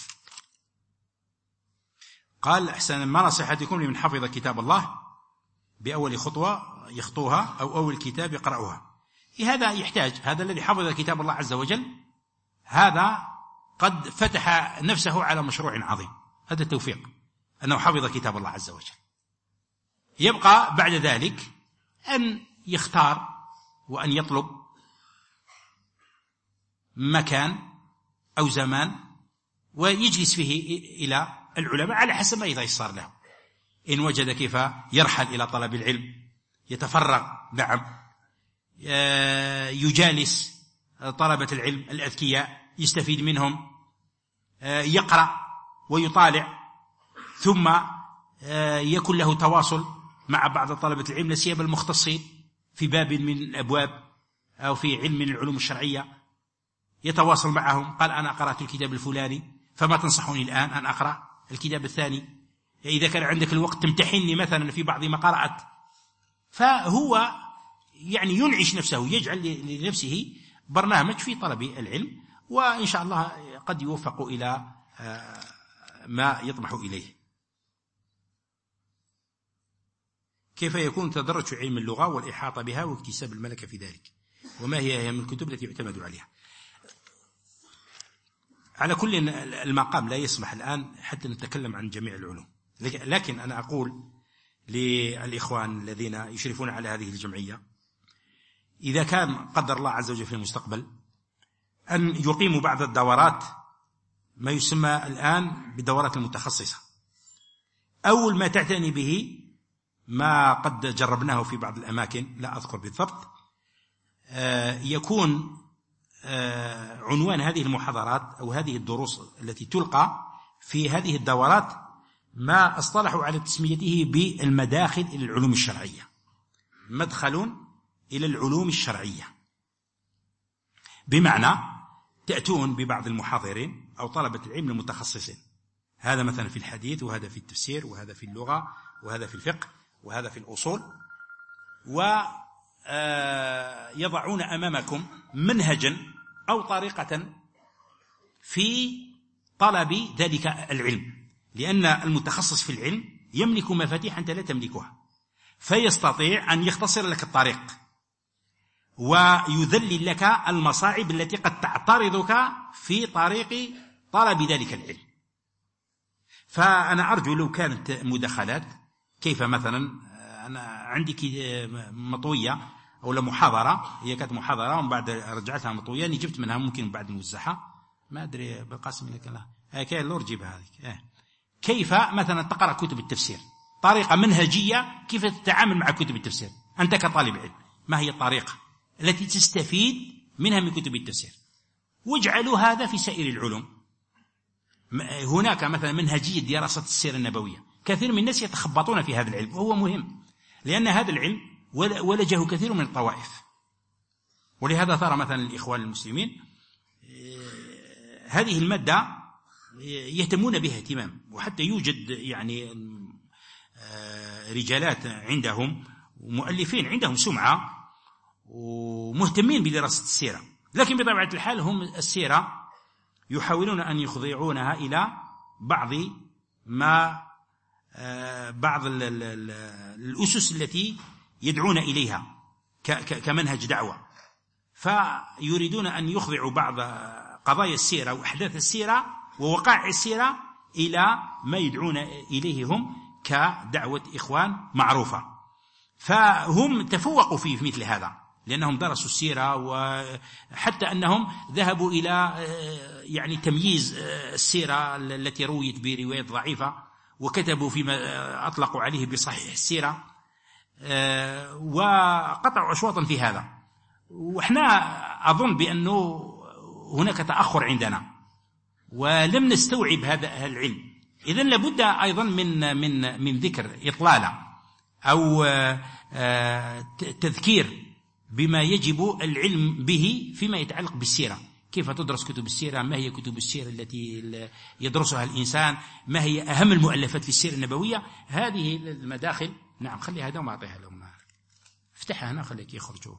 قال أحسن ما نصيحتكم لمن حفظ كتاب الله بأول خطوة يخطوها أو أول كتاب يقرأها. هذا يحتاج، هذا الذي حفظ كتاب الله عز وجل هذا قد فتح نفسه على مشروع عظيم، هذا التوفيق أنه حفظ كتاب الله عز وجل. يبقى بعد ذلك أن يختار وأن يطلب مكان أو زمان ويجلس فيه إلى العلماء على حسب ما يتيسر له. إن وجد كيف يرحل إلى طلب العلم يتفرغ، نعم، يجالس طلبة العلم الأذكياء يستفيد منهم، يقرأ ويطالع، ثم يكون له تواصل مع بعض طلبة العلم لا سيما المختصين في باب من الأبواب أو في علم من العلوم الشرعية، يتواصل معهم. قال أنا قرأت الكتاب الفلاني فما تنصحوني الآن أن أقرأ الكتاب الثاني؟ إذا كان عندك الوقت تمتحني مثلا في بعض ما قرأت. فهو يعني ينعش نفسه، يجعل لنفسه برنامج في طلب العلم، وإن شاء الله قد يوفق إلى ما يطمح إليه. كيف يكون تدرج في علم اللغة والإحاطة بها واكتساب الملكة في ذلك، وما هي من الكتب التي يعتمد عليها؟ على كل المقام لا يسمح الآن حتى نتكلم عن جميع العلوم، لكن أنا أقول للإخوان الذين يشرفون على هذه الجمعية إذا كان قدر الله عز وجل في المستقبل أن يقيموا بعض الدورات ما يسمى الآن بالدورات المتخصصة. أول ما تعتني به ما قد جربناه في بعض الأماكن لا أذكر بالضبط، يكون عنوان هذه المحاضرات أو هذه الدروس التي تلقى في هذه الدورات ما اصطلحوا على تسميته بالمداخل إلى العلوم الشرعية، مدخل إلى العلوم الشرعية، بمعنى تأتون ببعض المحاضرين أو طلبة العلم المتخصصين، هذا مثلا في الحديث وهذا في التفسير وهذا في اللغة وهذا في الفقه وهذا في الأصول، ويضعون أمامكم منهجا أو طريقة في طلب ذلك العلم، لأن المتخصص في العلم يملك مفاتيح أنت لا تملكها، فيستطيع أن يختصر لك الطريق ويذلل لك المصاعب التي قد تعترضك في طريق طلب ذلك العلم. فأنا أرجو لو كانت مداخلات، كيف مثلا أنا عندي مطوية أو محاضرة، هي كانت محاضرة ومن بعد رجعتها مطوية، أنا جبت منها ممكن بعد الموزحة ما أدري بالقاسم لك لا كيف لو رجيبها هذه. كيف مثلا تقرأ كتب التفسير، طريقة منهجية كيف تتعامل مع كتب التفسير أنت كطالب علم، ما هي الطريقة التي تستفيد منها من كتب التفسير، واجعلوا هذا في سائر العلوم. هناك مثلا منهجية دراسة السيرة النبوية، كثير من الناس يتخبطون في هذا العلم وهو مهم، لأن هذا العلم ولجه كثير من الطوائف، ولهذا ترى مثلا الإخوان المسلمين هذه المادة يهتمون بها اهتمام، وحتى يوجد يعني رجالات عندهم ومؤلفين عندهم سمعة ومهتمين بدراسة السيرة، لكن بطبيعة الحال هم السيرة يحاولون أن يخضعونها إلى بعض ما بعض الأسس التي يدعون إليها كمنهج دعوة، فيريدون أن يخضعوا بعض قضايا السيرة وأحداث السيرة ووقائع السيرة إلى ما يدعون إليه هم كدعوة إخوان معروفة، فهم تفوقوا في مثل هذا، لأنهم درسوا السيرة، وحتى أنهم ذهبوا إلى يعني تمييز السيرة التي رويت بروايات ضعيفة، وكتبوا فيما أطلقوا عليه بصحيح السيرة، وقطعوا أشواطا في هذا. وإحنا أظن بأنه هناك تأخر عندنا ولم نستوعب هذا العلم. إذن لابد أيضا من من من ذكر إطلالة أو تذكير بما يجب العلم به فيما يتعلق بالسيرة. كيف تدرس كتب السيرة؟ ما هي كتب السيرة التي يدرسها الإنسان؟ ما هي أهم المؤلفات في السيرة النبوية؟ هذه المداخل. نعم، خلي هذا وما أعطيها لهم، افتحها هنا خليك يخرجوا.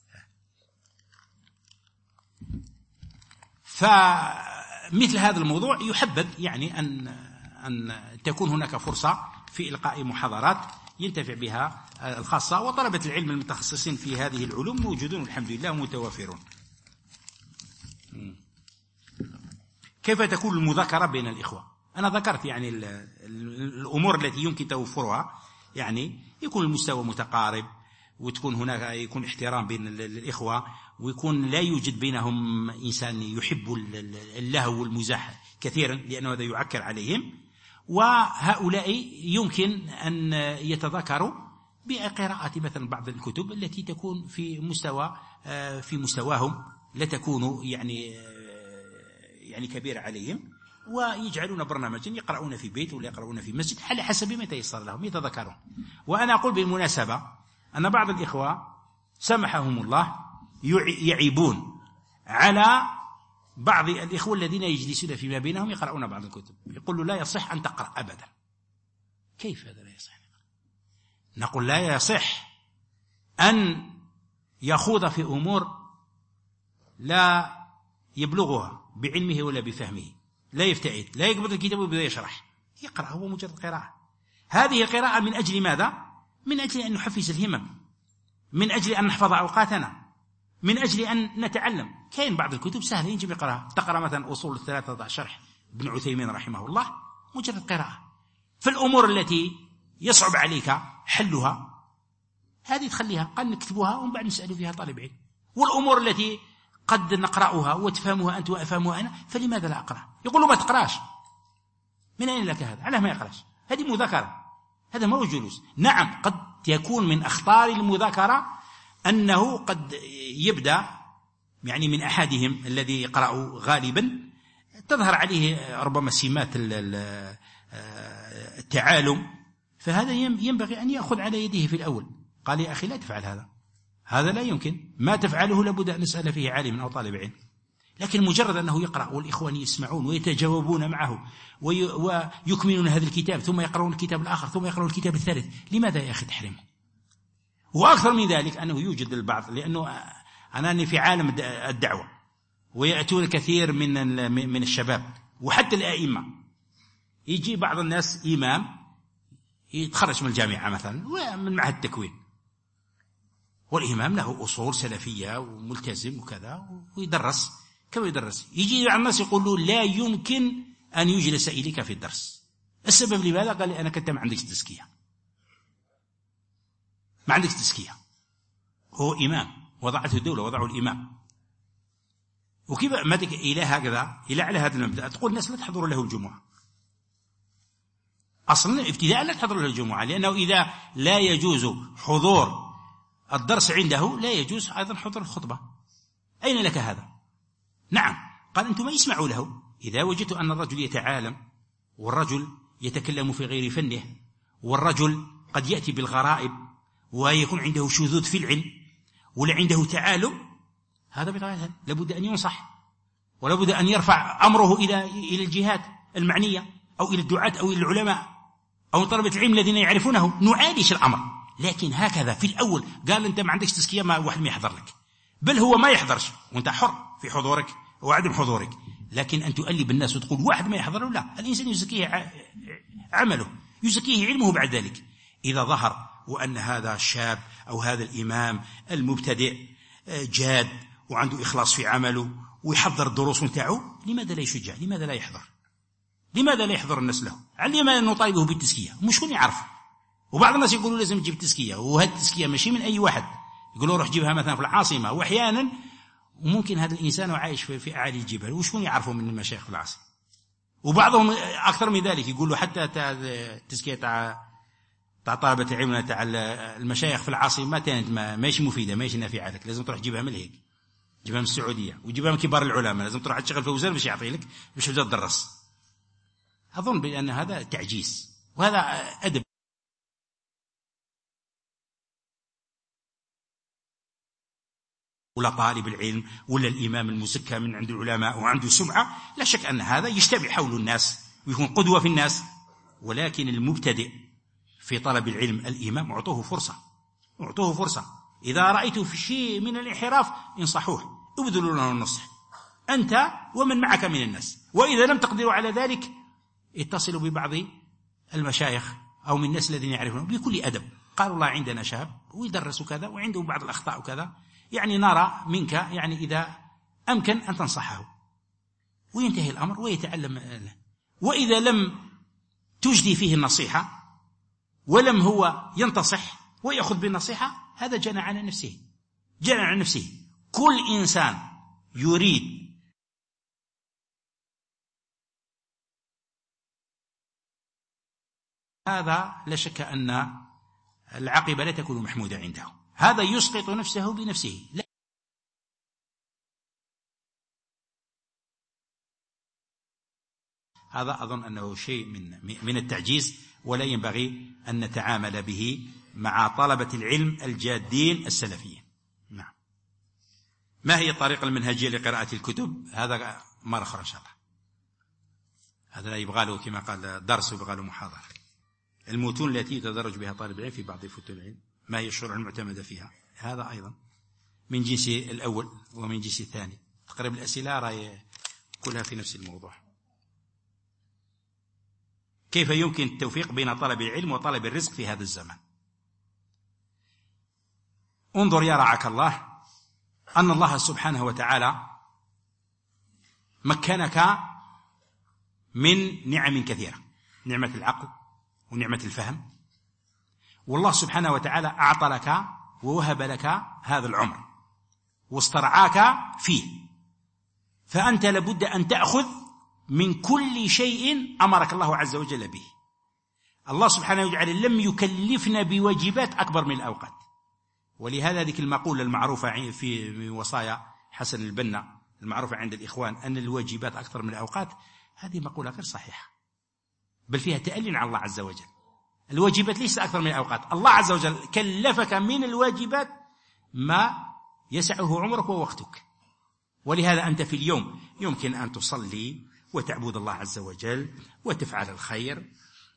فمثل هذا الموضوع يحبذ يعني أن أن تكون هناك فرصة في إلقاء محاضرات ينتفع بها الخاصة، وطلبة العلم المتخصصين في هذه العلوم موجودون الحمد لله متوافرون. كيف تكون المذاكرة بين الإخوة؟ أنا ذكرت يعني الأمور التي يمكن توفرها، يعني يكون المستوى متقارب، وتكون هناك يكون احترام بين الإخوة، ويكون لا يوجد بينهم إنسان يحب اللهو والمزاح كثيرا، لأنه هذا يعكر عليهم. وهؤلاء يمكن أن يتذكروا بقراءة مثلا بعض الكتب التي تكون في مستوى في مستواهم، لا تكون يعني يعني كبيرة عليهم، ويجعلون برنامجا يقرؤون في بيت ولا يقرؤون في مسجد على حسب ما تيسر لهم يتذكرون. وأنا أقول بالمناسبة أن بعض الإخوة سمحهم الله يعيبون على بعض الإخوة الذين يجلسون فيما بينهم يقرؤون بعض الكتب، يقول له لا يصح أن تقرأ أبدا. كيف هذا لا يصح؟ نقول لا يصح أن يخوض في أمور لا يبلغها بعلمه ولا بفهمه، لا يفتئت، لا يقبض الكتاب ويبدأ يشرح، يقرأ هو مجرد قراءة. هذه قراءة من أجل ماذا؟ من أجل أن نحفز الهمم، من أجل أن نحفظ أوقاتنا، من أجل أن نتعلم. كاين بعض الكتب سهلة ينجب يقرأها، تقرأ مثلا أصول الثلاثة شرح ابن عثيمين رحمه الله، مجرد قراءة. فالأمور التي يصعب عليك حلها هذه تخليها قد نكتبها ومن بعد نسأل فيها طالب علم. والأمور التي قد نقرأها وتفهمها أنت وأفهمها أنا، فلماذا لا أقرأ؟ يقول له ما تقرأش. من أين لك هذا؟ علاه ما يقرأش؟ هذه مذاكرة، هذا ما هو جلوس. نعم قد يكون من أخطار المذاكرة أنه قد يبدأ يعني من أحدهم الذي يقرأ غالبا تظهر عليه ربما سمات التعالم، فهذا ينبغي أن يأخذ على يده في الأول. قال يا أخي لا تفعل هذا، هذا لا يمكن، ما تفعله لابد أن نسأل فيه عالم أو طالب علم. لكن مجرد أنه يقرأ والإخوان يسمعون ويتجاوبون معه ويكملون هذا الكتاب ثم يقرؤون الكتاب الآخر ثم يقرؤون الكتاب الثالث، لماذا يا أخي تحرمه؟ وأكثر من ذلك أنه يوجد البعض، لأنه أنا في عالم الدعوة ويأتون كثير من من الشباب وحتى الآئمة، يجي بعض الناس إمام يتخرج من الجامعة مثلا ومن معهد التكوين، والإمام له أصول سلفية وملتزم وكذا ويدرس كما يدرس، يجي على الناس يقول له لا يمكن أن يجلس إليك في الدرس. السبب لماذا؟ قال لي أنك أنت ما عندكش تزكية، ما عندكش تزكية. هو إمام وضعته الدولة وضعوا الإمام، وكيف ما تك إلى هكذا إلى على هذا المبدأ تقول الناس لا تحضر له الجمعة أصلا ابتداء، لا تحضر له الجمعة، لأنه إذا لا يجوز حضور الدرس عنده لا يجوز أيضا حضور الخطبة. أين لك هذا؟ نعم قال أنتم ما يسمعوا له. إذا وجدت أن الرجل يتعالم والرجل يتكلم في غير فنه والرجل قد يأتي بالغرائب ويكون عنده شذوذ في العلم ولا عنده تعالم، هذا بطبيعة لابد أن ينصح ولابد أن يرفع أمره إلى إلى الجهات المعنية أو إلى الدعاة أو إلى العلماء أو طلبة العلم الذين يعرفونه، نعالج الأمر. لكن هكذا في الأول قال أنت ما عندكش تزكية، ما واحد ما يحضر لك، بل هو ما يحضرش وأنت حر في حضورك وعدم حضورك. لكن أن تؤلب الناس وتقول واحد ما يحضر، لا، الإنسان يزكيه عمله، يزكيه علمه بعد ذلك. إذا ظهر وأن هذا الشاب أو هذا الإمام المبتدئ جاد وعنده إخلاص في عمله ويحضر الدروس نتاعه، لماذا لا يشجع؟ لماذا لا يحضر؟ لماذا لا يحضر الناس له؟ علما نطالبه بالتزكية، مش كل يعرف. وبعض الناس يقولوا لازم تجيب التزكية، وهذه التزكية ماشي من أي واحد، يقولوا روح جيبها مثلا في العاصمة. وأحيانا وممكن هذا الإنسان عايش في أعالي الجبال وشون يعرفوا من المشايخ في العاصمة. وبعضهم أكثر من ذلك يقولوا حتى تزكية تاع طلبة العلم تاع المشايخ في العاصمة كانت ما ماشي مفيدة ماشي نافعة لك، لازم تروح تجيبها من هيك، تجيبها من السعودية وتجيبها من كبار العلماء، لازم تروح تشتغل في وزارة باش يعطي لك باش تبدا تدرس. أظن بأن هذا تعجيز وهذا أدب. ولا طالب العلم ولا الإمام المزكى من عند العلماء وعنده سمعة، لا شك أن هذا يجتمع حول الناس ويكون قدوة في الناس. ولكن المبتدئ في طلب العلم الإمام أعطوه فرصة، أعطوه فرصة. إذا رأيته في شيء من الانحراف انصحوه، ابذلوا له النصح أنت ومن معك من الناس. وإذا لم تقدروا على ذلك اتصلوا ببعض المشايخ أو من الناس الذين يعرفون بكل أدب، قالوا الله عندنا شاب ويدرس كذا وعنده بعض الأخطاء وكذا، يعني نرى منك يعني إذا أمكن أن تنصحه، وينتهي الأمر ويتعلم. وإذا لم تجدي فيه النصيحة ولم هو ينتصح ويأخذ بالنصيحة، هذا جنى على نفسه، جنى على نفسه. كل إنسان يريد هذا لا شك أن العاقبة لا تكون محمودة عنده، هذا يسقط نفسه بنفسه. لا هذا أظن أنه شيء من من التعجيز، ولا ينبغي أن نتعامل به مع طلبة العلم الجادين السلفيين. نعم. ما هي الطريقة المنهجية لقراءة الكتب؟ هذا مرة أخرى إن شاء الله. هذا لا يبغى له كما قال درس ويبغى له محاضرة. المتون التي يتدرج بها طالب العلم في بعض فتون العلم، ما هي الشروع المعتمدة فيها، هذا أيضا من جنس الأول ومن جنس الثاني. تقريب الأسئلة رأي كلها في نفس الموضوع. كيف يمكن التوفيق بين طلب العلم وطلب الرزق في هذا الزمن؟ انظر يا رعاك الله أن الله سبحانه وتعالى مكنك من نعم كثيرة، نعمة العقل ونعمة الفهم، والله سبحانه وتعالى أعطى لك ووهب لك هذا العمر واسترعاك فيه، فأنت لابد أن تأخذ من كل شيء أمرك الله عز وجل به. الله سبحانه وتعالى لم يكلفنا بواجبات أكبر من الأوقات، ولهذا ذيك المقولة المعروفة في وصايا حسن البنا المعروفة عند الإخوان أن الواجبات أكثر من الأوقات، هذه مقولة غير صحيحة، بل فيها تألي على الله عز وجل. الواجبات ليس أكثر من الأوقات، الله عز وجل كلفك من الواجبات ما يسعه عمرك ووقتك. ولهذا أنت في اليوم يمكن أن تصلي وتعبد الله عز وجل وتفعل الخير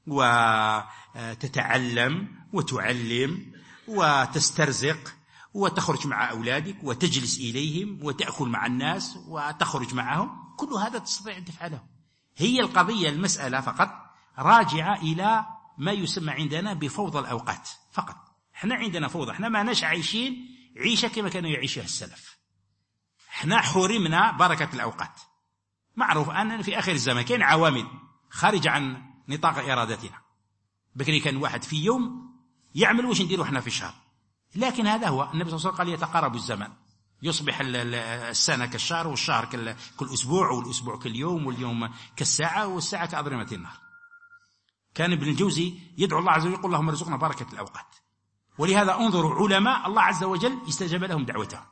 وتتعلم وتعلم وتسترزق وتخرج مع أولادك وتجلس إليهم وتأكل مع الناس وتخرج معهم، كل هذا تستطيع أن تفعله. هي القضية المسألة فقط راجعة إلى ما يسمى عندنا بفوضى الأوقات فقط. احنا عندنا فوضى، احنا ما ناش عايشين عيشة كما كانوا يعيشها السلف، احنا حرمنا بركة الأوقات. معروف أننا في آخر الزمان كان عوامل خارجة عن نطاق إرادتنا. بكري كان واحد في يوم يعمل واش نديروا احنا في الشهر، لكن هذا هو النبي صلى الله عليه وسلم قال يتقارب الزمان، يصبح السنة كالشهر والشهر كل أسبوع والأسبوع كاليوم واليوم كالساعة والساعة كأضرمة النار. كان ابن الجوزي يدعو الله عز وجل يقول اللهم ارزقنا بركة الأوقات. ولهذا انظروا علماء الله عز وجل استجاب لهم دعوتهم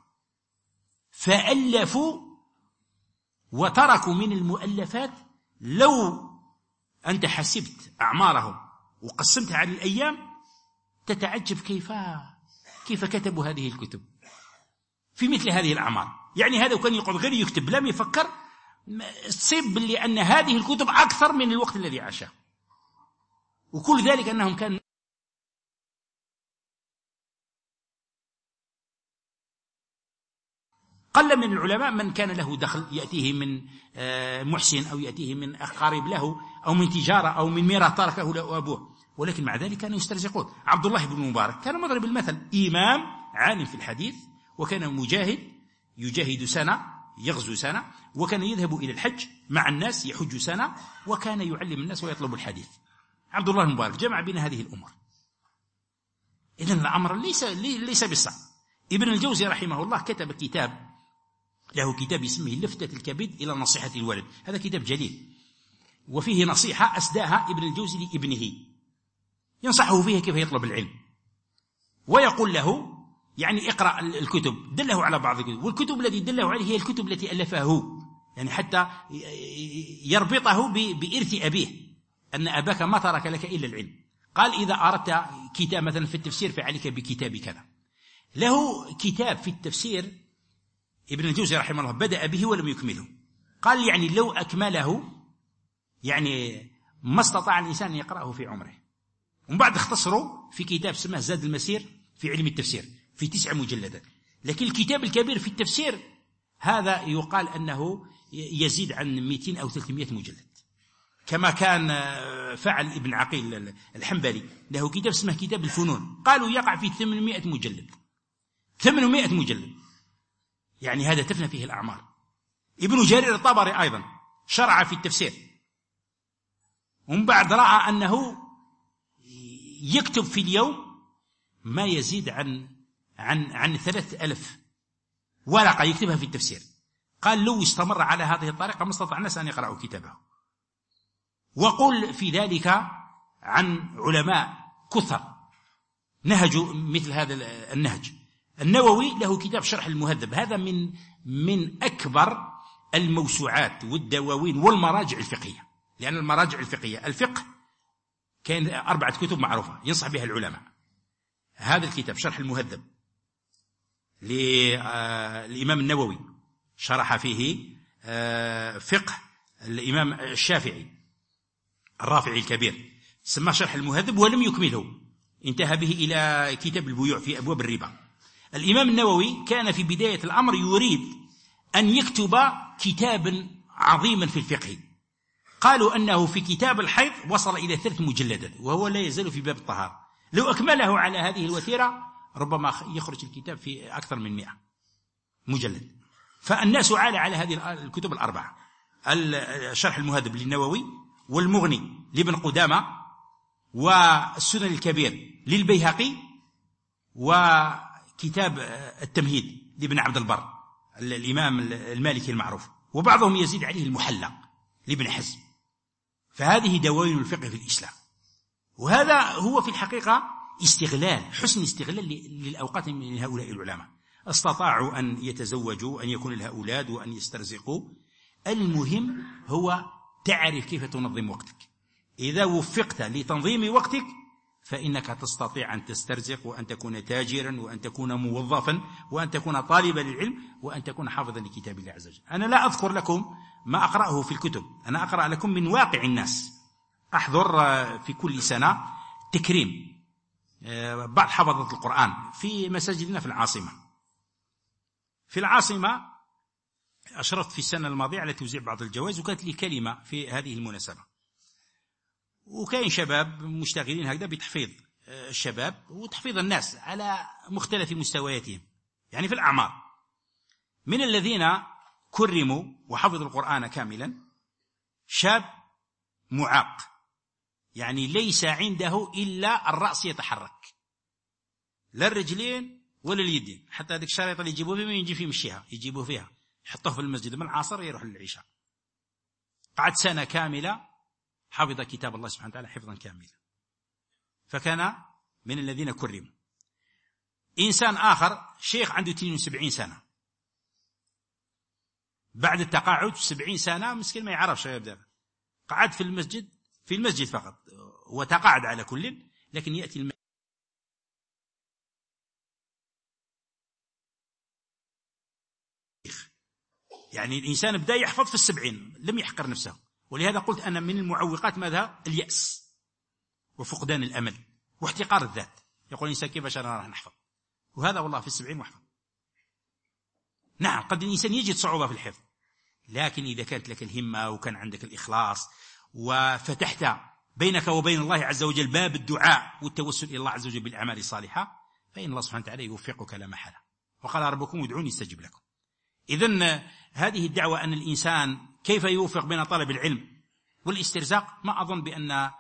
فألفوا وتركوا من المؤلفات، لو أنت حسبت أعمارهم وقسمتها على الأيام تتعجب كيف كيف كتبوا هذه الكتب في مثل هذه الأعمار. يعني هذا كان يقعد غير يكتب لم يفكر، تصيب لأن هذه الكتب أكثر من الوقت الذي عاشه، وكل ذلك أنهم كانوا قل من العلماء من كان له دخل يأتيه من محسن أو يأتيه من أقارب له أو من تجارة أو من ميراث تركه له أبوه، ولكن مع ذلك كانوا يسترزقون. عبد الله بن المبارك كان مضرب المثل، إمام عالم في الحديث، وكان مجاهد يجاهد سنة يغزو سنة، وكان يذهب إلى الحج مع الناس يحج سنة، وكان يعلم الناس ويطلب الحديث. عبد الله المبارك جمع بين هذه الأمور. إذن الأمر ليس ليس بالصعب. ابن الجوزي رحمه الله كتب كتاب، له كتاب اسمه لفتة الكبد إلى نصيحة الولد. هذا كتاب جليل، وفيه نصيحة أسداها ابن الجوزي لابنه، ينصحه فيها كيف يطلب العلم، ويقول له يعني اقرأ الكتب، دله على بعض الكتب، والكتب التي دله عليه هي الكتب التي ألفها هو، يعني حتى يربطه بإرث أبيه، أن أباك ما ترك لك إلا العلم. قال إذا أردت كتاب مثلا في التفسير فعليك بكتاب كذا. له كتاب في التفسير ابن الجوزي رحمه الله بدأ به ولم يكمله، قال يعني لو أكمله يعني ما استطاع الإنسان أن يقرأه في عمره. ومن بعد اختصروا في كتاب اسمه زاد المسير في علم التفسير في تسع مجلدات. لكن الكتاب الكبير في التفسير هذا يقال أنه يزيد عن مئتين أو ثلاثمائة مجلد، كما كان فعل ابن عقيل الحنبلي، له كتاب اسمه كتاب الفنون، قالوا يقع في ثمانمائة مجلد، ثمانمائة مجلد، يعني هذا تفنى فيه الأعمار. ابن جرير الطبري أيضا شرع في التفسير، ومن بعد رأى أنه يكتب في اليوم ما يزيد عن عن عن ثلاثة ألف ورقة يكتبها في التفسير. قال لو استمر على هذه الطريقة ما استطاع الناس أن يقرأوا كتابه. وقل في ذلك عن علماء كثر نهجوا مثل هذا النهج. النووي له كتاب شرح المهذب، هذا من من أكبر الموسوعات والدواوين والمراجع الفقهية، لأن المراجع الفقهية الفقه كان أربعة كتب معروفة ينصح بها العلماء. هذا الكتاب شرح المهذب للإمام النووي شرح فيه فقه الإمام الشافعي الرافعي الكبير، سماه شرح المهذب ولم يكمله، انتهى به إلى كتاب البيوع في أبواب الربا. الإمام النووي كان في بداية الأمر يريد أن يكتب كتابا عظيما في الفقه، قالوا أنه في كتاب الحيض وصل إلى ثلاث مجلدات وهو لا يزال في باب الطهارة، لو أكمله على هذه الوتيرة ربما يخرج الكتاب في أكثر من مئة مجلد. فالناس عالى على هذه الكتب الأربعة، الشرح المهذب للنووي، والمغني لابن قدامة، والسنن الكبير للبيهقي، وكتاب التمهيد لابن عبد البر الإمام المالكي المعروف، وبعضهم يزيد عليه المحلى لابن حزم. فهذه دواوين الفقه في الإسلام، وهذا هو في الحقيقة استغلال حسن استغلال للأوقات من هؤلاء العلماء، استطاعوا أن يتزوجوا، أن يكون لها أولاد، وأن يسترزقوا. المهم هو تعرف كيف تنظم وقتك. إذا وفقت لتنظيم وقتك فإنك تستطيع أن تسترزق، وأن تكون تاجرا، وأن تكون موظفا، وأن تكون طالبا للعلم، وأن تكون حافظا لكتاب الله عز وجل. أنا لا أذكر لكم ما أقرأه في الكتب، أنا أقرأ لكم من واقع الناس. أحضر في كل سنة تكريم بعض حفظة القرآن في مساجدنا في العاصمة. في العاصمة أشرفت في السنة الماضية على توزيع بعض الجوائز، وكانت لي كلمة في هذه المناسبة. وكاين شباب مشتغلين هكذا بتحفيظ الشباب وتحفيظ الناس على مختلف مستوياتهم، يعني في الأعمار. من الذين كرموا وحفظوا القرآن كاملا شاب معاق، يعني ليس عنده إلا الرأس يتحرك، لا الرجلين ولا اليدين، حتى هذيك الشريطة اللي يجيبوه فيها ما يجي فيه يمشيها، يجيبوه فيها يحطوه في المسجد من العصر يروح للعشاء. قعد سنة كاملة حفظ كتاب الله سبحانه وتعالى حفظا كاملا، فكان من الذين كرموا. إنسان آخر شيخ عنده اثنين وسبعين سنة، بعد التقاعد سبعين سنة مسكين ما يعرفش يبدأ، قعد في المسجد في المسجد فقط وتقاعد على كل، لكن يأتي الم... يعني الإنسان بدأ يحفظ في السبعين لم يحقر نفسه. ولهذا قلت أن من المعوقات ماذا؟ اليأس وفقدان الأمل واحتقار الذات. يقول الإنسان كيف أنا راح نحفظ، وهذا والله في السبعين محفظ. نعم قد الإنسان يجد صعوبة في الحفظ، لكن إذا كانت لك الهمة وكان عندك الإخلاص وفتحت بينك وبين الله عز وجل باب الدعاء والتوسل إلى الله عز وجل بالأعمال الصالحة، فإن الله سبحانه وتعالى يوفقك لا محالة. وقال ربكم ادعوني استجب لكم. إذن هذه الدعوة أن الإنسان كيف يوفق بين طلب العلم والاسترزاق، ما أظن بأن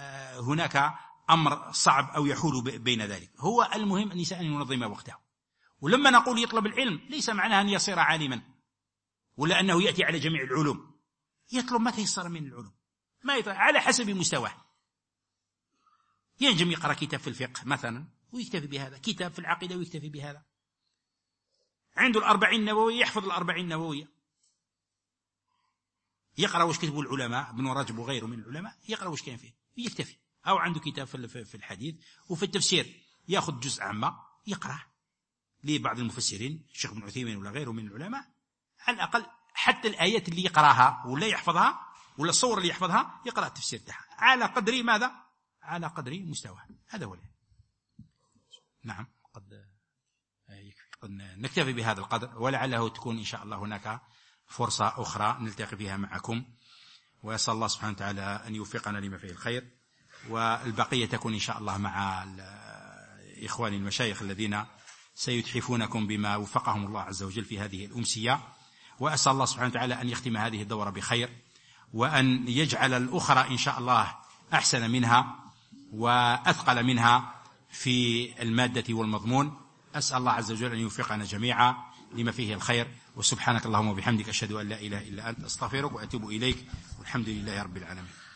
هناك أمر صعب أو يحول بين ذلك. هو المهم أن الإنسان ينظم وقته ولما نقول يطلب العلم ليس معناها أن يصير عالما ولا أنه يأتي على جميع العلوم، يطلب ما تيسر من العلوم، ما يطلب على حسب مستواه. ينجم يقرأ كتاب في الفقه مثلا ويكتفي بهذا، كتاب في العقيدة ويكتفي بهذا، عنده الأربعين النووية يحفظ الأربعين النووية، يقرأ وش كتبوا العلماء ابن رجب وغيره من العلماء، يقرأ وش كان فيه يكتفي. أو عنده كتاب في الحديث وفي التفسير يأخذ جزء عامة يقرأ لبعض المفسرين الشيخ ابن عثيمين ولا غيره من العلماء، على الأقل حتى الآيات اللي يقرأها ولا يحفظها ولا الصور اللي يحفظها يقرأ التفسير تاعها على قدر ماذا؟ على قدر مستواه. هذا هو. نعم قد يكفي، قد نكتفي بهذا القدر، ولعله تكون إن شاء الله هناك فرصة أخرى نلتقي فيها معكم، وأسأل الله سبحانه وتعالى أن يوفقنا لما فيه الخير، والبقية تكون إن شاء الله مع إخواني المشايخ الذين سيتحفونكم بما وفقهم الله عز وجل في هذه الأمسية. وأسأل الله سبحانه وتعالى أن يختم هذه الدورة بخير، وأن يجعل الأخرى إن شاء الله أحسن منها وأثقل منها في المادة والمضمون. أسأل الله عز وجل أن يوفقنا جميعا لما فيه الخير. وسبحانك اللهم وبحمدك أشهد أن لا إله إلا أنت أستغفرك وأتوب إليك، والحمد لله رب العالمين.